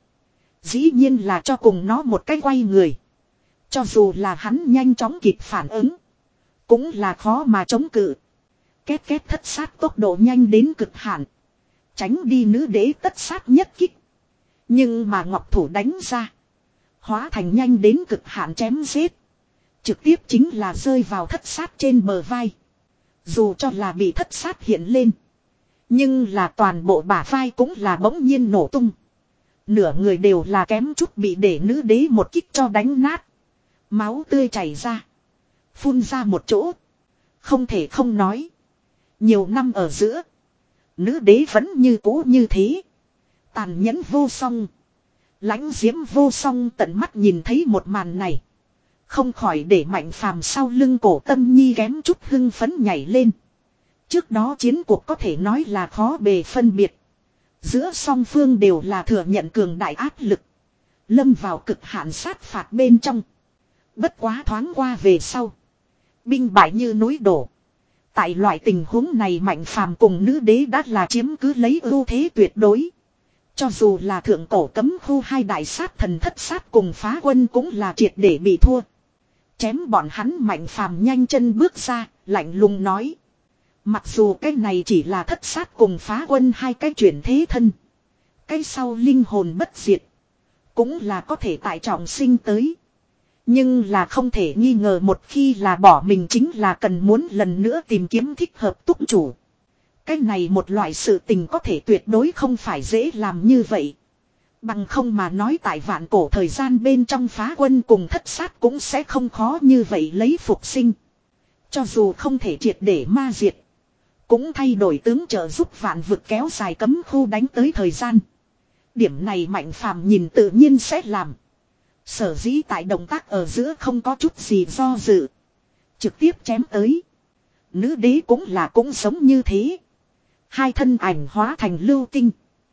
Dĩ nhiên là cho cùng nó một cái quay người. Cho dù là hắn nhanh chóng kịp phản ứng. Cũng là khó mà chống cự. Két két thất sát tốc độ nhanh đến cực hạn. Tránh đi nữ đế tất sát nhất kích. Nhưng mà ngọc thủ đánh ra. Hóa thành nhanh đến cực hạn chém giết. Trực tiếp chính là rơi vào thất sát trên bờ vai. Dù cho là bị thất sát hiện lên. Nhưng là toàn bộ bả vai cũng là bỗng nhiên nổ tung. Nửa người đều là kém chút bị để nữ đế một kích cho đánh nát. Máu tươi chảy ra. Phun ra một chỗ. Không thể không nói. Nhiều năm ở giữa. Nữ đế vẫn như cũ như thế. Tàn nhẫn vô song. Lãnh diễm vô song tận mắt nhìn thấy một màn này. Không khỏi để Mạnh Phàm sau lưng cổ tâm nhi kém chút hưng phấn nhảy lên. Trước đó chiến cuộc có thể nói là khó bề phân biệt. Giữa song phương đều là thừa nhận cường đại áp lực. Lâm vào cực hạn sát phạt bên trong. Bất quá thoáng qua về sau. Binh bại như núi đổ. Tại loại tình huống này Mạnh Phàm cùng nữ đế đã là chiếm cứ lấy ưu thế tuyệt đối. Cho dù là thượng cổ cấm khu hai đại sát thần thất sát cùng phá quân cũng là triệt để bị thua. Chém bọn hắn Mạnh Phàm nhanh chân bước ra, lạnh lùng nói. Mặc dù cái này chỉ là thất sát cùng phá quân hai cái chuyển thế thân. Cái sau linh hồn bất diệt. Cũng là có thể tại trọng sinh tới. Nhưng là không thể nghi ngờ một khi là bỏ mình chính là cần muốn lần nữa tìm kiếm thích hợp túc chủ. Cái này một loại sự tình có thể tuyệt đối không phải dễ làm như vậy. Bằng không mà nói tại vạn cổ thời gian bên trong phá quân cùng thất sát cũng sẽ không khó như vậy lấy phục sinh. Cho dù không thể triệt để ma diệt. Cũng thay đổi tướng trợ giúp vạn vực kéo dài cấm khu đánh tới thời gian. Điểm này Mạnh Phàm nhìn tự nhiên sẽ làm. Sở dĩ tại động tác ở giữa không có chút gì do dự. Trực tiếp chém tới. Nữ đế cũng là cũng giống như thế. Hai thân ảnh hóa thành lưu tinh.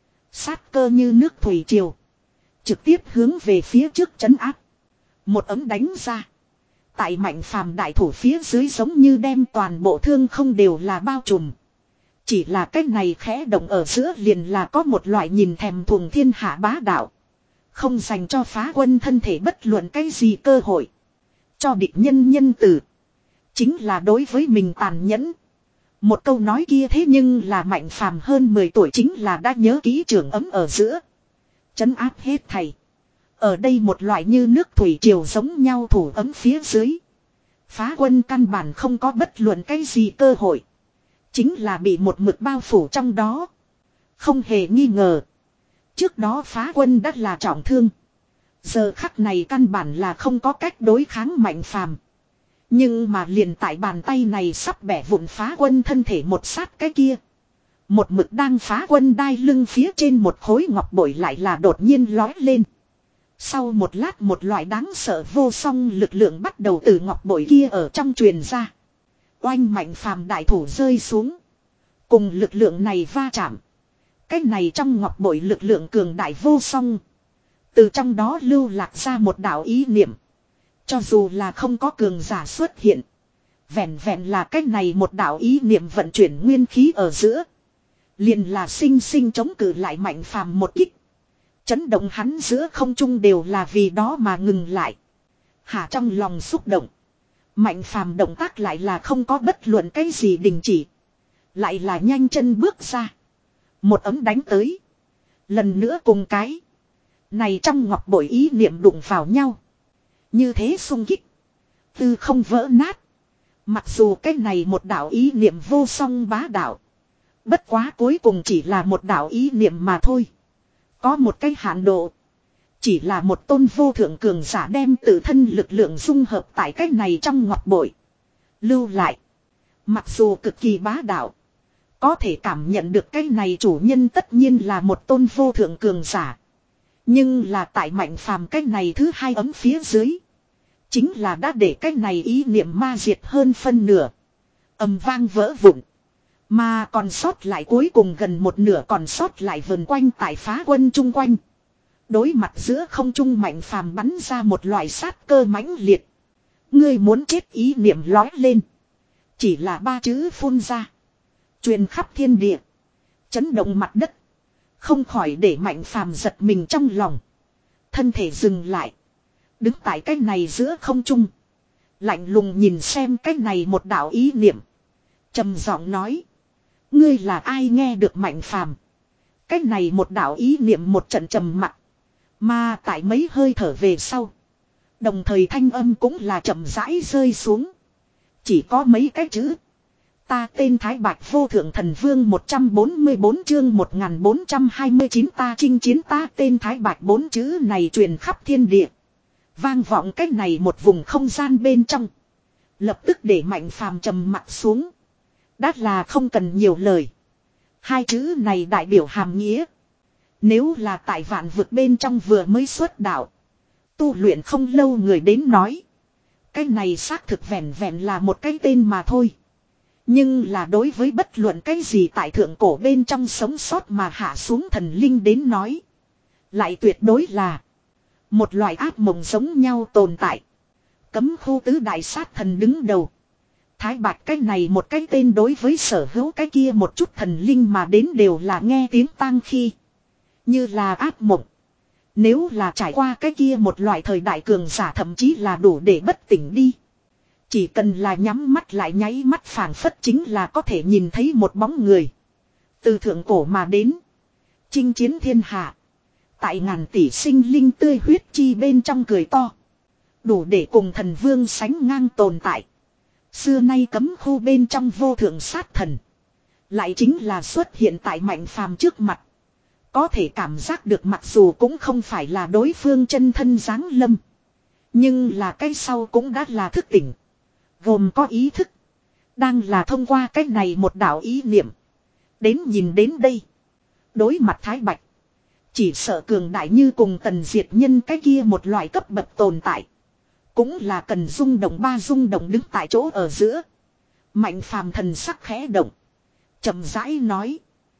Sát cơ như nước thủy triều. Trực tiếp hướng về phía trước trấn áp. Một ấm đánh ra. Tại Mạnh Phàm đại thủ phía dưới giống như đem toàn bộ thương không đều là bao trùm. Chỉ là cái này khẽ động ở giữa liền là có một loại nhìn thèm thuồng thiên hạ bá đạo. Không dành cho phá quân thân thể bất luận cái gì cơ hội. Cho địch nhân nhân tử. Chính là đối với mình tàn nhẫn. Một câu nói kia thế nhưng là Mạnh Phàm hơn mười tuổi chính là đã nhớ kỹ trường ấm ở giữa. Trấn áp hết thầy. Ở đây một loại như nước thủy triều giống nhau thủ ấm phía dưới. Phá quân căn bản không có bất luận cái gì cơ hội. Chính là bị một mực bao phủ trong đó. Không hề nghi ngờ. Trước đó phá quân đã là trọng thương. Giờ khắc này căn bản là không có cách đối kháng Mạnh Phàm. Nhưng mà liền tại bàn tay này sắp bẻ vụn phá quân thân thể một sát cái kia. Một mực đang phá quân đai lưng phía trên một khối ngọc bội lại là đột nhiên lói lên. Sau một lát một loại đáng sợ vô song lực lượng bắt đầu từ ngọc bội kia ở trong truyền ra. Oanh Mạnh Phàm đại thủ rơi xuống. Cùng lực lượng này va chạm. Cái này trong ngọc bội lực lượng cường đại vô song. Từ trong đó lưu lạc ra một đạo ý niệm. Cho dù là không có cường giả xuất hiện. Vẹn vẹn là cái này một đạo ý niệm vận chuyển nguyên khí ở giữa. Liền là sinh sinh chống cự lại Mạnh Phàm một kích. Chấn động hắn giữa không trung đều là vì đó mà ngừng lại. Hạ trong lòng xúc động. Mạnh Phàm động tác lại là không có bất luận cái gì đình chỉ. Lại là nhanh chân bước ra. Một ấm đánh tới. Lần nữa cùng cái. Này trong ngọc bội ý niệm đụng vào nhau. Như thế xung kích. Tư không vỡ nát. Mặc dù cái này một đạo ý niệm vô song bá đạo. Bất quá cuối cùng chỉ là một đạo ý niệm mà thôi. Có một cái hạn độ. Chỉ là một tôn vô thượng cường giả đem tự thân lực lượng dung hợp tại cái này trong ngọc bội. Lưu lại. Mặc dù cực kỳ bá đạo. Có thể cảm nhận được cái này chủ nhân tất nhiên là một tôn vô thượng cường giả. Nhưng là tại Mạnh Phàm cái này thứ hai ấm phía dưới. Chính là đã để cái này ý niệm ma diệt hơn phân nửa. Ầm vang vỡ vụn. Mà còn sót lại cuối cùng gần một nửa còn sót lại vần quanh tại phá quân chung quanh. Đối mặt giữa không trung Mạnh Phàm bắn ra một loại sát cơ mãnh liệt. Ngươi muốn chết ý niệm lói lên. Chỉ là ba chữ phun ra. Truyền khắp thiên địa. Chấn động mặt đất. Không khỏi để Mạnh Phàm giật mình trong lòng. Thân thể dừng lại. Đứng tại cái này giữa không trung. Lạnh lùng nhìn xem cái này một đạo ý niệm. Trầm giọng nói. Ngươi là ai nghe được Mạnh Phàm? Cái này một đạo ý niệm một trận trầm mặc. Mà tại mấy hơi thở về sau. Đồng thời thanh âm cũng là chậm rãi rơi xuống. Chỉ có mấy cái chữ. Ta tên Thái Bạch Vô Thượng Thần Vương một trăm bốn mươi bốn chương một nghìn bốn trăm hai mươi chín ta chinh chiến ta tên Thái Bạch bốn chữ này truyền khắp thiên địa. Vang vọng cách này một vùng không gian bên trong. Lập tức để Mạnh Phàm trầm mặt xuống. Đắt là không cần nhiều lời. Hai chữ này đại biểu hàm nghĩa. Nếu là tại vạn vực bên trong vừa mới xuất đạo. Tu luyện không lâu người đến nói. Cái này xác thực vẹn vẹn là một cái tên mà thôi. Nhưng là đối với bất luận cái gì tại thượng cổ bên trong sống sót mà hạ xuống thần linh đến nói. Lại tuyệt đối là một loại ác mộng giống nhau tồn tại. Cấm khu tứ đại sát thần đứng đầu. Thái Bạch cái này một cái tên đối với sở hữu cái kia một chút thần linh mà đến đều là nghe tiếng tang khi. Như là ác mộng. Nếu là trải qua cái kia một loại thời đại cường giả thậm chí là đủ để bất tỉnh đi. Chỉ cần là nhắm mắt lại nháy mắt phảng phất chính là có thể nhìn thấy một bóng người. Từ thượng cổ mà đến. Chinh chiến thiên hạ. Tại ngàn tỷ sinh linh tươi huyết chi bên trong cười to. Đủ để cùng thần vương sánh ngang tồn tại. Xưa nay cấm khu bên trong vô thượng sát thần. Lại chính là xuất hiện tại Mạnh Phàm trước mặt. Có thể cảm giác được mặc dù cũng không phải là đối phương chân thân giáng lâm. Nhưng là cái sau cũng đã là thức tỉnh. Gồm có ý thức. Đang là thông qua cái này một đạo ý niệm. Đến nhìn đến đây. Đối mặt Thái Bạch. Chỉ sợ cường đại như cùng tần diệt nhân cái kia một loại cấp bậc tồn tại. Cũng là cần rung động ba rung động đứng tại chỗ ở giữa. Mạnh Phàm thần sắc khẽ động. Chậm rãi nói.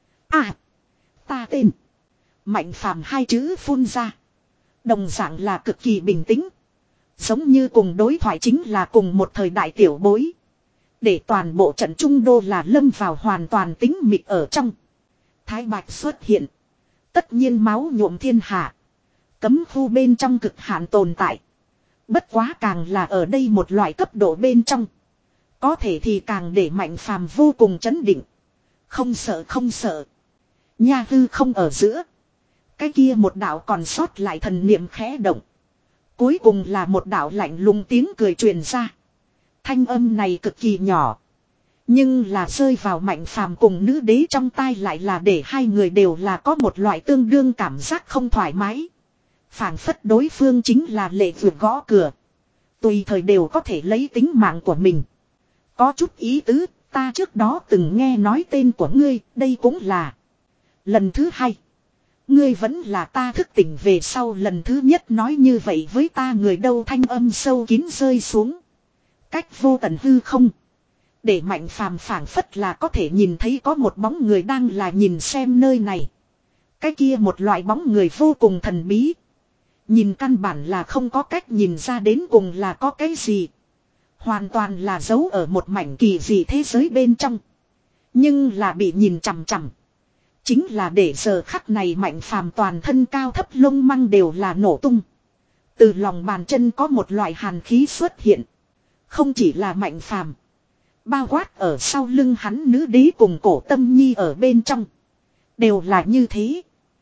À. Ta tên. Mạnh Phàm hai chữ phun ra. Đồng dạng là cực kỳ bình tĩnh. Giống như cùng đối thoại chính là cùng một thời đại tiểu bối. Để toàn bộ trận trung đô là lâm vào hoàn toàn tĩnh mịch ở trong. Thái Bạch xuất hiện. Tất nhiên máu nhuộm thiên hạ. Cấm khu bên trong cực hạn tồn tại. Bất quá càng là ở đây một loại cấp độ bên trong. Có thể thì càng để Mạnh Phàm vô cùng chấn định. Không sợ không sợ. Nha hư không ở giữa. Cái kia một đạo còn sót lại thần niệm khẽ động. Cuối cùng là một đạo lạnh lùng tiếng cười truyền ra. Thanh âm này cực kỳ nhỏ. Nhưng là rơi vào Mạnh Phàm cùng nữ đế trong tai lại là để hai người đều là có một loại tương đương cảm giác không thoải mái. Phảng phất đối phương chính là lệ vượt gõ cửa. Tùy thời đều có thể lấy tính mạng của mình. Có chút ý tứ, ta trước đó từng nghe nói tên của ngươi, đây cũng là. Lần thứ hai. Ngươi vẫn là ta thức tỉnh về sau lần thứ nhất nói như vậy với ta người đâu thanh âm sâu kín rơi xuống. Cách vô tận hư không. Để Mạnh Phàm phảng phất là có thể nhìn thấy có một bóng người đang là nhìn xem nơi này. Cái kia một loại bóng người vô cùng thần bí. Nhìn căn bản là không có cách nhìn ra đến cùng là có cái gì. Hoàn toàn là giấu ở một mảnh kỳ dị thế giới bên trong. Nhưng là bị nhìn chằm chằm. Chính là để giờ khắc này Mạnh Phàm toàn thân cao thấp lông măng đều là nổ tung. Từ lòng bàn chân có một loại hàn khí xuất hiện. Không chỉ là Mạnh Phàm, bao quát ở sau lưng hắn nữ đế cùng Cổ Tâm Nhi ở bên trong. Đều là như thế.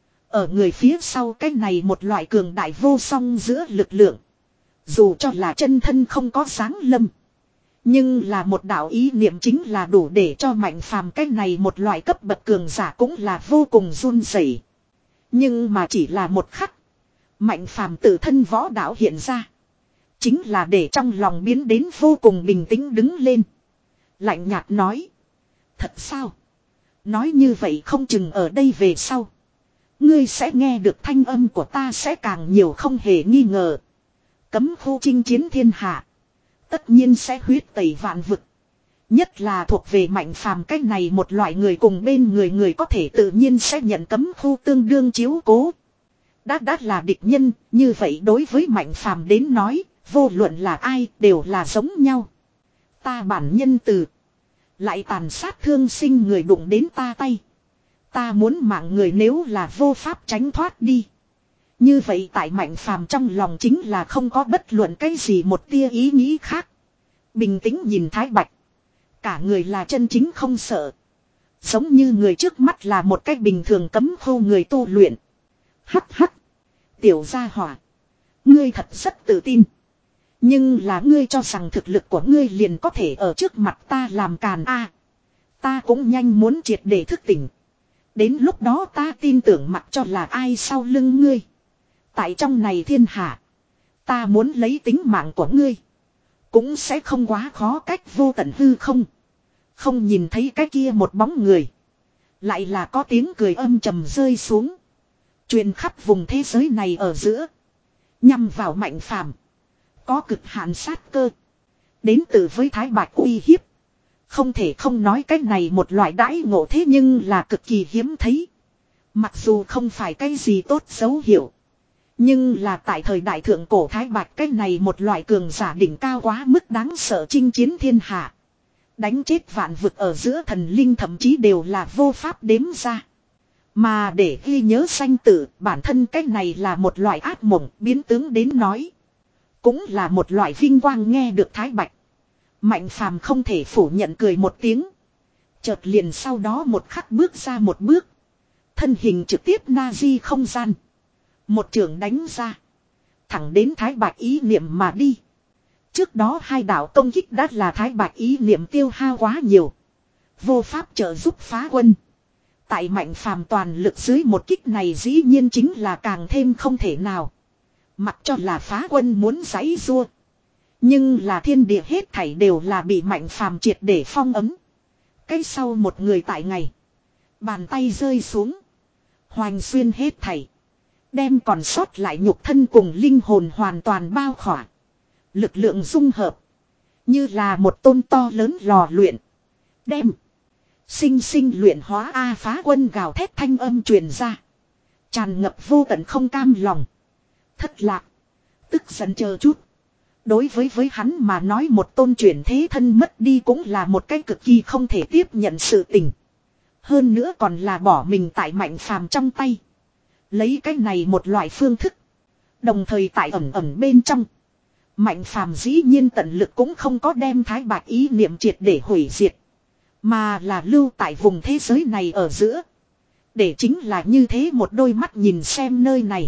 Ở người phía sau cái này một loại cường đại vô song giữa lực lượng. Dù cho là chân thân không có dáng lâm. Nhưng là một đạo ý niệm chính là đủ để cho Mạnh Phàm cái này một loại cấp bậc cường giả cũng là vô cùng run rẩy. Nhưng mà chỉ là một khắc. Mạnh Phàm tự thân võ đạo hiện ra. Chính là để trong lòng biến đến vô cùng bình tĩnh đứng lên. Lạnh nhạt nói. Thật sao? Nói như vậy không chừng ở đây về sau. Ngươi sẽ nghe được thanh âm của ta sẽ càng nhiều không hề nghi ngờ. Cấm khu chinh chiến thiên hạ. Tất nhiên sẽ huyết tẩy vạn vực. Nhất là thuộc về Mạnh Phàm cái này một loại người cùng bên người người có thể tự nhiên sẽ nhận cấm khu tương đương chiếu cố. Đã đã là địch nhân, như vậy đối với Mạnh Phàm đến nói, vô luận là ai đều là giống nhau. Ta bản nhân từ. Lại tàn sát thương sinh người đụng đến ta tay. Ta muốn mạng người nếu là vô pháp tránh thoát đi. Như vậy tại Mạnh Phàm trong lòng chính là không có bất luận cái gì một tia ý nghĩ khác. Bình tĩnh nhìn Thái Bạch. Cả người là chân chính không sợ. Giống như người trước mắt là một cách bình thường cấm khô người tu luyện. Hắc hắc. Tiểu gia hỏa. Ngươi thật rất tự tin. Nhưng là ngươi cho rằng thực lực của ngươi liền có thể ở trước mặt ta làm càn a. Ta cũng nhanh muốn triệt để thức tỉnh. Đến lúc đó ta tin tưởng mặc cho là ai sau lưng ngươi. Tại trong này thiên hạ. Ta muốn lấy tính mạng của ngươi. Cũng sẽ không quá khó cách vô tận hư không. Không nhìn thấy cái kia một bóng người. Lại là có tiếng cười âm trầm rơi xuống. Truyền khắp vùng thế giới này ở giữa. Nhằm vào Mạnh Phàm. Có cực hạn sát cơ. Đến từ với Thái Bạch uy hiếp. Không thể không nói cái này một loại đãi ngộ thế nhưng là cực kỳ hiếm thấy. Mặc dù không phải cái gì tốt dấu hiệu. Nhưng là tại thời đại thượng cổ Thái Bạch cái này một loại cường giả đỉnh cao quá mức đáng sợ chinh chiến thiên hạ. Đánh chết vạn vực ở giữa thần linh thậm chí đều là vô pháp đếm ra. Mà để ghi nhớ sanh tử bản thân cái này là một loại ác mộng biến tướng đến nói. Cũng là một loại vinh quang nghe được Thái Bạch. Mạnh phàm không thể phủ nhận cười một tiếng. Chợt liền sau đó một khắc bước ra một bước. Thân hình trực tiếp na di không gian. Một trường đánh ra. Thẳng đến Thái Bạch ý niệm mà đi. Trước đó hai đạo công kích đã là Thái Bạch ý niệm tiêu hao quá nhiều. Vô pháp trợ giúp phá quân. Tại Mạnh phàm toàn lực dưới một kích này dĩ nhiên chính là càng thêm không thể nào. Mặc cho là phá quân muốn giãy giụa. Nhưng là thiên địa hết thảy đều là bị Mạnh phàm triệt để phong ấm. Cái sau một người tại ngày. Bàn tay rơi xuống. Hoành xuyên hết thảy. Đem còn sót lại nhục thân cùng linh hồn hoàn toàn bao khỏa. Lực lượng dung hợp. Như là một tôn to lớn lò luyện. Đem. Sinh sinh luyện hóa A phá quân gào thét thanh âm truyền ra. Tràn ngập vô tận không cam lòng. Thất lạc. Tức giận chờ chút. Đối với với hắn mà nói một tôn chuyển thế thân mất đi cũng là một cái cực kỳ không thể tiếp nhận sự tình. Hơn nữa còn là bỏ mình tại Mạnh phàm trong tay. Lấy cái này một loại phương thức. Đồng thời tại ẩn ẩn bên trong. Mạnh phàm dĩ nhiên tận lực cũng không có đem Thái Bạch ý niệm triệt để hủy diệt. Mà là lưu tại vùng thế giới này ở giữa. Để chính là như thế một đôi mắt nhìn xem nơi này.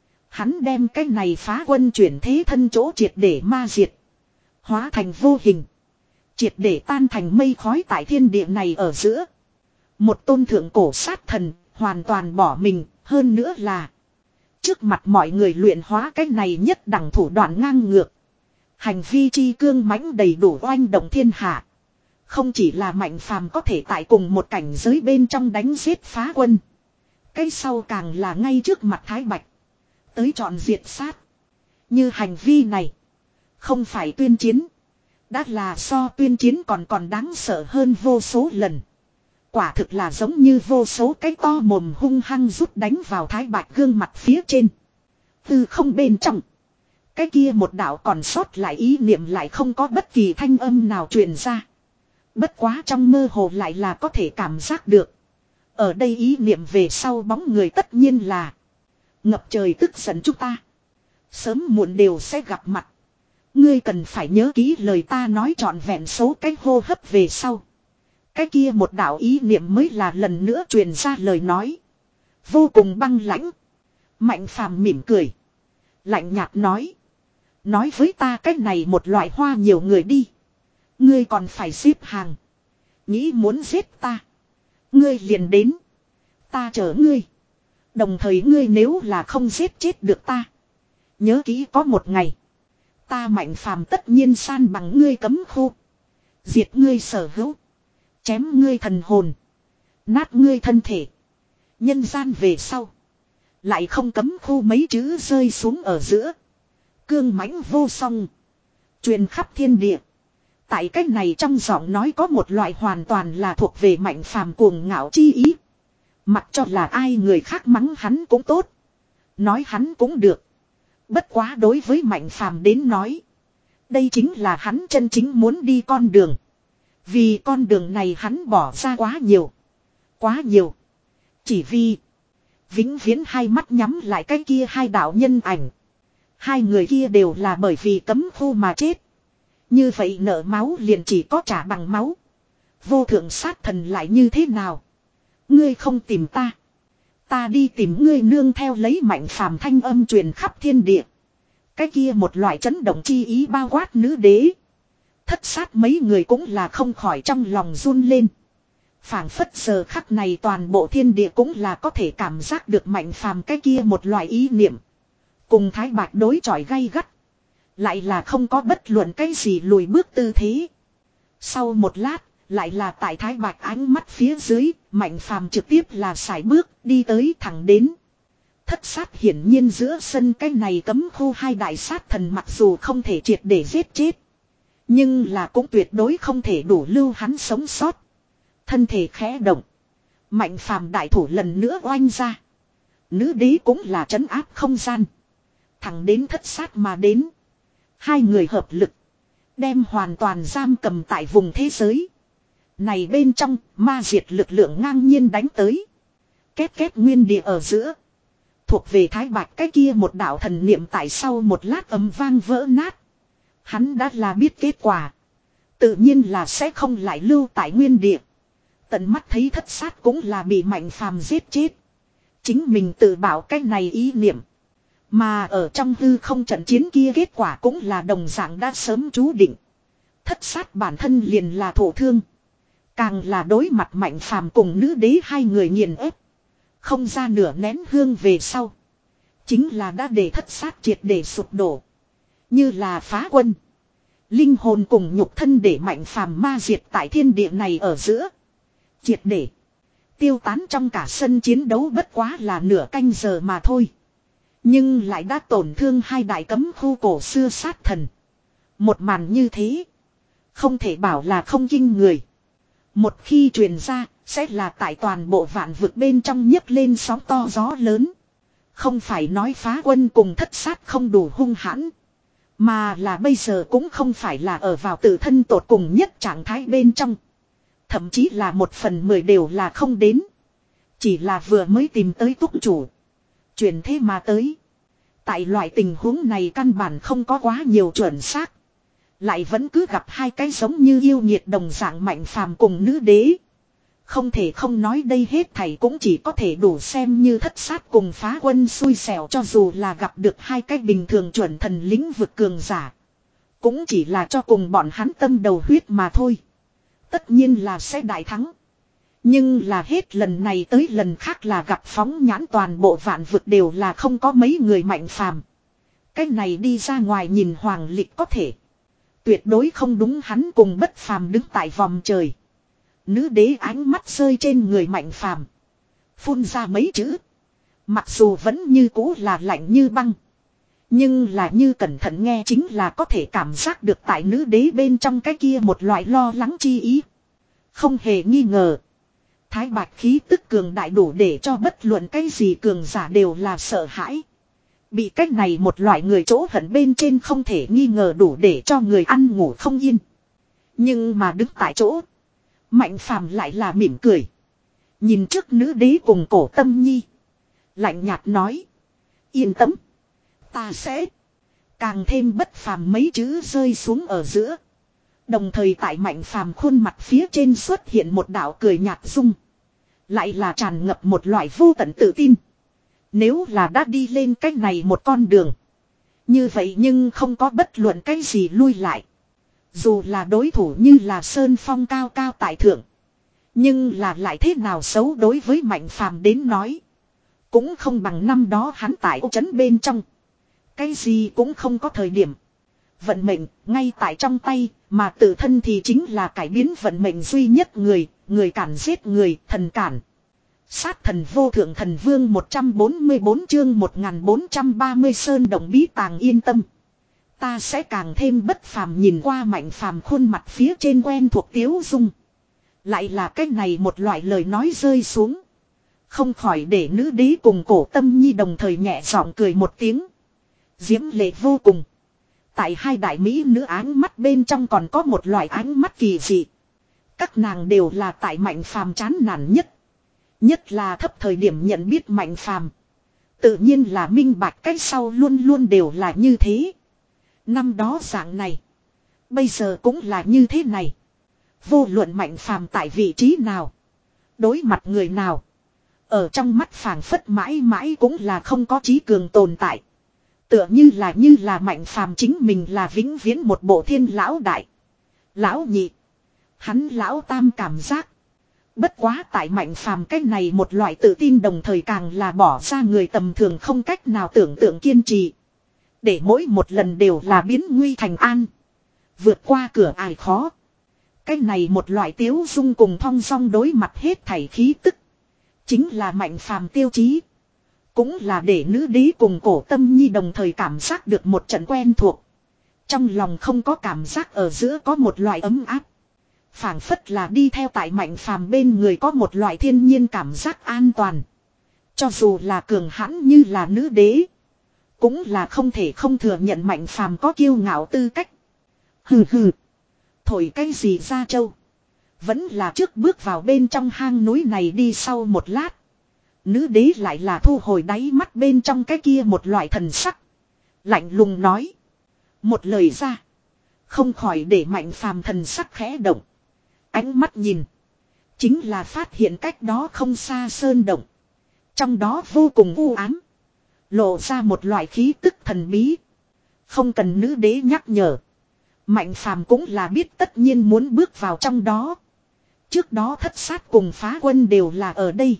Hắn đem cái này phá quân chuyển thế thân chỗ triệt để ma diệt. Hóa thành vô hình. Triệt để tan thành mây khói tại thiên địa này ở giữa. Một tôn thượng cổ sát thần hoàn toàn bỏ mình. Hơn nữa là. Trước mặt mọi người luyện hóa cái này nhất đẳng thủ đoạn ngang ngược. Hành vi chi cương mãnh đầy đủ oanh động thiên hạ. Không chỉ là Mạnh phàm có thể tại cùng một cảnh giới bên trong đánh giết phá quân. Cái sau càng là ngay trước mặt Thái Bạch. Tới trọn diệt sát. Như hành vi này. Không phải tuyên chiến. Đã là so tuyên chiến còn còn đáng sợ hơn vô số lần. Quả thực là giống như vô số cái to mồm hung hăng rút đánh vào Thái Bạch gương mặt phía trên. Từ không bên trong. Cái kia một đạo còn sót lại ý niệm lại không có bất kỳ thanh âm nào truyền ra. Bất quá trong mơ hồ lại là có thể cảm giác được. Ở đây ý niệm về sau bóng người tất nhiên là. Ngập trời tức giận chúng ta. Sớm muộn đều sẽ gặp mặt. Ngươi cần phải nhớ kỹ lời ta nói trọn vẹn số cái hô hấp về sau. Cái kia một đạo ý niệm mới là lần nữa truyền ra lời nói. Vô cùng băng lãnh. Mạnh phàm mỉm cười. Lạnh nhạt nói. Nói với ta cách này một loại hoa nhiều người đi. Ngươi còn phải xếp hàng. Nghĩ muốn giết ta. Ngươi liền đến. Ta chở ngươi. Đồng thời ngươi nếu là không giết chết được ta. Nhớ kỹ có một ngày. Ta Mạnh phàm tất nhiên san bằng ngươi cấm khu. Diệt ngươi sở hữu. Chém ngươi thần hồn. Nát ngươi thân thể. Nhân gian về sau. Lại không cấm khu mấy chữ rơi xuống ở giữa. Cương mãnh vô song. Truyền khắp thiên địa. Tại cách này trong giọng nói có một loại hoàn toàn là thuộc về Mạnh phàm cuồng ngạo chi ý. Mặc cho là ai người khác mắng hắn cũng tốt. Nói hắn cũng được. Bất quá đối với Mạnh phàm đến nói. Đây chính là hắn chân chính muốn đi con đường. Vì con đường này hắn bỏ ra quá nhiều. Quá nhiều. Chỉ vì. Vĩnh viễn hai mắt nhắm lại cái kia hai đạo nhân ảnh. Hai người kia đều là bởi vì cấm khu mà chết. Như vậy nợ máu liền chỉ có trả bằng máu. Vô thượng sát thần lại như thế nào? Ngươi không tìm ta. Ta đi tìm ngươi nương theo lấy Mạnh phàm thanh âm truyền khắp thiên địa. Cái kia một loại chấn động chi ý bao quát nữ đế. Thất sát mấy người cũng là không khỏi trong lòng run lên. Phảng phất giờ khắc này toàn bộ thiên địa cũng là có thể cảm giác được Mạnh phàm cái kia một loại ý niệm. Cùng Thái Bạch đối chọi gay gắt. Lại là không có bất luận cái gì lùi bước tư thế. Sau một lát, lại là tại Thái Bạch ánh mắt phía dưới, Mạnh phàm trực tiếp là sải bước, đi tới thẳng đến. Thất sát hiển nhiên giữa sân cái này cấm khu hai đại sát thần mặc dù không thể triệt để giết chết. Nhưng là cũng tuyệt đối không thể đủ lưu hắn sống sót. Thân thể khẽ động. Mạnh phàm đại thủ lần nữa oanh ra. Nữ đế cũng là trấn áp không gian. Thẳng đến thất sát mà đến. Hai người hợp lực. Đem hoàn toàn giam cầm tại vùng thế giới. Này bên trong ma diệt lực lượng ngang nhiên đánh tới. Két két nguyên địa ở giữa. Thuộc về Thái Bạch cái kia một đạo thần niệm tại sau một lát ấm vang vỡ nát. Hắn đã là biết kết quả. Tự nhiên là sẽ không lại lưu tại nguyên địa. Tận mắt thấy thất sát cũng là bị Mạnh Phàm giết chết. Chính mình tự bảo cái này ý niệm. Mà ở trong hư không trận chiến kia kết quả cũng là đồng dạng đã sớm chú định. Thất sát bản thân liền là thổ thương. Càng là đối mặt Mạnh Phàm cùng nữ đế hai người nghiền ép. Không ra nửa nén hương về sau. Chính là đã để thất sát triệt để sụp đổ. Như là phá quân. Linh hồn cùng nhục thân để Mạnh Phàm ma diệt tại thiên địa này ở giữa. Triệt để. Tiêu tán trong cả sân chiến đấu bất quá là nửa canh giờ mà thôi. Nhưng lại đã tổn thương hai đại cấm khu cổ xưa sát thần. Một màn như thế. Không thể bảo là không kinh người. Một khi truyền ra, sẽ là tại toàn bộ vạn vực bên trong nhấc lên sóng to gió lớn. Không phải nói phá quân cùng thất sát không đủ hung hãn. Mà là bây giờ cũng không phải là ở vào tự thân tột cùng nhất trạng thái bên trong. Thậm chí là một phần mười đều là không đến. Chỉ là vừa mới tìm tới túc chủ. Chuyển thế mà tới. Tại loại tình huống này căn bản không có quá nhiều chuẩn xác. Lại vẫn cứ gặp hai cái giống như yêu nghiệt đồng dạng Mạnh Phàm cùng nữ đế. Không thể không nói đây hết thảy cũng chỉ có thể đủ xem như thất sát cùng phá quân xui xẻo, cho dù là gặp được hai cái bình thường chuẩn thần lĩnh vực cường giả. Cũng chỉ là cho cùng bọn hắn tâm đầu huyết mà thôi. Tất nhiên là sẽ đại thắng. Nhưng là hết lần này tới lần khác là gặp phóng nhãn toàn bộ vạn vực đều là không có mấy người Mạnh Phàm. Cái này đi ra ngoài nhìn hoàng lịch có thể. Tuyệt đối không đúng hắn cùng bất phàm đứng tại vòng trời. Nữ đế ánh mắt rơi trên người Mạnh Phàm, phun ra mấy chữ. Mặc dù vẫn như cũ là lạnh như băng. Nhưng là như cẩn thận nghe chính là có thể cảm giác được tại nữ đế bên trong cái kia một loại lo lắng chi ý. Không hề nghi ngờ. Thái bạch khí tức cường đại đủ để cho bất luận cái gì cường giả đều là sợ hãi. Bị cách này một loại người chỗ hận bên trên không thể nghi ngờ đủ để cho người ăn ngủ không yên. Nhưng mà đứng tại chỗ. Mạnh Phàm lại là mỉm cười. Nhìn trước nữ đế cùng Cổ Tâm Nhi. Lạnh nhạt nói. Yên tâm. Ta sẽ. Càng thêm bất phàm mấy chữ rơi xuống ở giữa. Đồng thời tại Mạnh Phàm khuôn mặt phía trên xuất hiện một đạo cười nhạt dung. Lại là tràn ngập một loại vô tận tự tin. Nếu là đã đi lên cách này một con đường. Như vậy nhưng không có bất luận cái gì lui lại. Dù là đối thủ như là Sơn Phong cao cao tại thượng. Nhưng là lại thế nào xấu đối với Mạnh Phàm đến nói. Cũng không bằng năm đó hắn tại ô trấn bên trong. Cái gì cũng không có thời điểm. Vận mệnh ngay tại trong tay, mà tự thân thì chính là cải biến vận mệnh duy nhất người, người cản giết người, thần cản. Sát thần vô thượng thần vương một trăm bốn mươi bốn chương một nghìn bốn trăm ba mươi sơn động bí tàng yên tâm. Ta sẽ càng thêm bất phàm nhìn qua Mạnh Phàm khuôn mặt phía trên quen thuộc tiếu dung. Lại là cái này một loại lời nói rơi xuống. Không khỏi để nữ đế cùng Cổ Tâm Nhi đồng thời nhẹ giọng cười một tiếng. Diễm lệ vô cùng. Tại hai đại mỹ nữ áng mắt bên trong còn có một loại ánh mắt kỳ dị. Các nàng đều là tại Mạnh Phàm chán nản nhất. Nhất là thấp thời điểm nhận biết Mạnh Phàm. Tự nhiên là minh bạch cách sau luôn luôn đều là như thế. Năm đó dạng này. Bây giờ cũng là như thế này. Vô luận Mạnh Phàm tại vị trí nào. Đối mặt người nào. Ở trong mắt phảng phất mãi mãi cũng là không có trí cường tồn tại. Tựa như là như là Mạnh Phàm chính mình là vĩnh viễn một bộ thiên lão đại. Lão nhị. Hắn lão tam cảm giác. Bất quá tại Mạnh Phàm cách này một loại tự tin đồng thời càng là bỏ ra người tầm thường không cách nào tưởng tượng kiên trì. Để mỗi một lần đều là biến nguy thành an. Vượt qua cửa ải khó. Cái này một loại tiếu dung cùng thong dong đối mặt hết thảy khí tức. Chính là Mạnh Phàm tiêu chí. Cũng là để nữ đế cùng Cổ Tâm Nhi đồng thời cảm giác được một trận quen thuộc. Trong lòng không có cảm giác ở giữa có một loại ấm áp. Phảng phất là đi theo tại Mạnh Phàm bên người có một loại thiên nhiên cảm giác an toàn. Cho dù là cường hãn như là nữ đế. Cũng là không thể không thừa nhận Mạnh Phàm có kiêu ngạo tư cách. Hừ hừ. Thổi cái gì ra châu. Vẫn là trước bước vào bên trong hang núi này đi sau một lát. Nữ đế lại là thu hồi đáy mắt bên trong cái kia một loại thần sắc. Lạnh lùng nói. Một lời ra. Không khỏi để Mạnh Phàm thần sắc khẽ động. Ánh mắt nhìn. Chính là phát hiện cách đó không xa sơn động. Trong đó vô cùng u ám. Lộ ra một loại khí tức thần bí. Không cần nữ đế nhắc nhở. Mạnh Phàm cũng là biết tất nhiên muốn bước vào trong đó. Trước đó thất sát cùng phá quân đều là ở đây.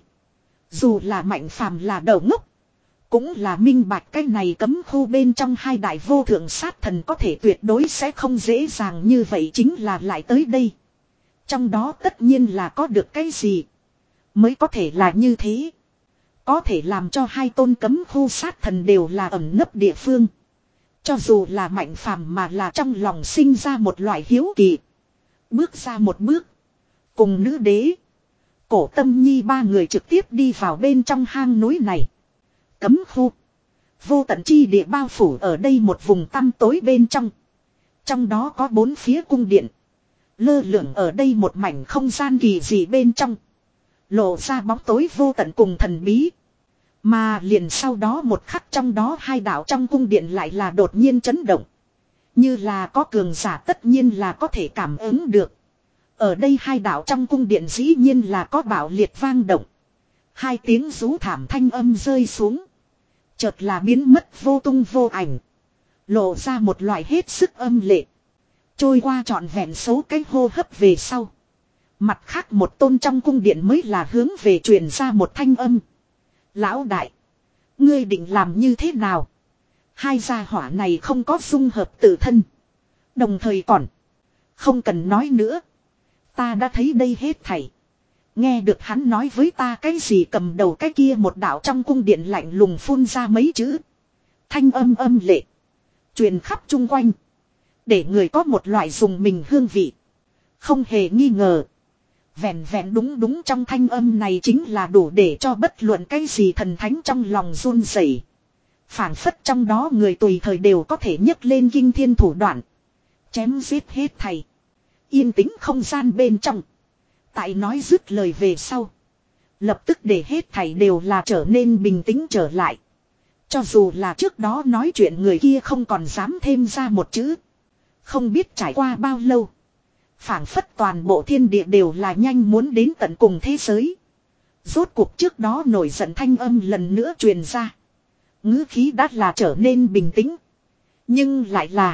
Dù là Mạnh Phàm là đầu ngốc. Cũng là minh bạch cái này cấm khu bên trong hai đại vô thượng sát thần có thể tuyệt đối sẽ không dễ dàng như vậy chính là lại tới đây. Trong đó tất nhiên là có được cái gì. Mới có thể là như thế. Có thể làm cho hai tôn cấm khu sát thần đều là ẩn nấp địa phương. Cho dù là Mạnh Phàm mà là trong lòng sinh ra một loại hiếu kỳ. Bước ra một bước. Cùng nữ đế. Cổ Tâm Nhi ba người trực tiếp đi vào bên trong hang núi này. Cấm khu. Vô tận chi địa bao phủ ở đây một vùng tăm tối bên trong. Trong đó có bốn phía cung điện. Lơ lửng ở đây một mảnh không gian kỳ dị bên trong. Lộ ra bóng tối vô tận cùng thần bí. Mà liền sau đó một khắc trong đó hai đạo trong cung điện lại là đột nhiên chấn động. Như là có cường giả tất nhiên là có thể cảm ứng được. Ở đây hai đạo trong cung điện dĩ nhiên là có bạo liệt vang động. Hai tiếng rú thảm thanh âm rơi xuống. Chợt là biến mất vô tung vô ảnh. Lộ ra một loại hết sức âm lệ. Trôi qua trọn vẹn số cái hô hấp về sau. Mặt khác một tôn trong cung điện mới là hướng về truyền ra một thanh âm. Lão đại. Ngươi định làm như thế nào? Hai gia hỏa này không có dung hợp tự thân. Đồng thời còn. Không cần nói nữa. Ta đã thấy đây hết thảy. Nghe được hắn nói với ta cái gì cầm đầu cái kia một đạo trong cung điện lạnh lùng phun ra mấy chữ. Thanh âm âm lệ. Truyền khắp chung quanh. Để người có một loại dùng mình hương vị. Không hề nghi ngờ. Vẹn vẹn đúng đúng trong thanh âm này chính là đủ để cho bất luận cái gì thần thánh trong lòng run rẩy. Phảng phất trong đó người tùy thời đều có thể nhấc lên kinh thiên thủ đoạn. Chém giết hết thầy. Yên tĩnh không gian bên trong. Tại nói dứt lời về sau. Lập tức để hết thầy đều là trở nên bình tĩnh trở lại. Cho dù là trước đó nói chuyện người kia không còn dám thêm ra một chữ. Không biết trải qua bao lâu. Phảng phất toàn bộ thiên địa đều là nhanh muốn đến tận cùng thế giới. Rốt cuộc trước đó nổi giận thanh âm lần nữa truyền ra. Ngữ khí đã là trở nên bình tĩnh. Nhưng lại là.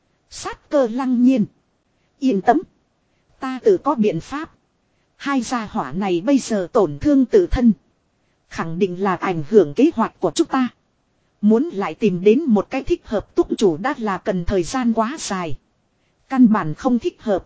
Sát cơ lăng nhiên. Yên tâm. Ta tự có biện pháp. Hai gia hỏa này bây giờ tổn thương tự thân. Khẳng định là ảnh hưởng kế hoạch của chúng ta. Muốn lại tìm đến một cái thích hợp túc chủ đã là cần thời gian quá dài. Căn bản không thích hợp.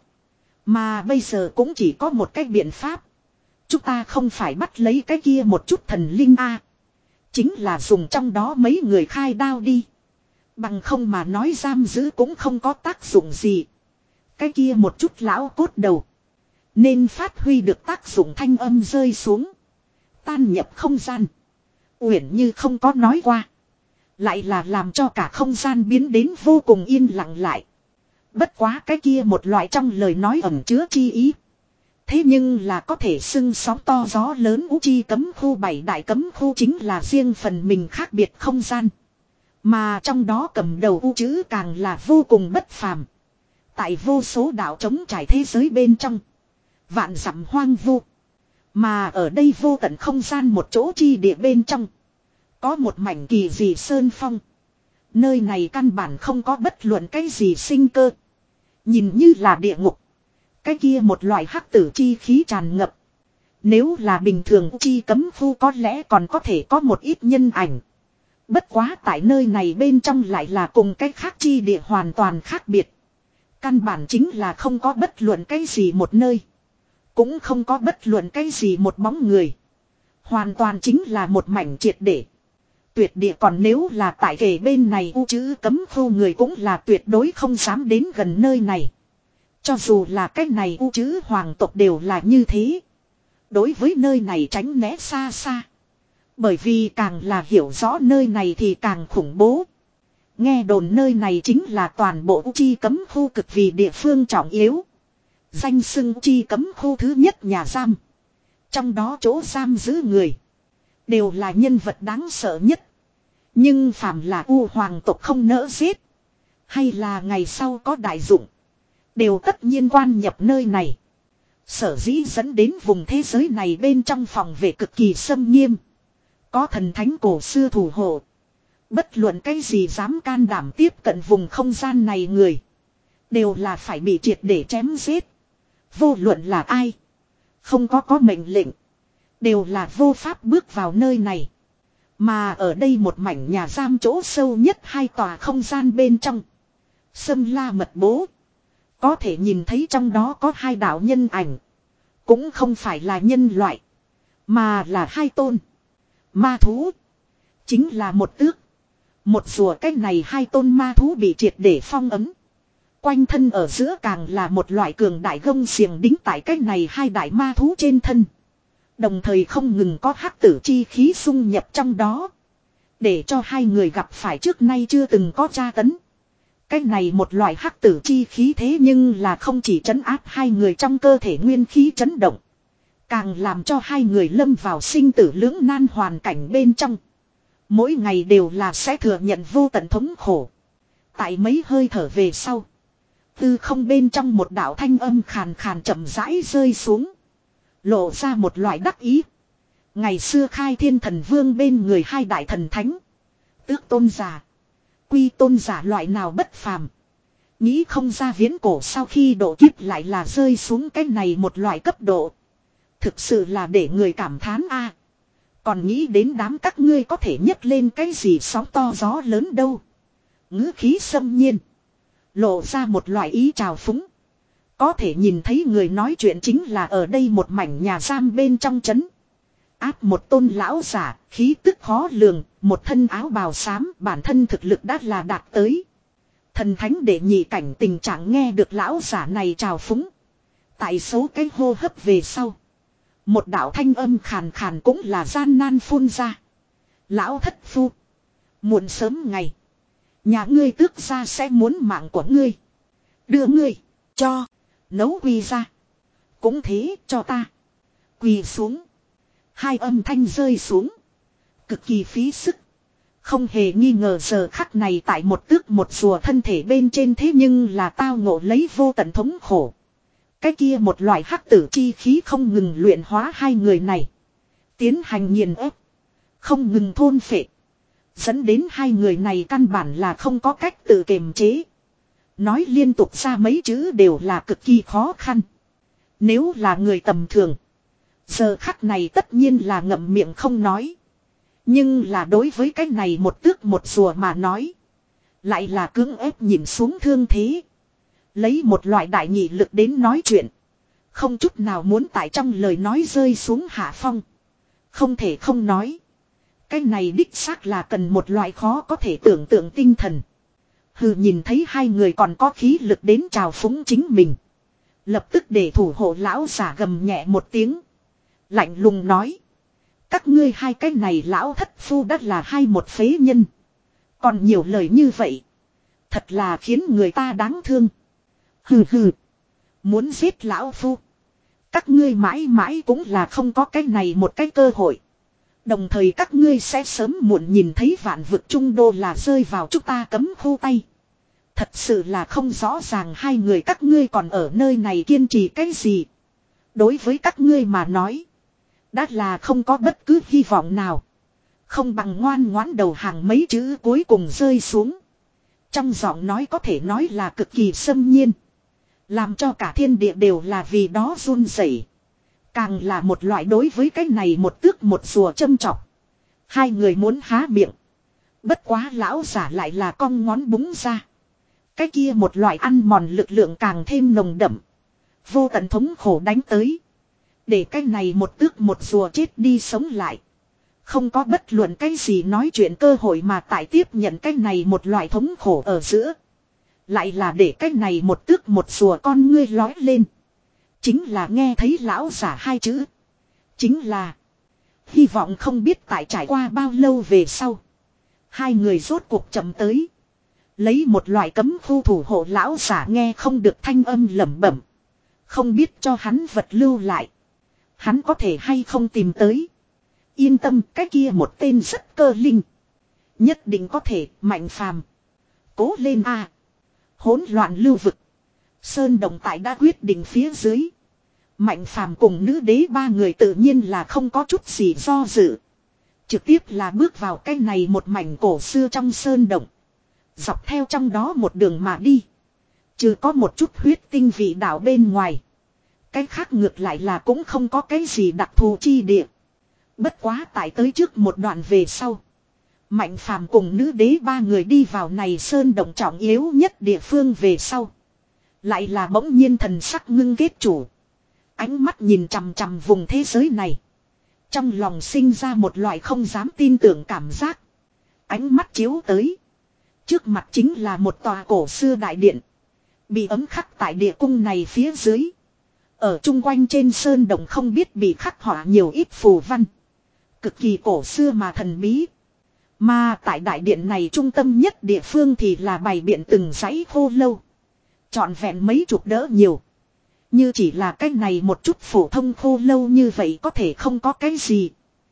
Mà bây giờ cũng chỉ có một cái biện pháp. Chúng ta không phải bắt lấy cái kia một chút thần linh A. Chính là dùng trong đó mấy người khai đao đi. Bằng không mà nói giam giữ cũng không có tác dụng gì. Cái kia một chút lão cốt đầu. Nên phát huy được tác dụng thanh âm rơi xuống. Tan nhập không gian. Uyển như không có nói qua. Lại là làm cho cả không gian biến đến vô cùng yên lặng lại. Bất quá cái kia một loại trong lời nói ẩn chứa chi ý. Thế nhưng là có thể xưng sóng to gió lớn u chi cấm khu bảy đại cấm khu chính là riêng phần mình khác biệt không gian. Mà trong đó cầm đầu u chữ càng là vô cùng bất phàm. Tại vô số đảo trống trải thế giới bên trong. Vạn dặm hoang vu. Mà ở đây vô tận không gian một chỗ chi địa bên trong. Có một mảnh kỳ dị sơn phong. Nơi này căn bản không có bất luận cái gì sinh cơ. Nhìn như là địa ngục. Cái kia một loại hắc tử chi khí tràn ngập. Nếu là bình thường chi cấm khu có lẽ còn có thể có một ít nhân ảnh. Bất quá tại nơi này bên trong lại là cùng cái khác chi địa hoàn toàn khác biệt. Căn bản chính là không có bất luận cái gì một nơi. Cũng không có bất luận cái gì một bóng người. Hoàn toàn chính là một mảnh triệt để. Tuyệt địa còn nếu là tại kề bên này u chữ cấm khu người cũng là tuyệt đối không dám đến gần nơi này. Cho dù là cách này u chữ hoàng tộc đều là như thế. Đối với nơi này tránh né xa xa. Bởi vì càng là hiểu rõ nơi này thì càng khủng bố. Nghe đồn nơi này chính là toàn bộ u chi cấm khu cực vì địa phương trọng yếu. Danh xưng u chi cấm khu thứ nhất nhà giam. Trong đó chỗ giam giữ người. Đều là nhân vật đáng sợ nhất. Nhưng phàm là u hoàng tộc không nỡ giết. Hay là ngày sau có đại dụng. đều tất nhiên quan nhập nơi này. Sở dĩ dẫn đến vùng thế giới này bên trong phòng vệ cực kỳ xâm nghiêm. Có thần thánh cổ xưa thủ hộ. Bất luận cái gì dám can đảm tiếp cận vùng không gian này người. Đều là phải bị triệt để chém giết. Vô luận là ai. Không có có mệnh lệnh. Đều là vô pháp bước vào nơi này. Mà ở đây một mảnh nhà giam chỗ sâu nhất hai tòa không gian bên trong. Sâm la mật bố. Có thể nhìn thấy trong đó có hai đạo nhân ảnh. Cũng không phải là nhân loại. Mà là hai tôn. Ma thú. Chính là một tước. Một rùa cách này hai tôn ma thú bị triệt để phong ấm. Quanh thân ở giữa càng là một loại cường đại gông xiềng đính tại cách này hai đại ma thú trên thân. Đồng thời không ngừng có hắc tử chi khí xung nhập trong đó. Để cho hai người gặp phải trước nay chưa từng có tra tấn. Cái này một loại hắc tử chi khí thế nhưng là không chỉ trấn áp hai người trong cơ thể nguyên khí chấn động. Càng làm cho hai người lâm vào sinh tử lưỡng nan hoàn cảnh bên trong. Mỗi ngày đều là sẽ thừa nhận vô tận thống khổ. Tại mấy hơi thở về sau. Từ không bên trong một đạo thanh âm khàn khàn chậm rãi rơi xuống. Lộ ra một loại đắc ý. Ngày xưa khai thiên thần vương bên người hai đại thần thánh. Tước tôn giả. Quy tôn giả loại nào bất phàm. Nghĩ không ra viễn cổ sau khi độ kiếp lại là rơi xuống cái này một loại cấp độ. Thực sự là để người cảm thán a. Còn nghĩ đến đám các ngươi có thể nhấc lên cái gì sóng to gió lớn đâu. Ngữ khí xâm nhiên. Lộ ra một loại ý trào phúng. Có thể nhìn thấy người nói chuyện chính là ở đây một mảnh nhà giam bên trong trấn. Áp một tôn lão giả, khí tức khó lường, một thân áo bào xám, bản thân thực lực đã là đạt tới. Thần thánh để nhị cảnh tình trạng nghe được lão giả này trào phúng. Tại số cái hô hấp về sau. Một đạo thanh âm khàn khàn cũng là gian nan phun ra. Lão thất phu. Muộn sớm ngày. Nhà ngươi tước ra sẽ muốn mạng của ngươi. Đưa ngươi. Cho. Nấu quy ra. Cũng thế cho ta. Quỳ xuống. Hai âm thanh rơi xuống. Cực kỳ phí sức. Không hề nghi ngờ giờ khắc này tại một tước một rùa thân thể bên trên thế nhưng là tao ngộ lấy vô tận thống khổ. Cái kia một loại hắc tử chi khí không ngừng luyện hóa hai người này. Tiến hành nghiền ép. Không ngừng thôn phệ. Dẫn đến hai người này căn bản là không có cách tự kiềm chế. Nói liên tục ra mấy chữ đều là cực kỳ khó khăn. Nếu là người tầm thường. Giờ khắc này tất nhiên là ngậm miệng không nói. Nhưng là đối với cái này một tước một rùa mà nói. Lại là cưỡng ép nhìn xuống thương thế. Lấy một loại đại nhị lực đến nói chuyện. Không chút nào muốn tại trong lời nói rơi xuống hạ phong. Không thể không nói. Cái này đích xác là cần một loại khó có thể tưởng tượng tinh thần. Hừ, nhìn thấy hai người còn có khí lực đến chào phúng chính mình. Lập tức để thủ hộ lão giả gầm nhẹ một tiếng. Lạnh lùng nói. Các ngươi hai cái này lão thất phu đắt là hai một phế nhân. Còn nhiều lời như vậy. Thật là khiến người ta đáng thương. Hừ hừ. Muốn giết lão phu. Các ngươi mãi mãi cũng là không có cái này một cái cơ hội. Đồng thời các ngươi sẽ sớm muộn nhìn thấy vạn vực trung đô là rơi vào chúng ta cấm khu tay. Thật sự là không rõ ràng hai người các ngươi còn ở nơi này kiên trì cái gì. Đối với các ngươi mà nói. Đã là không có bất cứ hy vọng nào. Không bằng ngoan ngoãn đầu hàng mấy chữ cuối cùng rơi xuống. Trong giọng nói có thể nói là cực kỳ xâm nhiên. Làm cho cả thiên địa đều là vì đó run rẩy. Càng là một loại đối với cái này một tước một rùa châm chọc. Hai người muốn há miệng. Bất quá lão giả lại là cong ngón búng ra. Cái kia một loại ăn mòn lực lượng càng thêm nồng đậm. Vô tận thống khổ đánh tới. Để cái này một tước một rùa chết đi sống lại. Không có bất luận cái gì nói chuyện cơ hội mà tại tiếp nhận cái này một loại thống khổ ở giữa. Lại là để cái này một tước một rùa con ngươi lói lên. Chính là nghe thấy lão giả hai chữ. Chính là. Hy vọng không biết tại trải qua bao lâu về sau. Hai người rốt cuộc chậm tới. Lấy một loại cấm khu thủ hộ lão giả nghe không được thanh âm lẩm bẩm. Không biết cho hắn vật lưu lại. Hắn có thể hay không tìm tới. Yên tâm, cái kia một tên rất cơ linh. Nhất định có thể, Mạnh Phàm. Cố lên a. Hỗn loạn lưu vực. Sơn Động tại đã quyết định phía dưới. Mạnh Phàm cùng nữ đế ba người tự nhiên là không có chút gì do dự. Trực tiếp là bước vào cái này một mảnh cổ xưa trong Sơn Động. Dọc theo trong đó một đường mà đi. Trừ có một chút huyết tinh vị đạo bên ngoài. Cái khác ngược lại là cũng không có cái gì đặc thù chi địa. Bất quá tại tới trước một đoạn về sau. Mạnh Phàm cùng nữ đế ba người đi vào này Sơn Động trọng yếu nhất địa phương về sau. Lại là bỗng nhiên thần sắc ngưng kết chủ. Ánh mắt nhìn chằm chằm vùng thế giới này. Trong lòng sinh ra một loại không dám tin tưởng cảm giác. Ánh mắt chiếu tới. Trước mặt chính là một tòa cổ xưa đại điện. Bị ấm khắc tại địa cung này phía dưới. Ở chung quanh trên Sơn Động không biết bị khắc họa nhiều ít phù văn. Cực kỳ cổ xưa mà thần bí. Mà tại đại điện này trung tâm nhất địa phương thì là bày biện từng dãy khô lâu. Trọn vẹn mấy chục đỡ nhiều. Như chỉ là cái này một chút phổ thông khô lâu như vậy có thể không có cái gì.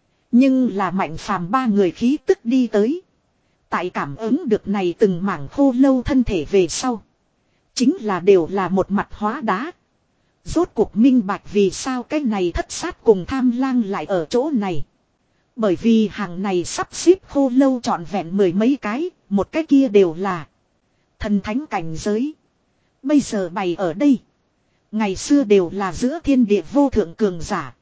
Nhưng là Mạnh Phàm ba người khí tức đi tới. Tại cảm ứng được này từng mảng khô lâu thân thể về sau. Chính là đều là một mặt hóa đá. Rốt cuộc minh bạch vì sao cái này thất sát cùng tham lang lại ở chỗ này. Bởi vì hàng này sắp xếp khô lâu trọn vẹn mười mấy cái, một cái kia đều là thần thánh cảnh giới. Bây giờ bày ở đây. Ngày xưa đều là giữa thiên địa vô thượng cường giả.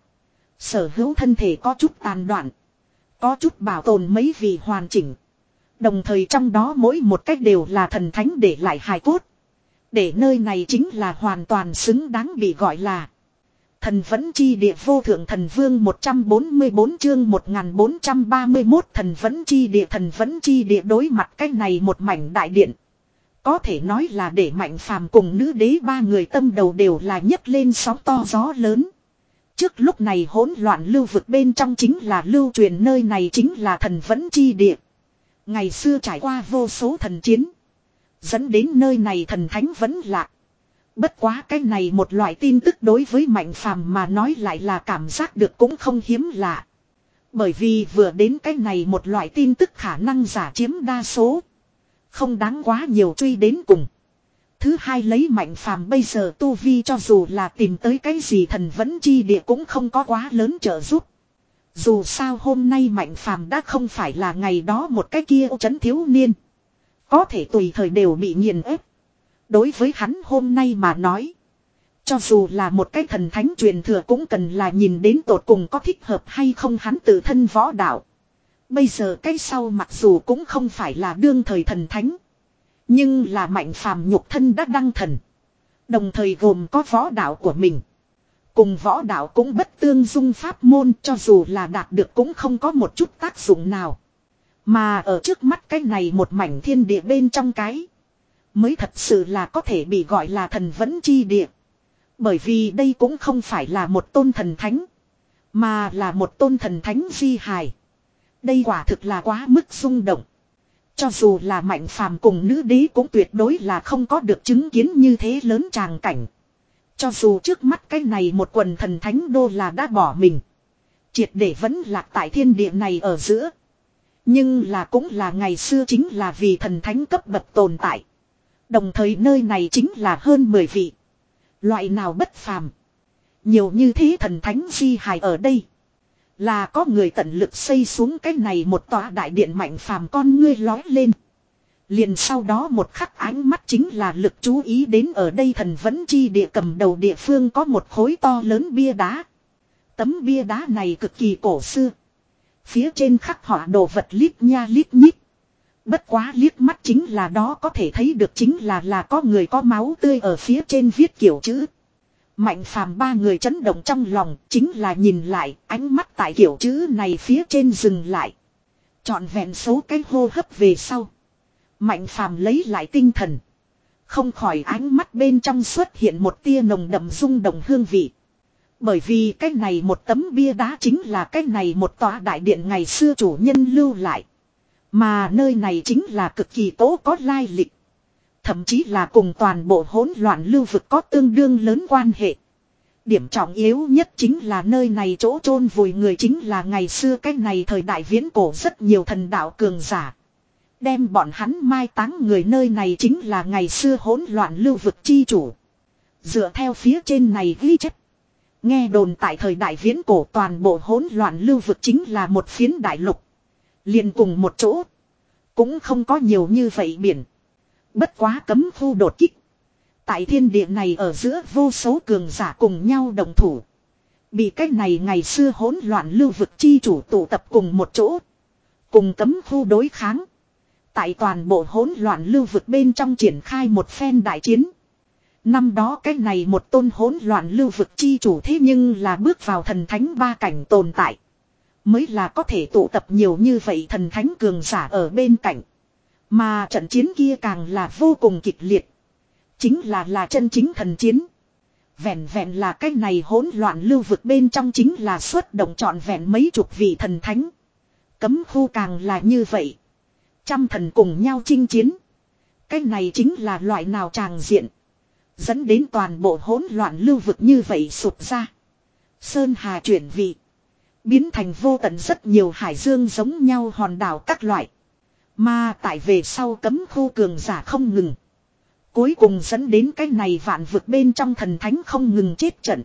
Sở hữu thân thể có chút tàn đoạn. Có chút bảo tồn mấy vị hoàn chỉnh. Đồng thời trong đó mỗi một cách đều là thần thánh để lại hài cốt. Để nơi này chính là hoàn toàn xứng đáng bị gọi là thần vẫn chi địa vô thượng thần vương một trăm bốn mươi bốn chương một nghìn bốn trăm ba mươi mốt thần vẫn chi địa thần vẫn chi địa đối mặt cái này một mảnh đại điện. Có thể nói là để Mạnh Phàm cùng nữ đế ba người tâm đầu đều là nhấc lên sóng to gió lớn. Trước lúc này hỗn loạn lưu vực bên trong chính là lưu truyền nơi này chính là thần vẫn chi địa. Ngày xưa trải qua vô số thần chiến. Dẫn đến nơi này thần thánh vẫn lạc. Bất quá cái này một loại tin tức đối với Mạnh Phàm mà nói lại là cảm giác được cũng không hiếm lạ. Bởi vì vừa đến cái này một loại tin tức khả năng giả chiếm đa số. Không đáng quá nhiều truy đến cùng. Thứ hai lấy Mạnh Phàm bây giờ tu vi cho dù là tìm tới cái gì thần vẫn chi địa cũng không có quá lớn trợ giúp. Dù sao hôm nay Mạnh Phàm đã không phải là ngày đó một cái kia ô trấn thiếu niên. Có thể tùy thời đều bị nghiền ép. Đối với hắn hôm nay mà nói. Cho dù là một cái thần thánh truyền thừa cũng cần là nhìn đến tột cùng có thích hợp hay không hắn tự thân võ đạo. Bây giờ cái sau mặc dù cũng không phải là đương thời thần thánh. Nhưng là Mạnh Phàm nhục thân đã đăng thần. Đồng thời gồm có võ đạo của mình. Cùng võ đạo cũng bất tương dung pháp môn cho dù là đạt được cũng không có một chút tác dụng nào. Mà ở trước mắt cái này một mảnh thiên địa bên trong cái. Mới thật sự là có thể bị gọi là thần vẫn chi địa. Bởi vì đây cũng không phải là một tôn thần thánh. Mà là một tôn thần thánh di hài. Đây quả thực là quá mức rung động. Cho dù là Mạnh Phàm cùng nữ đế cũng tuyệt đối là không có được chứng kiến như thế lớn tràng cảnh. Cho dù trước mắt cái này một quần thần thánh đô là đã bỏ mình. Triệt để vẫn lạc tại thiên địa này ở giữa. Nhưng là cũng là ngày xưa chính là vì thần thánh cấp bậc tồn tại. Đồng thời nơi này chính là hơn mười vị. Loại nào bất phàm. Nhiều như thế thần thánh di hài ở đây. Là có người tận lực xây xuống cái này một tòa đại điện Mạnh Phàm con ngươi lói lên. Liền sau đó một khắc ánh mắt chính là lực chú ý đến ở đây thần vẫn chi địa cầm đầu địa phương có một khối to lớn bia đá. Tấm bia đá này cực kỳ cổ xưa. Phía trên khắc họa đồ vật lít nha lít nhít. Bất quá liếc mắt chính là đó có thể thấy được chính là là có người có máu tươi ở phía trên viết kiểu chữ. Mạnh Phàm ba người chấn động trong lòng chính là nhìn lại ánh mắt tại kiểu chữ này phía trên dừng lại. Trọn vẹn số cái hô hấp về sau. Mạnh Phàm lấy lại tinh thần. Không khỏi ánh mắt bên trong xuất hiện một tia nồng đậm rung động hương vị. Bởi vì cái này một tấm bia đá chính là cái này một tòa đại điện ngày xưa chủ nhân lưu lại. Mà nơi này chính là cực kỳ tố có lai lịch. Thậm chí là cùng toàn bộ hỗn loạn lưu vực có tương đương lớn quan hệ. Điểm trọng yếu nhất chính là nơi này chỗ chôn vùi người chính là ngày xưa cái này thời đại viễn cổ rất nhiều thần đạo cường giả. Đem bọn hắn mai táng người nơi này chính là ngày xưa hỗn loạn lưu vực chi chủ. Dựa theo phía trên này ghi chép. Nghe đồn tại thời đại viễn cổ toàn bộ hỗn loạn lưu vực chính là một phiến đại lục. Liền cùng một chỗ. Cũng không có nhiều như vậy biển. Bất quá cấm khu đột kích. Tại thiên địa này ở giữa vô số cường giả cùng nhau đồng thủ. Bị cái này ngày xưa hỗn loạn lưu vực chi chủ tụ tập cùng một chỗ. Cùng cấm khu đối kháng. Tại toàn bộ hỗn loạn lưu vực bên trong triển khai một phen đại chiến. Năm đó cái này một tôn hỗn loạn lưu vực chi chủ thế nhưng là bước vào thần thánh ba cảnh tồn tại. Mới là có thể tụ tập nhiều như vậy thần thánh cường giả ở bên cạnh. Mà trận chiến kia càng là vô cùng kịch liệt. Chính là là chân chính thần chiến. Vẹn vẹn là cái này hỗn loạn lưu vực bên trong chính là xuất động trọn vẹn mấy chục vị thần thánh. Cấm khu càng là như vậy. Trăm thần cùng nhau chinh chiến. Cái này chính là loại nào tràng diện. Dẫn đến toàn bộ hỗn loạn lưu vực như vậy sụp ra. Sơn hà chuyển vị. Biến thành vô tận rất nhiều hải dương giống nhau hòn đảo các loại. Mà tại về sau cấm khu cường giả không ngừng. Cuối cùng dẫn đến cái này vạn vực bên trong thần thánh không ngừng chết trận.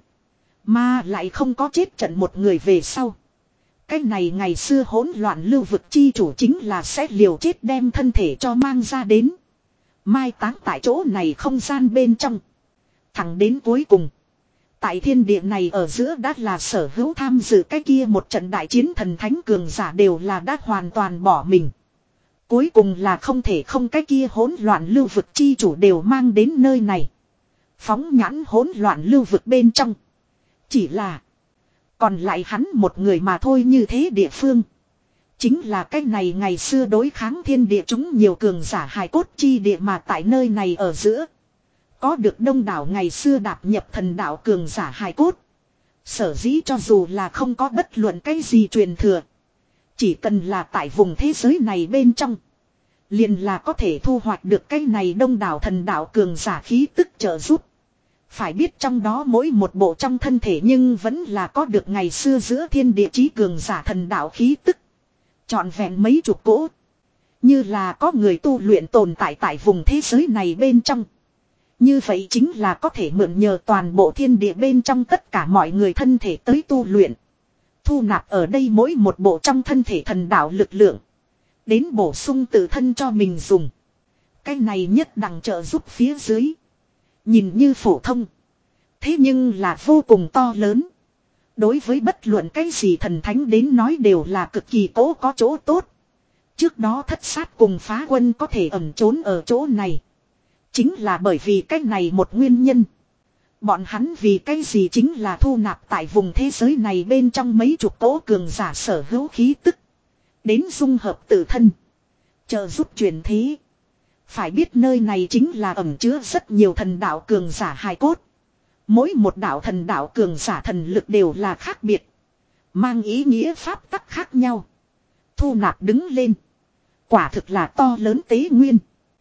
Mà lại không có chết trận một người về sau. Cái này ngày xưa hỗn loạn lưu vực chi chủ chính là sẽ liều chết đem thân thể cho mang ra đến. Mai táng tại chỗ này không gian bên trong. Thẳng đến cuối cùng. Tại thiên địa này ở giữa đã là sở hữu tham dự cái kia một trận đại chiến thần thánh cường giả đều là đã hoàn toàn bỏ mình. Cuối cùng là không thể không cái kia hỗn loạn lưu vực chi chủ đều mang đến nơi này. Phóng nhãn hỗn loạn lưu vực bên trong. Chỉ là. Còn lại hắn một người mà thôi như thế địa phương. Chính là cái này ngày xưa đối kháng thiên địa chúng nhiều cường giả hài cốt chi địa mà tại nơi này ở giữa. Có được đông đảo ngày xưa đạp nhập thần đạo cường giả hài cốt. Sở dĩ cho dù là không có bất luận cái gì truyền thừa. Chỉ cần là tại vùng thế giới này bên trong. Liền là có thể thu hoạch được cái này đông đảo thần đạo cường giả khí tức trợ giúp. Phải biết trong đó mỗi một bộ trong thân thể nhưng vẫn là có được ngày xưa giữa thiên địa chí cường giả thần đạo khí tức. Trọn vẹn mấy chục cỗ. Như là có người tu luyện tồn tại tại vùng thế giới này bên trong. Như vậy chính là có thể mượn nhờ toàn bộ thiên địa bên trong tất cả mọi người thân thể tới tu luyện. Thu nạp ở đây mỗi một bộ trong thân thể thần đạo lực lượng. Đến bổ sung tự thân cho mình dùng. Cái này nhất đẳng trợ giúp phía dưới. Nhìn như phổ thông. Thế nhưng là vô cùng to lớn. Đối với bất luận cái gì thần thánh đến nói đều là cực kỳ cố có chỗ tốt. Trước đó thất sát cùng phá quân có thể ẩn trốn ở chỗ này. Chính là bởi vì cái này một nguyên nhân. Bọn hắn vì cái gì chính là thu nạp tại vùng thế giới này bên trong mấy chục cỗ cường giả sở hữu khí tức. Đến dung hợp tự thân. Trợ giúp truyền thế. Phải biết nơi này chính là ẩn chứa rất nhiều thần đạo cường giả hài cốt. Mỗi một đạo thần đạo cường giả thần lực đều là khác biệt. Mang ý nghĩa pháp tắc khác nhau. Thu nạp đứng lên. Quả thực là to lớn tế nguyên.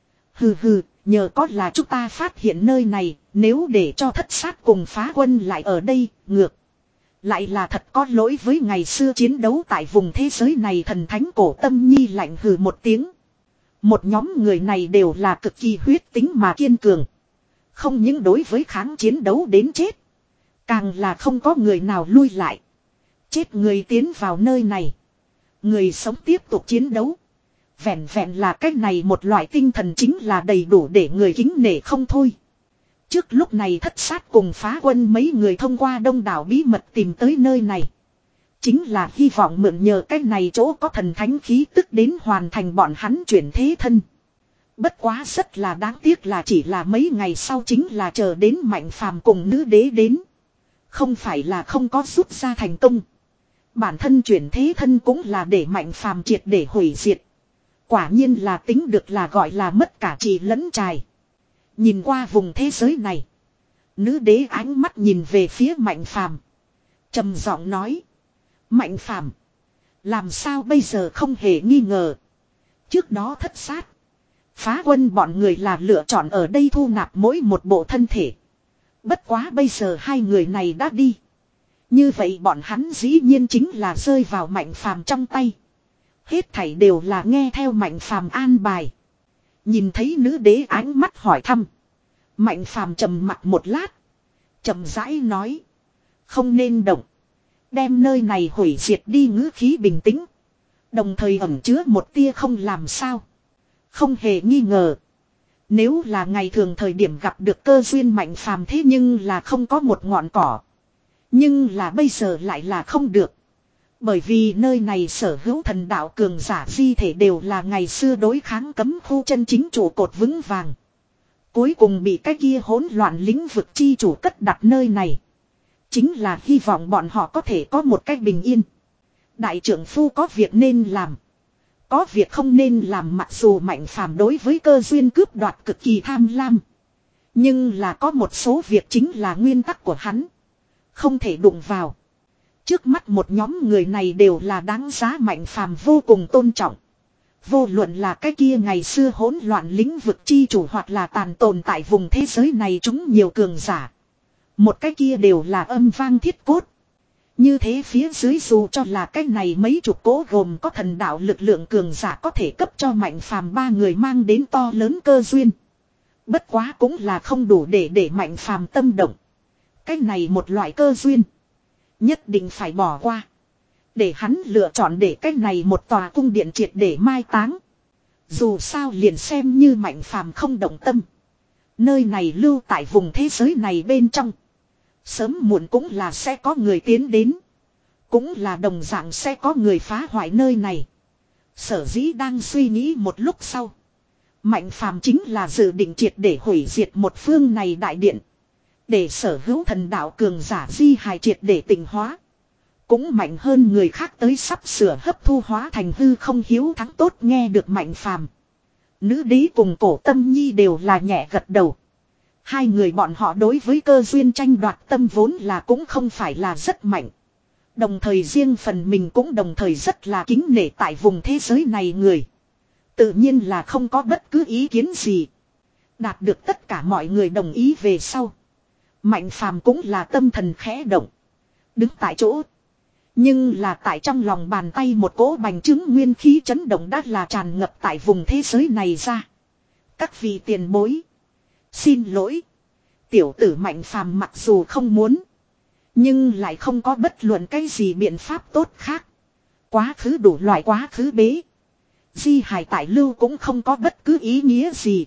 Hừ hừ, nhờ có là chúng ta phát hiện nơi này, nếu để cho thất sát cùng phá quân lại ở đây, ngược. Lại là thật có lỗi với ngày xưa chiến đấu tại vùng thế giới này thần thánh cổ tâm nhi lạnh hừ một tiếng. Một nhóm người này đều là cực kỳ huyết tính mà kiên cường. Không những đối với kháng chiến đấu đến chết. Càng là không có người nào lui lại. Chết người tiến vào nơi này. Người sống tiếp tục chiến đấu. Vẹn vẹn là cách này một loại tinh thần chính là đầy đủ để người kính nể không thôi. Trước lúc này thất sát cùng phá quân mấy người thông qua đông đảo bí mật tìm tới nơi này. Chính là hy vọng mượn nhờ cách này chỗ có thần thánh khí tức đến hoàn thành bọn hắn chuyển thế thân. Bất quá rất là đáng tiếc là chỉ là mấy ngày sau chính là chờ đến Mạnh Phàm cùng nữ đế đến. Không phải là không có rút ra thành công. Bản thân chuyển thế thân cũng là để Mạnh Phàm triệt để hủy diệt. Quả nhiên là tính được là gọi là mất cả trì lẫn trài. Nhìn qua vùng thế giới này. Nữ đế ánh mắt nhìn về phía Mạnh Phàm, trầm giọng nói. Mạnh Phàm, làm sao bây giờ không hề nghi ngờ. Trước đó thất sát, phá quân bọn người là lựa chọn ở đây thu nạp mỗi một bộ thân thể. Bất quá bây giờ hai người này đã đi. Như vậy bọn hắn dĩ nhiên chính là rơi vào Mạnh Phàm trong tay. Hết thảy đều là nghe theo Mạnh Phàm an bài. Nhìn thấy nữ đế ánh mắt hỏi thăm. Mạnh Phàm trầm mặt một lát. chậm rãi nói. Không nên động. Đem nơi này hủy diệt đi, ngữ khí bình tĩnh. Đồng thời ẩn chứa một tia không làm sao. Không hề nghi ngờ. Nếu là ngày thường thời điểm gặp được cơ duyên Mạnh Phàm thế nhưng là không có một ngọn cỏ. Nhưng là bây giờ lại là không được. Bởi vì nơi này sở hữu thần đạo cường giả di thể đều là ngày xưa đối kháng cấm khu chân chính trụ cột vững vàng. Cuối cùng bị cái kia hỗn loạn lĩnh vực chi chủ cất đặt nơi này. Chính là hy vọng bọn họ có thể có một cách bình yên. Đại trưởng phu có việc nên làm. Có việc không nên làm, mặc dù Mạnh Phàm đối với cơ duyên cướp đoạt cực kỳ tham lam. Nhưng là có một số việc chính là nguyên tắc của hắn. Không thể đụng vào. Trước mắt một nhóm người này đều là đáng giá Mạnh Phàm vô cùng tôn trọng. Vô luận là cái kia ngày xưa hỗn loạn lĩnh vực chi chủ hoặc là tàn tồn tại vùng thế giới này chúng nhiều cường giả. Một cái kia đều là âm vang thiết cốt. Như thế phía dưới dù cho là cái này mấy chục cố gồm có thần đạo lực lượng cường giả có thể cấp cho Mạnh Phàm ba người mang đến to lớn cơ duyên. Bất quá cũng là không đủ để để Mạnh Phàm tâm động. Cái này một loại cơ duyên. Nhất định phải bỏ qua. Để hắn lựa chọn để cái này một tòa cung điện triệt để mai táng. Dù sao liền xem như Mạnh Phàm không động tâm. Nơi này lưu tại vùng thế giới này bên trong. Sớm muộn cũng là sẽ có người tiến đến. Cũng là đồng dạng sẽ có người phá hoại nơi này. Sở dĩ đang suy nghĩ một lúc sau. Mạnh Phàm chính là dự định triệt để hủy diệt một phương này đại điện. Để sở hữu thần đạo cường giả di hài triệt để tỉnh hóa. Cũng mạnh hơn người khác tới sắp sửa hấp thu hóa thành hư không hiếu thắng tốt nghe được Mạnh Phàm. Nữ đế cùng Cổ Tâm Nhi đều là nhẹ gật đầu. Hai người bọn họ đối với cơ duyên tranh đoạt tâm vốn là cũng không phải là rất mạnh. Đồng thời riêng phần mình cũng đồng thời rất là kính nể tại vùng thế giới này người. Tự nhiên là không có bất cứ ý kiến gì. Đạt được tất cả mọi người đồng ý về sau. Mạnh Phàm cũng là tâm thần khẽ động. Đứng tại chỗ. Nhưng là tại trong lòng bàn tay một cỗ bành trướng nguyên khí chấn động đã là tràn ngập tại vùng thế giới này ra. Các vị tiền bối. Xin lỗi. Tiểu tử Mạnh Phàm mặc dù không muốn. Nhưng lại không có bất luận cái gì biện pháp tốt khác. Quá khứ đủ loại quá khứ bế. Di hài tại lưu cũng không có bất cứ ý nghĩa gì.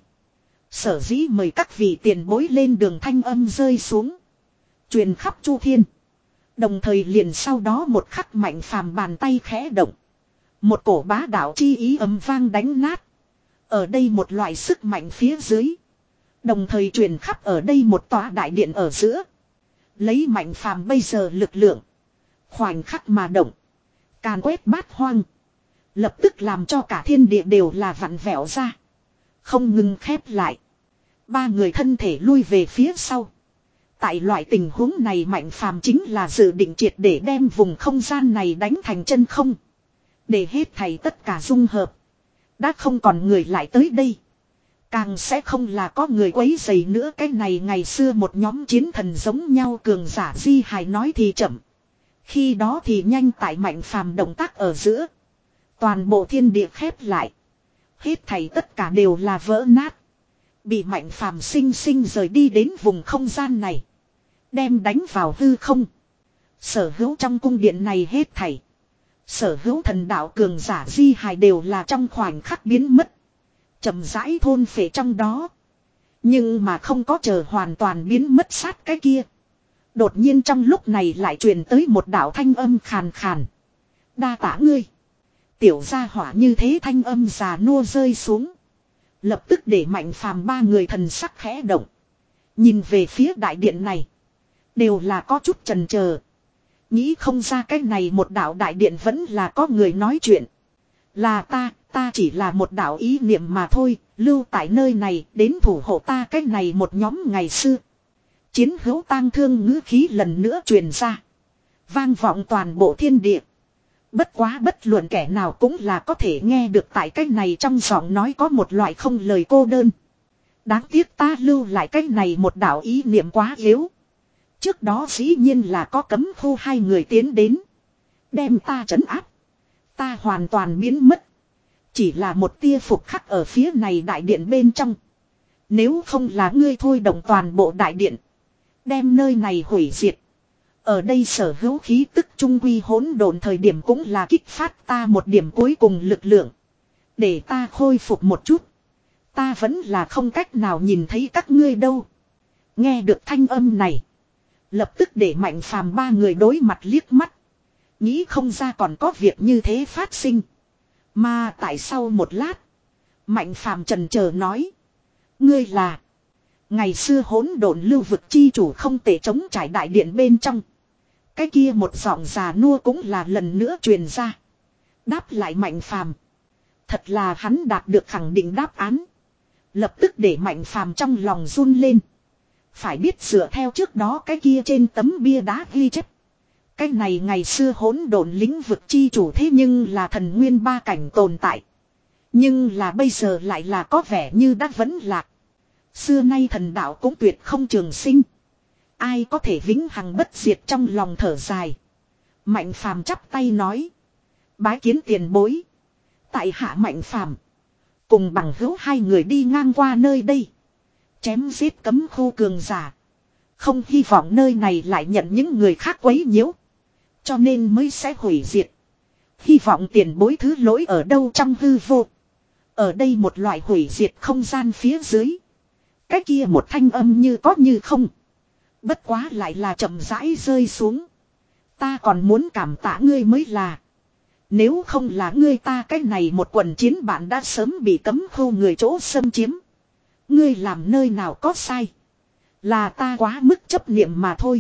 Sở dĩ mời các vị tiền bối lên đường thanh âm rơi xuống. Truyền khắp chu thiên. Đồng thời liền sau đó một khắc Mạnh Phàm bàn tay khẽ động. Một cổ bá đạo chi ý ầm vang đánh nát. Ở đây một loại sức mạnh phía dưới. Đồng thời truyền khắp ở đây một tòa đại điện ở giữa. Lấy Mạnh Phàm bây giờ lực lượng. Khoảnh khắc mà động. Càn quét bát hoang. Lập tức làm cho cả thiên địa đều là vặn vẹo ra. Không ngừng khép lại. Ba người thân thể lui về phía sau. Tại loại tình huống này Mạnh Phàm chính là dự định triệt để đem vùng không gian này đánh thành chân không. Để hết thảy tất cả dung hợp. Đã không còn người lại tới đây. Càng sẽ không là có người quấy rầy nữa. Cái này ngày xưa một nhóm chiến thần giống nhau cường giả di hài nói thì chậm. Khi đó thì nhanh tại Mạnh Phàm động tác ở giữa. Toàn bộ thiên địa khép lại. Hết thảy tất cả đều là vỡ nát. Bị Mạnh Phàm sinh sinh rời đi đến vùng không gian này. Đem đánh vào hư không. Sở hữu trong cung điện này hết thảy. Sở hữu thần đạo cường giả di hài đều là trong khoảnh khắc biến mất. Chậm rãi thôn phệ trong đó. Nhưng mà không có chờ hoàn toàn biến mất sát cái kia. Đột nhiên trong lúc này lại truyền tới một đạo thanh âm khàn khàn. Đa tả ngươi. Tiểu gia hỏa như thế thanh âm già nua rơi xuống. Lập tức để Mạnh Phàm ba người thần sắc khẽ động. Nhìn về phía đại điện này. Đều là có chút chần chờ. Nghĩ không ra cái này một đạo đại điện vẫn là có người nói chuyện. Là ta, ta chỉ là một đạo ý niệm mà thôi, lưu tại nơi này đến thủ hộ ta cái này một nhóm ngày xưa. Chiến hữu tang thương ngữ khí lần nữa truyền ra. Vang vọng toàn bộ thiên địa. Bất quá bất luận kẻ nào cũng là có thể nghe được tại cái này trong giọng nói có một loại không lời cô đơn. Đáng tiếc ta lưu lại cái này một đạo ý niệm quá yếu. Trước đó dĩ nhiên là có cấm khu hai người tiến đến. Đem ta trấn áp. Ta hoàn toàn biến mất. Chỉ là một tia phục khắc ở phía này đại điện bên trong. Nếu không là ngươi thôi động toàn bộ đại điện. Đem nơi này hủy diệt. Ở đây sở hữu khí tức trung quy hỗn độn thời điểm cũng là kích phát ta một điểm cuối cùng lực lượng. Để ta khôi phục một chút. Ta vẫn là không cách nào nhìn thấy các ngươi đâu. Nghe được thanh âm này. Lập tức để Mạnh Phàm ba người đối mặt liếc mắt. Nghĩ không ra còn có việc như thế phát sinh. Mà tại sau một lát. Mạnh Phàm trần chờ nói. Ngươi là. Ngày xưa hỗn độn lưu vực chi chủ không thể chống trải đại điện bên trong. Cái kia một giọng già nua cũng là lần nữa truyền ra. Đáp lại Mạnh Phàm. Thật là hắn đạt được khẳng định đáp án. Lập tức để Mạnh Phàm trong lòng run lên. Phải biết dựa theo trước đó cái kia trên tấm bia đá ghi chép. Cái này ngày xưa hỗn độn lĩnh vực chi chủ thế nhưng là thần nguyên ba cảnh tồn tại. Nhưng là bây giờ lại là có vẻ như đã vẫn lạc. Xưa nay thần đạo cũng tuyệt không trường sinh. Ai có thể vĩnh hằng bất diệt trong lòng thở dài. Mạnh Phàm chắp tay nói. Bái kiến tiền bối. Tại hạ Mạnh Phàm cùng bằng hữu hai người đi ngang qua nơi đây. Chém giết cấm khu cường giả. Không hy vọng nơi này lại nhận những người khác quấy nhiễu. Cho nên mới sẽ hủy diệt. Hy vọng tiền bối thứ lỗi ở đâu trong hư vô. Ở đây một loại hủy diệt không gian phía dưới. Cái kia một thanh âm như có như không. Bất quá lại là chậm rãi rơi xuống. Ta còn muốn cảm tạ ngươi mới là. Nếu không là ngươi ta cái này một quần chiến bạn đã sớm bị cấm khu người chỗ xâm chiếm. Ngươi làm nơi nào có sai. Là ta quá mức chấp niệm mà thôi.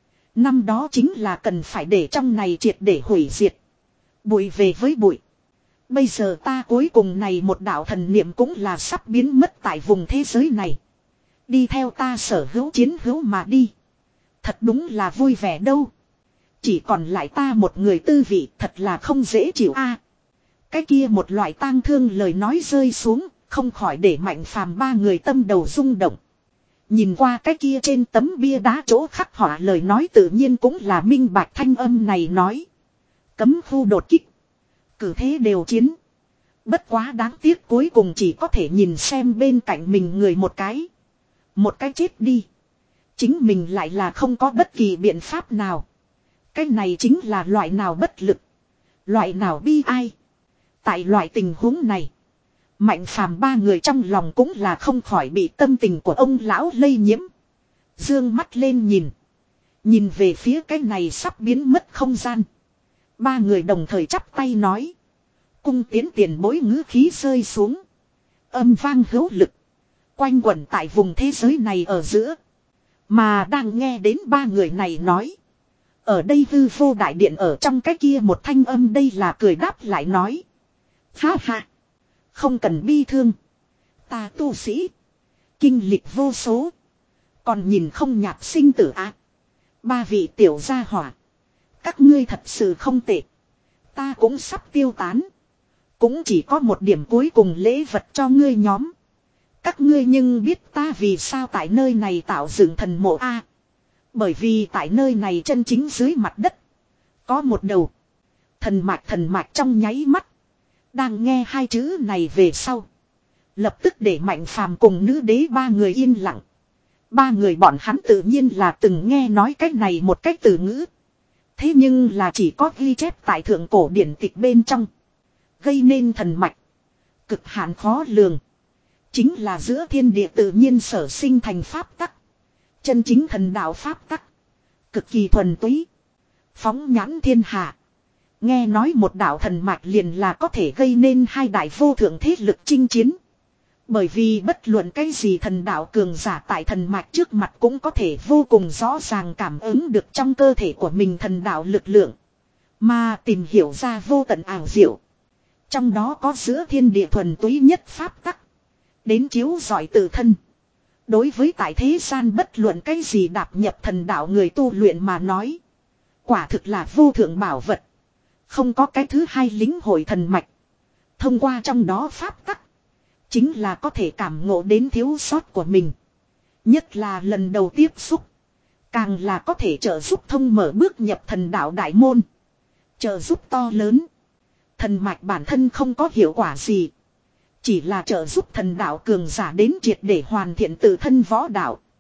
Năm đó chính là cần phải để trong này triệt để hủy diệt. Bụi về với bụi. Bây giờ ta cuối cùng này một đạo thần niệm cũng là sắp biến mất tại vùng thế giới này. Đi theo ta sở hữu chiến hữu mà đi. Thật đúng là vui vẻ đâu. Chỉ còn lại ta một người tư vị thật là không dễ chịu a. Cái kia một loại tang thương lời nói rơi xuống. Không khỏi để Mạnh Phàm ba người tâm đầu rung động. Nhìn qua cái kia trên tấm bia đá chỗ khắc họa lời nói tự nhiên cũng là minh bạch thanh âm này nói. Cấm khu đột kích. Cử thế đều chiến. Bất quá đáng tiếc cuối cùng chỉ có thể nhìn xem bên cạnh mình người một cái. Một cái chết đi. Chính mình lại là không có bất kỳ biện pháp nào. Cái này chính là loại nào bất lực. Loại nào bi ai. Tại loại tình huống này. Mạnh Phàm ba người trong lòng cũng là không khỏi bị tâm tình của ông lão lây nhiễm. Dương mắt lên nhìn. Nhìn về phía cái này sắp biến mất không gian. Ba người đồng thời chắp tay nói. Cung tiến tiền bối ngữ khí rơi xuống. Âm vang hữu lực. Quanh quẩn tại vùng thế giới này ở giữa. Mà đang nghe đến ba người này nói. Ở đây hư vô đại điện ở trong cái kia một thanh âm đây là cười đáp lại nói. Ha ha. Không cần bi thương. Ta tu sĩ. Kinh lịch vô số. Còn nhìn không nhạc sinh tử á. À. Ba vị tiểu gia hỏa. Các ngươi thật sự không tệ. Ta cũng sắp tiêu tán. Cũng chỉ có một điểm cuối cùng lễ vật cho ngươi nhóm. Các ngươi nhưng biết ta vì sao tại nơi này tạo dựng thần mộ a? À, bởi vì tại nơi này chân chính dưới mặt đất. Có một đầu. Thần mạch thần mạch trong nháy mắt. Đang nghe hai chữ này về sau. Lập tức để Mạnh Phàm cùng nữ đế ba người yên lặng. Ba người bọn hắn tự nhiên là từng nghe nói cách này một cách từ ngữ. Thế nhưng là chỉ có ghi chép tại thượng cổ điển tịch bên trong. Gây nên thần mạch. Cực hạn khó lường. Chính là giữa thiên địa tự nhiên sở sinh thành pháp tắc. Chân chính thần đạo pháp tắc. Cực kỳ thuần túy. Phóng nhãn thiên hạ. Nghe nói một đạo thần mạch liền là có thể gây nên hai đại vô thượng thế lực chinh chiến. Bởi vì bất luận cái gì thần đạo cường giả tại thần mạch trước mặt cũng có thể vô cùng rõ ràng cảm ứng được trong cơ thể của mình thần đạo lực lượng. Mà tìm hiểu ra vô tận ảo diệu. Trong đó có giữa thiên địa thuần túy nhất pháp tắc. Đến chiếu giỏi tự thân. Đối với tại thế gian bất luận cái gì đạp nhập thần đạo người tu luyện mà nói. Quả thực là vô thượng bảo vật. Không có cái thứ hai lính hội thần mạch. Thông qua trong đó pháp tắc. Chính là có thể cảm ngộ đến thiếu sót của mình. Nhất là lần đầu tiếp xúc. Càng là có thể trợ giúp thông mở bước nhập thần đạo đại môn. Trợ giúp to lớn. Thần mạch bản thân không có hiệu quả gì. Chỉ là trợ giúp thần đạo cường giả đến triệt để hoàn thiện tự thân võ đạo.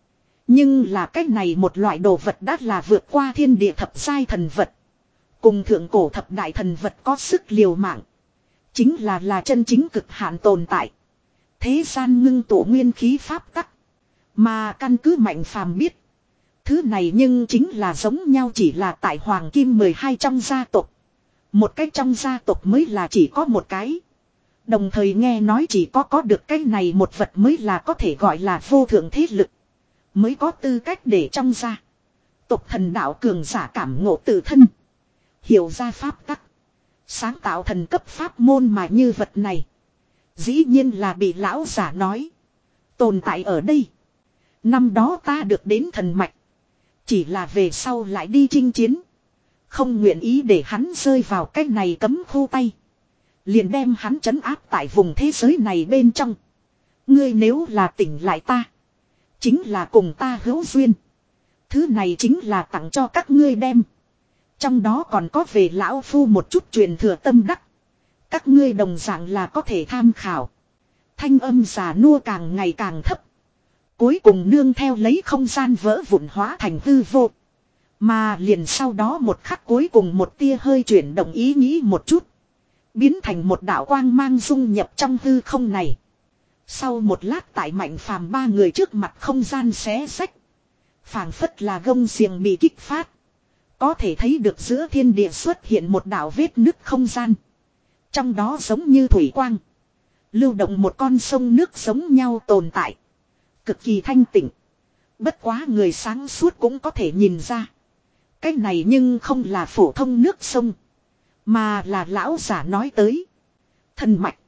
Nhưng là cái này một loại đồ vật đã là vượt qua thiên địa thập giai thần vật. Cùng thượng cổ thập đại thần vật có sức liều mạng. Chính là là chân chính cực hạn tồn tại. Thế gian ngưng tụ nguyên khí pháp tắc. Mà căn cứ Mạnh Phàm biết. Thứ này nhưng chính là giống nhau chỉ là tại Hoàng Kim mười hai trong gia tộc. Một cái trong gia tộc mới là chỉ có một cái. Đồng thời nghe nói chỉ có có được cái này một vật mới là có thể gọi là vô thượng thế lực. Mới có tư cách để trong gia tộc thần đạo cường giả cảm ngộ tự thân. Hiểu ra pháp tắc. Sáng tạo thần cấp pháp môn mà như vật này. Dĩ nhiên là bị lão giả nói. Tồn tại ở đây. Năm đó ta được đến thần mạch. Chỉ là về sau lại đi chinh chiến. Không nguyện ý để hắn rơi vào cái này cấm khu tay. Liền đem hắn trấn áp tại vùng thế giới này bên trong. Ngươi nếu là tỉnh lại ta. Chính là cùng ta hữu duyên. Thứ này chính là tặng cho các ngươi đem. Trong đó còn có về lão phu một chút truyền thừa tâm đắc. Các ngươi đồng dạng là có thể tham khảo. Thanh âm già nua càng ngày càng thấp. Cuối cùng nương theo lấy không gian vỡ vụn hóa thành hư vô. Mà liền sau đó một khắc cuối cùng một tia hơi chuyển động ý nghĩ một chút. Biến thành một đạo quang mang dung nhập trong hư không này. Sau một lát tại Mạnh Phàm ba người trước mặt không gian xé xách. Phảng phất là gông xiềng bị kích phát. Có thể thấy được giữa thiên địa xuất hiện một đạo vết nứt không gian. Trong đó giống như thủy quang. Lưu động một con sông nước giống nhau tồn tại. Cực kỳ thanh tịnh. Bất quá người sáng suốt cũng có thể nhìn ra. Cái này nhưng không là phổ thông nước sông. Mà là lão giả nói tới. Thần mạch.